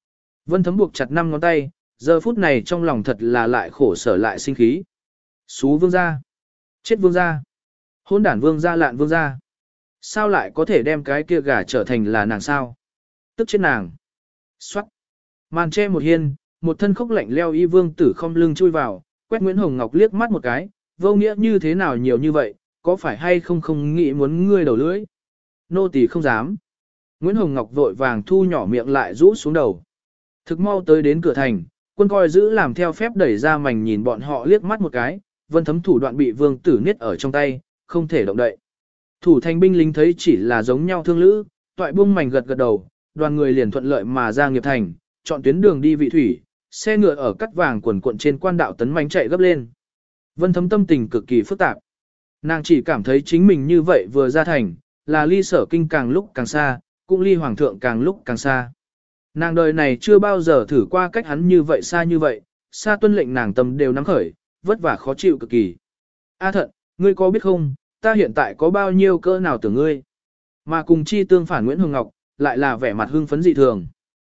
Vân Thấm buộc chặt năm ngón tay, giờ phút này trong lòng thật là lại khổ sở lại sinh khí. Xú vương gia, chết vương gia, hôn đản vương gia lạn vương gia. Sao lại có thể đem cái kia gả trở thành là nàng sao? Tức chết nàng. Xoát. Màn che một hiên, một thân khốc lạnh leo y vương tử không lưng chui vào, quét Nguyễn Hồng Ngọc liếc mắt một cái, vô nghĩa như thế nào nhiều như vậy, có phải hay không không nghĩ muốn ngươi đầu lưỡi? Nô tỳ không dám. Nguyễn Hồng Ngọc vội vàng thu nhỏ miệng lại rũ xuống đầu. Thực mau tới đến cửa thành, quân coi giữ làm theo phép đẩy ra mảnh nhìn bọn họ liếc mắt một cái, Vân Thấm thủ đoạn bị vương tử niết ở trong tay, không thể động đậy. Thủ thành binh lính thấy chỉ là giống nhau thương lữ, toại buông mảnh gật gật đầu, đoàn người liền thuận lợi mà ra nghiệp thành, chọn tuyến đường đi vị thủy, xe ngựa ở cắt vàng quần cuộn trên quan đạo tấn mánh chạy gấp lên. Vân Thấm tâm tình cực kỳ phức tạp. Nàng chỉ cảm thấy chính mình như vậy vừa ra thành, là ly sở kinh càng lúc càng xa, cũng ly hoàng thượng càng lúc càng xa. Nàng đời này chưa bao giờ thử qua cách hắn như vậy xa như vậy, xa tuân lệnh nàng tâm đều nắm khởi, vất vả khó chịu cực kỳ. A Thận, ngươi có biết không, ta hiện tại có bao nhiêu cỡ nào tưởng ngươi. Mà cùng chi tương phản Nguyễn Hồng Ngọc, lại là vẻ mặt hưng phấn dị thường.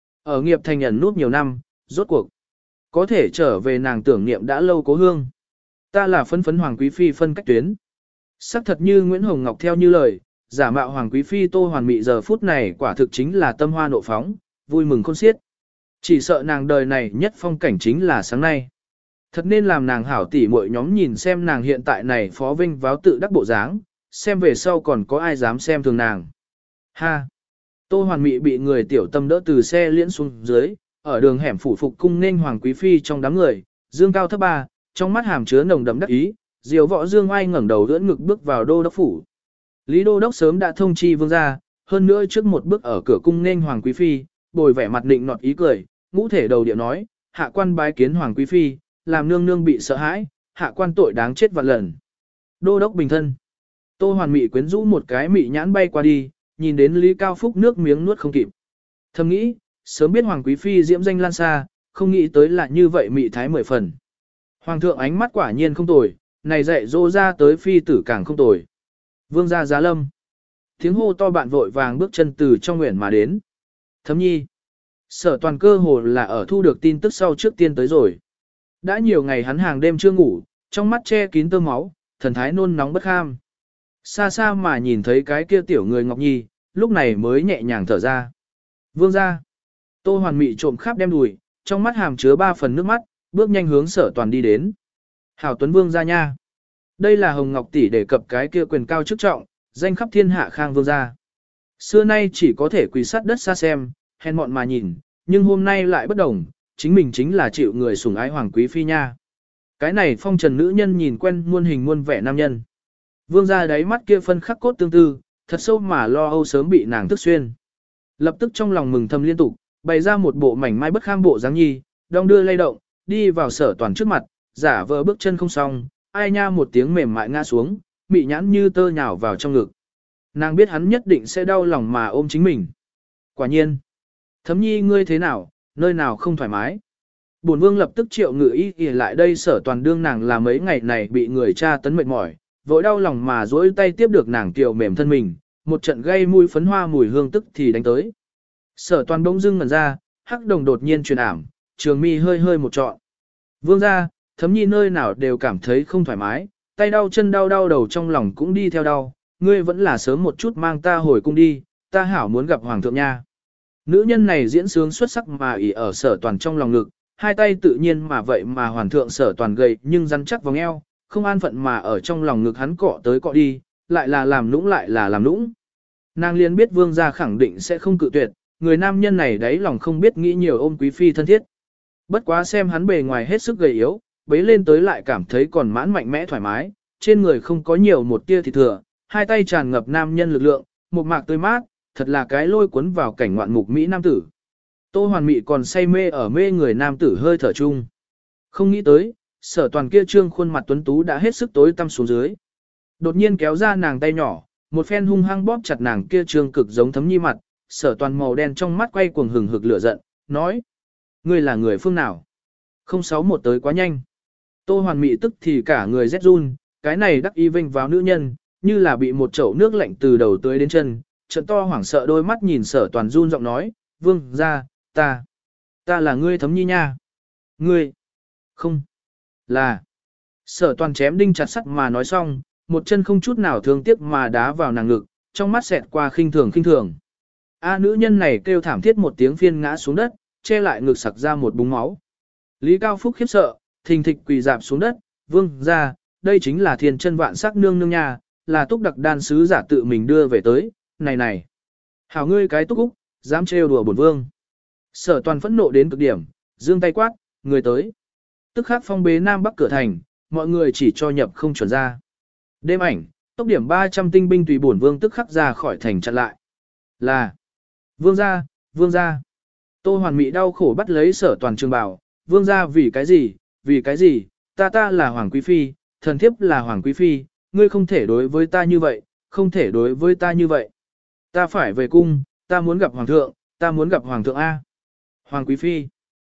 Ở nghiệp thành ẩn nút nhiều năm, rốt cuộc. Có thể trở về nàng tưởng niệm đã lâu cố hương. Ta là phấn phấn Hoàng Quý Phi phân cách tuyến. Sắc thật như Nguyễn Hồng Ngọc theo như lời, giả mạo Hoàng Quý Phi Tô Hoàn Mị giờ phút này quả thực chính là tâm hoa nộ phóng, vui mừng khôn xiết. Chỉ sợ nàng đời này nhất phong cảnh chính là sáng nay. Thật nên làm nàng hảo tỉ muội nhóm nhìn xem nàng hiện tại này phó vinh váo tự đắc bộ dáng, xem về sau còn có ai dám xem thường nàng. Ha! Tô Hoàn Mị bị người tiểu tâm đỡ từ xe liễn xuống dưới, ở đường hẻm phủ phục cung nên Hoàng Quý Phi trong đám người, dương cao thấp ba, trong mắt hàm chứa nồng đậm đắc ý, diều võ dương oai ngẩng đầu ưỡn ngực bước vào đô đốc phủ. Lý đô đốc sớm đã thông chi vương gia, hơn nữa trước một bước ở cửa cung nên Hoàng Quý Phi, bồi vẻ mặt định nọt ý cười, ngũ thể đầu điệu nói, hạ quan bái kiến Hoàng Quý Phi, làm nương nương bị sợ hãi, hạ quan tội đáng chết vạn lần. Đô đốc bình thân. Tô Hoàn Mị quyến rũ một cái mị nhãn bay qua đi, nhìn đến Lý Cao Phúc nước miếng nuốt không kịp. Thầm nghĩ, sớm biết Hoàng Quý Phi diễm danh lan xa, không nghĩ tới là như vậy mị thái mười phần. Hoàng thượng ánh mắt quả nhiên không tồi, này dạy dỗ ra tới phi tử càng không tồi. Vương gia giá lâm. Tiếng hô to bạn vội vàng bước chân từ trong nguyện mà đến. Thấm nhi. Sở toàn cơ hồ là ở thu được tin tức sau trước tiên tới rồi. Đã nhiều ngày hắn hàng đêm chưa ngủ, trong mắt che kín tơ máu, thần thái nôn nóng bất kham. Xa xa mà nhìn thấy cái kia tiểu người Ngọc Nhi, lúc này mới nhẹ nhàng thở ra. Vương gia. Tô Hoàn Mị trộm khắp đem đùi, trong mắt hàm chứa ba phần nước mắt, bước nhanh hướng sở toàn đi đến. Hảo Tuấn Vương gia nha. Đây là Hồng Ngọc tỷ đề cập cái kia quyền cao chức trọng, danh khắp thiên hạ Khang Vương gia. Xưa nay chỉ có thể quỳ sát đất xa xem, hèn mọn mà nhìn, nhưng hôm nay lại bất đồng, chính mình chính là chịu người sủng ái Hoàng Quý Phi nha. Cái này phong trần nữ nhân nhìn quen muôn hình muôn vẻ nam nhân. Vương gia đáy mắt kia phân khắc cốt tương tư, thật sâu mà lo âu sớm bị nàng thức xuyên. Lập tức trong lòng mừng thầm liên tục, bày ra một bộ mảnh mai bất kham bộ dáng nhi, đong đưa lay động, đi vào sở toàn trước mặt, giả vờ bước chân không xong, ai nha một tiếng mềm mại ngã xuống, mị nhãn như tơ nhào vào trong ngực. Nàng biết hắn nhất định sẽ đau lòng mà ôm chính mình. Quả nhiên. Thấm nhi ngươi thế nào, nơi nào không thoải mái. Bổn vương lập tức triệu ngự y y lại đây sở toàn đương nàng là mấy ngày này bị người cha tấn mệt mỏi, vội đau lòng mà duỗi tay tiếp được nàng tiểu mềm thân mình, một trận gây mùi phấn hoa mùi hương tức thì đánh tới. Sở toàn bỗng dưng ngẩn ra, hắc đồng đột nhiên truyền ảm, trường mi hơi hơi một trọn. Vương ra, thấm nhi nơi nào đều cảm thấy không thoải mái, tay đau chân đau đau đầu trong lòng cũng đi theo đau, ngươi vẫn là sớm một chút mang ta hồi cung đi, ta hảo muốn gặp hoàng thượng nha. Nữ nhân này diễn sướng xuất sắc mà ỉ ở sở toàn trong lòng ngực, hai tay tự nhiên mà vậy mà hoàn thượng sở toàn gầy nhưng rắn chắc vòng eo, không an phận mà ở trong lòng ngực hắn cọ tới cọ đi, lại là làm nũng lại là làm nũng. Nàng liền biết vương gia khẳng định sẽ không cự tuyệt, người nam nhân này đấy lòng không biết nghĩ nhiều ôm quý phi thân thiết. Bất quá xem hắn bề ngoài hết sức gầy yếu, bấy lên tới lại cảm thấy còn mãn mạnh mẽ thoải mái, trên người không có nhiều một tia thịt thừa, hai tay tràn ngập nam nhân lực lượng, một mạc tươi mát, thật là cái lôi cuốn vào cảnh ngoạn mục Mỹ nam tử. Tô Hoàn Mị còn say mê ở mê người nam tử hơi thở chung. Không nghĩ tới, sở toàn kia trương khuôn mặt tuấn tú đã hết sức tối tăm xuống dưới. Đột nhiên kéo ra nàng tay nhỏ, một phen hung hăng bóp chặt nàng kia trương cực giống Thấm Nhi mặt, sở toàn màu đen trong mắt quay cuồng hừng hực lửa giận, nói. Ngươi là người phương nào? không sáu một tới quá nhanh. Tô Hoàn Mị tức thì cả người rét run, cái này đắc y vinh vào nữ nhân, như là bị một chậu nước lạnh từ đầu tới đến chân, trận to hoảng sợ đôi mắt nhìn sở toàn run giọng nói, vương ra, ta, Ta là ngươi thấm nhi nha. Ngươi. Không. Là. Sở toàn chém đinh chặt sắt mà nói xong, một chân không chút nào thương tiếc mà đá vào nàng ngực, trong mắt xẹt qua khinh thường khinh thường. A nữ nhân này kêu thảm thiết một tiếng phiên ngã xuống đất, che lại ngực sặc ra một búng máu. Lý Cao Phúc khiếp sợ, thình thịch quỳ dạp xuống đất, vương ra, đây chính là thiên chân vạn sắc nương nương nha, là túc đặc đan sứ giả tự mình đưa về tới, này này. Hảo ngươi cái túc úc, dám trêu đùa bổn vương. Sở toàn phẫn nộ đến cực điểm, giương tay quát, người tới. Tức khắc phong bế nam bắc cửa thành, mọi người chỉ cho nhập không chuẩn ra. Đêm ảnh, tốc điểm ba trăm tinh binh tùy bổn vương tức khắc ra khỏi thành chặn lại. Là, vương gia, vương gia. Tô Hoàn Mỹ đau khổ bắt lấy sở toàn trường bảo, vương gia vì cái gì, vì cái gì, ta ta là Hoàng Quý Phi, thần thiếp là Hoàng Quý Phi, ngươi không thể đối với ta như vậy, không thể đối với ta như vậy. Ta phải về cung, ta muốn gặp Hoàng thượng, ta muốn gặp Hoàng thượng A. Hoàng Quý Phi.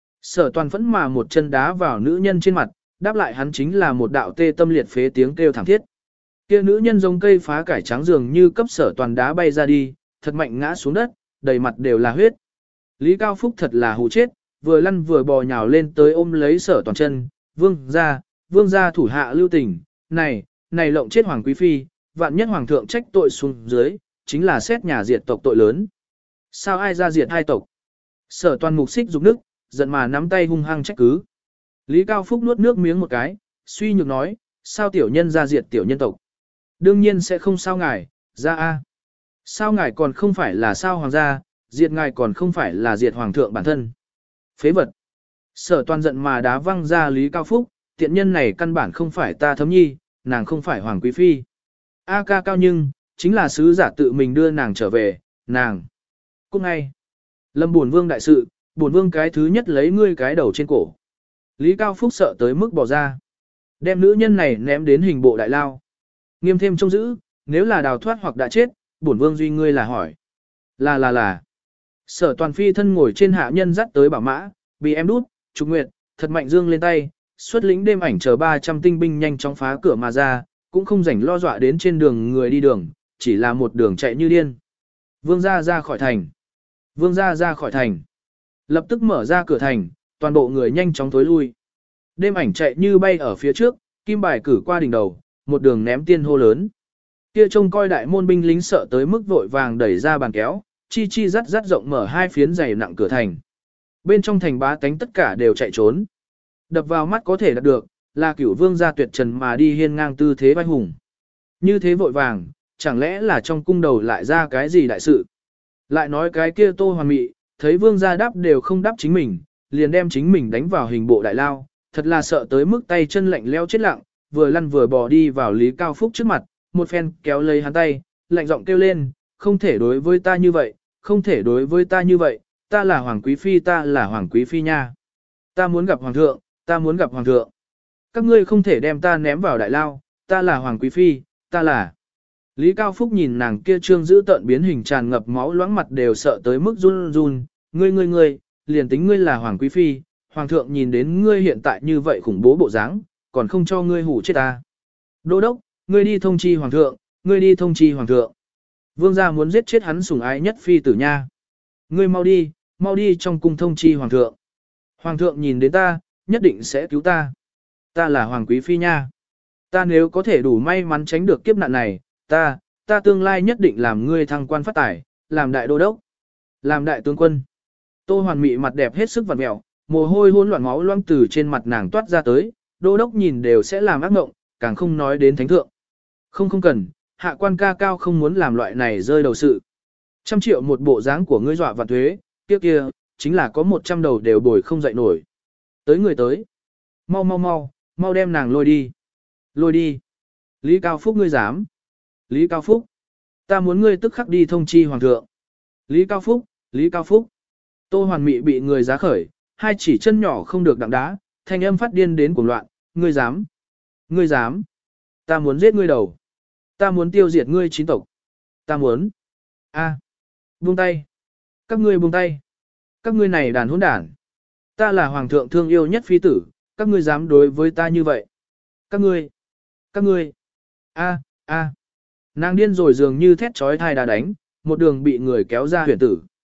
Sở toàn phẫn mà một chân đá vào nữ nhân trên mặt, đáp lại hắn chính là một đạo tê tâm liệt phế tiếng kêu thảm thiết. Kia nữ nhân giống cây phá cải trắng dường như cấp sở toàn đá bay ra đi, thật mạnh ngã xuống đất, đầy mặt đều là huyết. Lý Cao Phúc thật là hù chết, vừa lăn vừa bò nhào lên tới ôm lấy sở toàn chân, vương ra, vương ra thủ hạ lưu tình, này, này lộng chết Hoàng Quý Phi, vạn nhất Hoàng thượng trách tội xuống dưới, chính là xét nhà diệt tộc tội lớn. Sao ai ra diệt hai tộc? Sở toàn mục xích dục nước, giận mà nắm tay hung hăng trách cứ. Lý Cao Phúc nuốt nước miếng một cái, suy nhược nói, sao tiểu nhân ra diệt tiểu nhân tộc? Đương nhiên sẽ không sao ngài, ra a. Sao ngài còn không phải là sao hoàng gia, diệt ngài còn không phải là diệt hoàng thượng bản thân. Phế vật. Sở toàn giận mà đá văng ra Lý Cao Phúc, tiện nhân này căn bản không phải ta thấm nhi, nàng không phải Hoàng Quý Phi. A ca cao nhưng, chính là sứ giả tự mình đưa nàng trở về, nàng. Cút ngay. Lâm bổn vương đại sự, bổn vương cái thứ nhất lấy ngươi cái đầu trên cổ. Lý Cao Phúc sợ tới mức bỏ ra. Đem nữ nhân này ném đến hình bộ đại lao. Nghiêm thêm trông giữ, nếu là đào thoát hoặc đã chết, bổn vương duy ngươi là hỏi. Là là là. Sở toàn phi thân ngồi trên hạ nhân dắt tới bảo mã, bị em đút, trục nguyệt, thật mạnh dương lên tay, xuất lính đêm ảnh chờ ba trăm tinh binh nhanh chóng phá cửa mà ra, cũng không rảnh lo dọa đến trên đường người đi đường, chỉ là một đường chạy như điên. Vương gia ra khỏi thành. Vương gia ra khỏi thành. Lập tức mở ra cửa thành, toàn bộ người nhanh chóng tối lui. Đêm ảnh chạy như bay ở phía trước, kim bài cử qua đỉnh đầu, một đường ném tiên hô lớn. Kia trông coi đại môn binh lính sợ tới mức vội vàng đẩy ra bàn kéo, chi chi rắt rắt rộng mở hai phiến dày nặng cửa thành. Bên trong thành bá tánh tất cả đều chạy trốn. Đập vào mắt có thể đạt được, là cửu vương gia tuyệt trần mà đi hiên ngang tư thế vai hùng. Như thế vội vàng, chẳng lẽ là trong cung đầu lại ra cái gì đại sự. Lại nói cái kia Tô Hoàn Mị, thấy vương gia đáp đều không đáp chính mình, liền đem chính mình đánh vào hình bộ đại lao, thật là sợ tới mức tay chân lạnh leo chết lặng, vừa lăn vừa bò đi vào Lý Cao Phúc trước mặt, một phen kéo lấy hắn tay, lạnh giọng kêu lên, không thể đối với ta như vậy, không thể đối với ta như vậy, ta là Hoàng Quý Phi, ta là Hoàng Quý Phi nha. Ta muốn gặp Hoàng thượng, ta muốn gặp Hoàng thượng. Các ngươi không thể đem ta ném vào đại lao, ta là Hoàng Quý Phi, ta là. Lý Cao Phúc nhìn nàng kia trương giữ tợn biến hình tràn ngập máu loãng mặt đều sợ tới mức run run, ngươi ngươi ngươi, liền tính ngươi là Hoàng Quý Phi, Hoàng thượng nhìn đến ngươi hiện tại như vậy khủng bố bộ dáng, còn không cho ngươi hủ chết ta. Đô đốc, ngươi đi thông chi Hoàng thượng, ngươi đi thông chi Hoàng thượng. Vương gia muốn giết chết hắn sủng ái nhất phi tử nha. Ngươi mau đi, mau đi trong cung thông chi Hoàng thượng. Hoàng thượng nhìn đến ta, nhất định sẽ cứu ta. Ta là Hoàng Quý Phi nha. Ta nếu có thể đủ may mắn tránh được kiếp nạn này, ta, ta tương lai nhất định làm ngươi thăng quan phát tài, làm đại đô đốc, làm đại tướng quân. Tô Hoàn Mị mặt đẹp hết sức vặn mẹo, mồ hôi hỗn loạn máu loang từ trên mặt nàng toát ra tới, đô đốc nhìn đều sẽ làm ác mộng, càng không nói đến thánh thượng. Không không cần, hạ quan ca cao không muốn làm loại này rơi đầu sự. Trăm triệu một bộ dáng của ngươi dọa vạn thuế, kia kia, chính là có một trăm đầu đều bồi không dậy nổi. Tới người tới. Mau mau mau, mau đem nàng lôi đi. Lôi đi. Lý Cao Phúc ngươi dám. Lý Cao Phúc. Ta muốn ngươi tức khắc đi thông chi Hoàng thượng. Lý Cao Phúc, Lý Cao Phúc. Tô Hoàn Mị bị người giá khởi, hai chỉ chân nhỏ không được đặng đá, thanh âm phát điên đến cuồng loạn, ngươi dám. Ngươi dám. Ta muốn giết ngươi đầu. Ta muốn tiêu diệt ngươi chín tộc. Ta muốn. A. Buông tay. Các ngươi buông tay. Các ngươi này đàn hỗn đản. Ta là Hoàng thượng thương yêu nhất phi tử, các ngươi dám đối với ta như vậy. Các ngươi. Các ngươi. A, a. Nàng điên rồi dường như thét trói thai đá đánh, một đường bị người kéo ra huyền tử.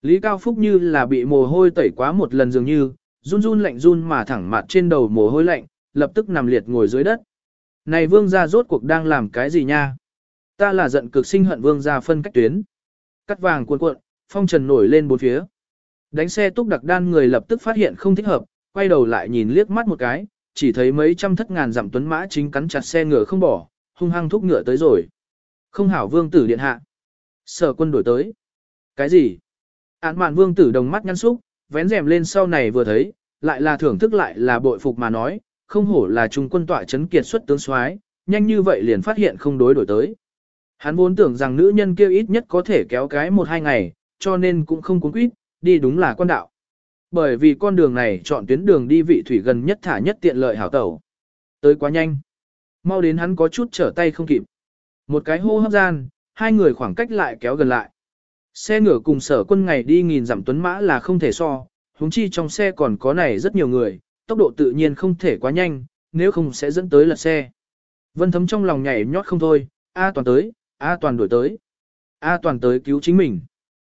Lý Cao Phúc như là bị mồ hôi tẩy quá một lần dường như, run run lạnh run mà thẳng mặt trên đầu mồ hôi lạnh, lập tức nằm liệt ngồi dưới đất. Này vương gia rốt cuộc đang làm cái gì nha? Ta là giận cực sinh hận vương gia phân cách tuyến. Cắt vàng cuộn cuộn, phong trần nổi lên bốn phía. Đánh xe túc đặc đan người lập tức phát hiện không thích hợp, quay đầu lại nhìn liếc mắt một cái, chỉ thấy mấy trăm thất ngàn dặm tuấn mã chính cắn chặt xe ngựa không bỏ, hung hăng thúc ngựa tới rồi. Không hảo vương tử điện hạ. Sở quân đổi tới. Cái gì? Án mạn vương tử đồng mắt nhăn xúc, vén rèm lên sau này vừa thấy, lại là thưởng thức lại là bội phục mà nói, không hổ là trung quân tọa chấn kiệt xuất tướng soái, nhanh như vậy liền phát hiện không đối đổi tới. Hắn vốn tưởng rằng nữ nhân kia ít nhất có thể kéo cái một hai ngày, cho nên cũng không cuốn quýt, đi đúng là quan đạo. Bởi vì con đường này chọn tuyến đường đi vị thủy gần nhất thả nhất tiện lợi hảo tẩu. Tới quá nhanh. Mau đến hắn có chút trở tay không kịp. Một cái hô hấp gian, hai người khoảng cách lại kéo gần lại. Xe ngựa cùng sở quân ngày đi nghìn dặm tuấn mã là không thể so, huống chi trong xe còn có này rất nhiều người, tốc độ tự nhiên không thể quá nhanh, nếu không sẽ dẫn tới lật xe. Vân Thấm trong lòng nhảy nhót không thôi, A Toàn tới, A Toàn đuổi tới. A Toàn tới cứu chính mình.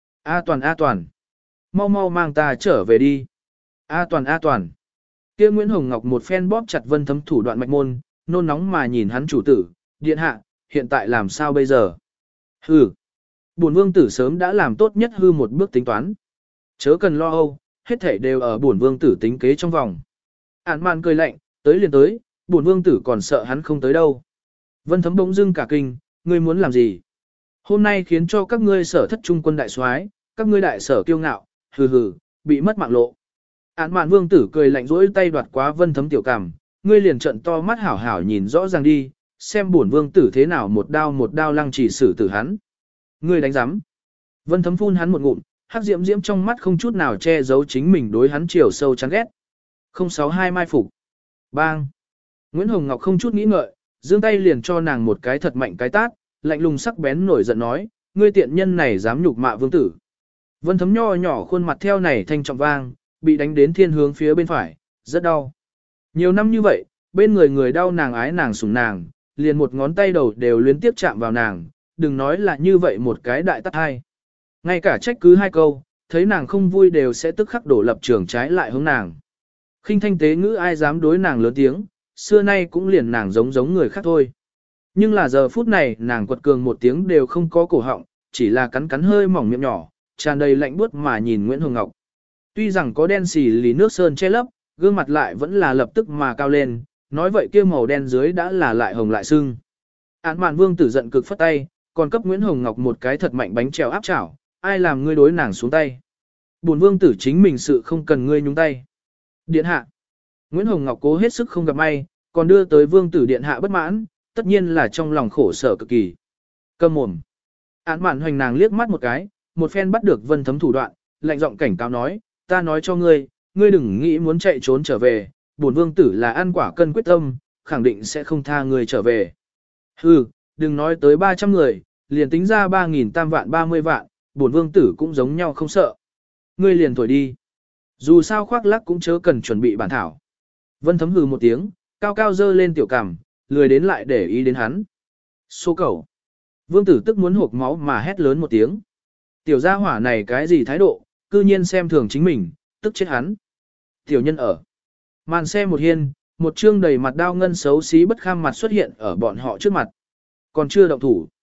A Toàn A Toàn. Mau mau mang ta trở về đi. A Toàn A Toàn. Kia Nguyễn Hồng Ngọc một phen bóp chặt Vân Thấm thủ đoạn mạch môn, nôn nóng mà nhìn hắn chủ tử, điện hạ, hiện tại làm sao bây giờ? Hừ. Bổn vương tử sớm đã làm tốt nhất hư một bước tính toán. Chớ cần lo âu, hết thảy đều ở bổn vương tử tính kế trong vòng. Án mạn cười lạnh, tới liền tới, bổn vương tử còn sợ hắn không tới đâu. Vân Thấm bỗng dưng cả kinh, ngươi muốn làm gì? Hôm nay khiến cho các ngươi sở thất trung quân đại soái, các ngươi đại sở kiêu ngạo, hừ hừ, bị mất mạng lộ. Án mạn vương tử cười lạnh rỗi tay đoạt quá Vân Thấm tiểu cảm, ngươi liền trận to mắt hảo hảo nhìn rõ ràng đi, xem bổn vương tử thế nào một đao một đao lăng chỉ xử tử hắn. Ngươi đánh giám. Vân Thấm phun hắn một ngụm, hắc diễm diễm trong mắt không chút nào che giấu chính mình đối hắn chiều sâu chán ghét. không sáu hai mai phục. Bang. Nguyễn Hồng Ngọc không chút nghĩ ngợi, giương tay liền cho nàng một cái thật mạnh cái tát, lạnh lùng sắc bén nổi giận nói, ngươi tiện nhân này dám nhục mạ vương tử. Vân Thấm nho nhỏ khuôn mặt theo này thanh trọng vang, bị đánh đến thiên hướng phía bên phải, rất đau. Nhiều năm như vậy, bên người người đau nàng ái nàng sủng nàng, liền một ngón tay đầu đều liên tiếp chạm vào nàng, đừng nói là như vậy một cái đại tát hai. Ngay cả trách cứ hai câu, thấy nàng không vui đều sẽ tức khắc đổ lập trường trái lại hướng nàng. Khinh thanh tế ngữ ai dám đối nàng lớn tiếng, xưa nay cũng liền nàng giống giống người khác thôi. Nhưng là giờ phút này nàng quật cường một tiếng đều không có cổ họng, chỉ là cắn cắn hơi mỏng miệng nhỏ, tràn đầy lạnh buốt mà nhìn Nguyễn Hồng Ngọc. Tuy rằng có đen xì lì nước sơn che lấp, gương mặt lại vẫn là lập tức mà cao lên, nói vậy kia màu đen dưới đã là lại hồng lại sưng. Án mạn vương tử giận cực phất tay, còn cấp Nguyễn Hồng Ngọc một cái thật mạnh bánh trèo áp chảo, ai làm ngươi đối nàng xuống tay. Bổn vương tử chính mình sự không cần ngươi nhúng tay. Điện hạ. Nguyễn Hồng Ngọc cố hết sức không gặp may, còn đưa tới vương tử điện hạ bất mãn, tất nhiên là trong lòng khổ sở cực kỳ. Câm mồm. Án mạn hoành nàng liếc mắt một cái, một phen bắt được Vân Thấm thủ đoạn, lạnh giọng cảnh cáo nói, ta nói cho ngươi, ngươi đừng nghĩ muốn chạy trốn trở về, bổn vương tử là ăn quả cân quyết tâm, khẳng định sẽ không tha ngươi trở về. Hừ, đừng nói tới ba trăm người, liền tính ra ba nghìn tam vạn ba mươi vạn, bổn vương tử cũng giống nhau không sợ. Ngươi liền thổi đi. Dù sao khoác lác cũng chớ cần chuẩn bị bản thảo. Vân Thấm hừ một tiếng, cao cao dơ lên tiểu cằm, lười đến lại để ý đến hắn. Xô cẩu. Vương tử tức muốn hộp máu mà hét lớn một tiếng. Tiểu gia hỏa này cái gì thái độ, cư nhiên xem thường chính mình, tức chết hắn. Tiểu nhân ở. Màn xe một hiên, một trương đầy mặt đao ngân xấu xí bất kham mặt xuất hiện ở bọn họ trước mặt. Còn chưa động thủ.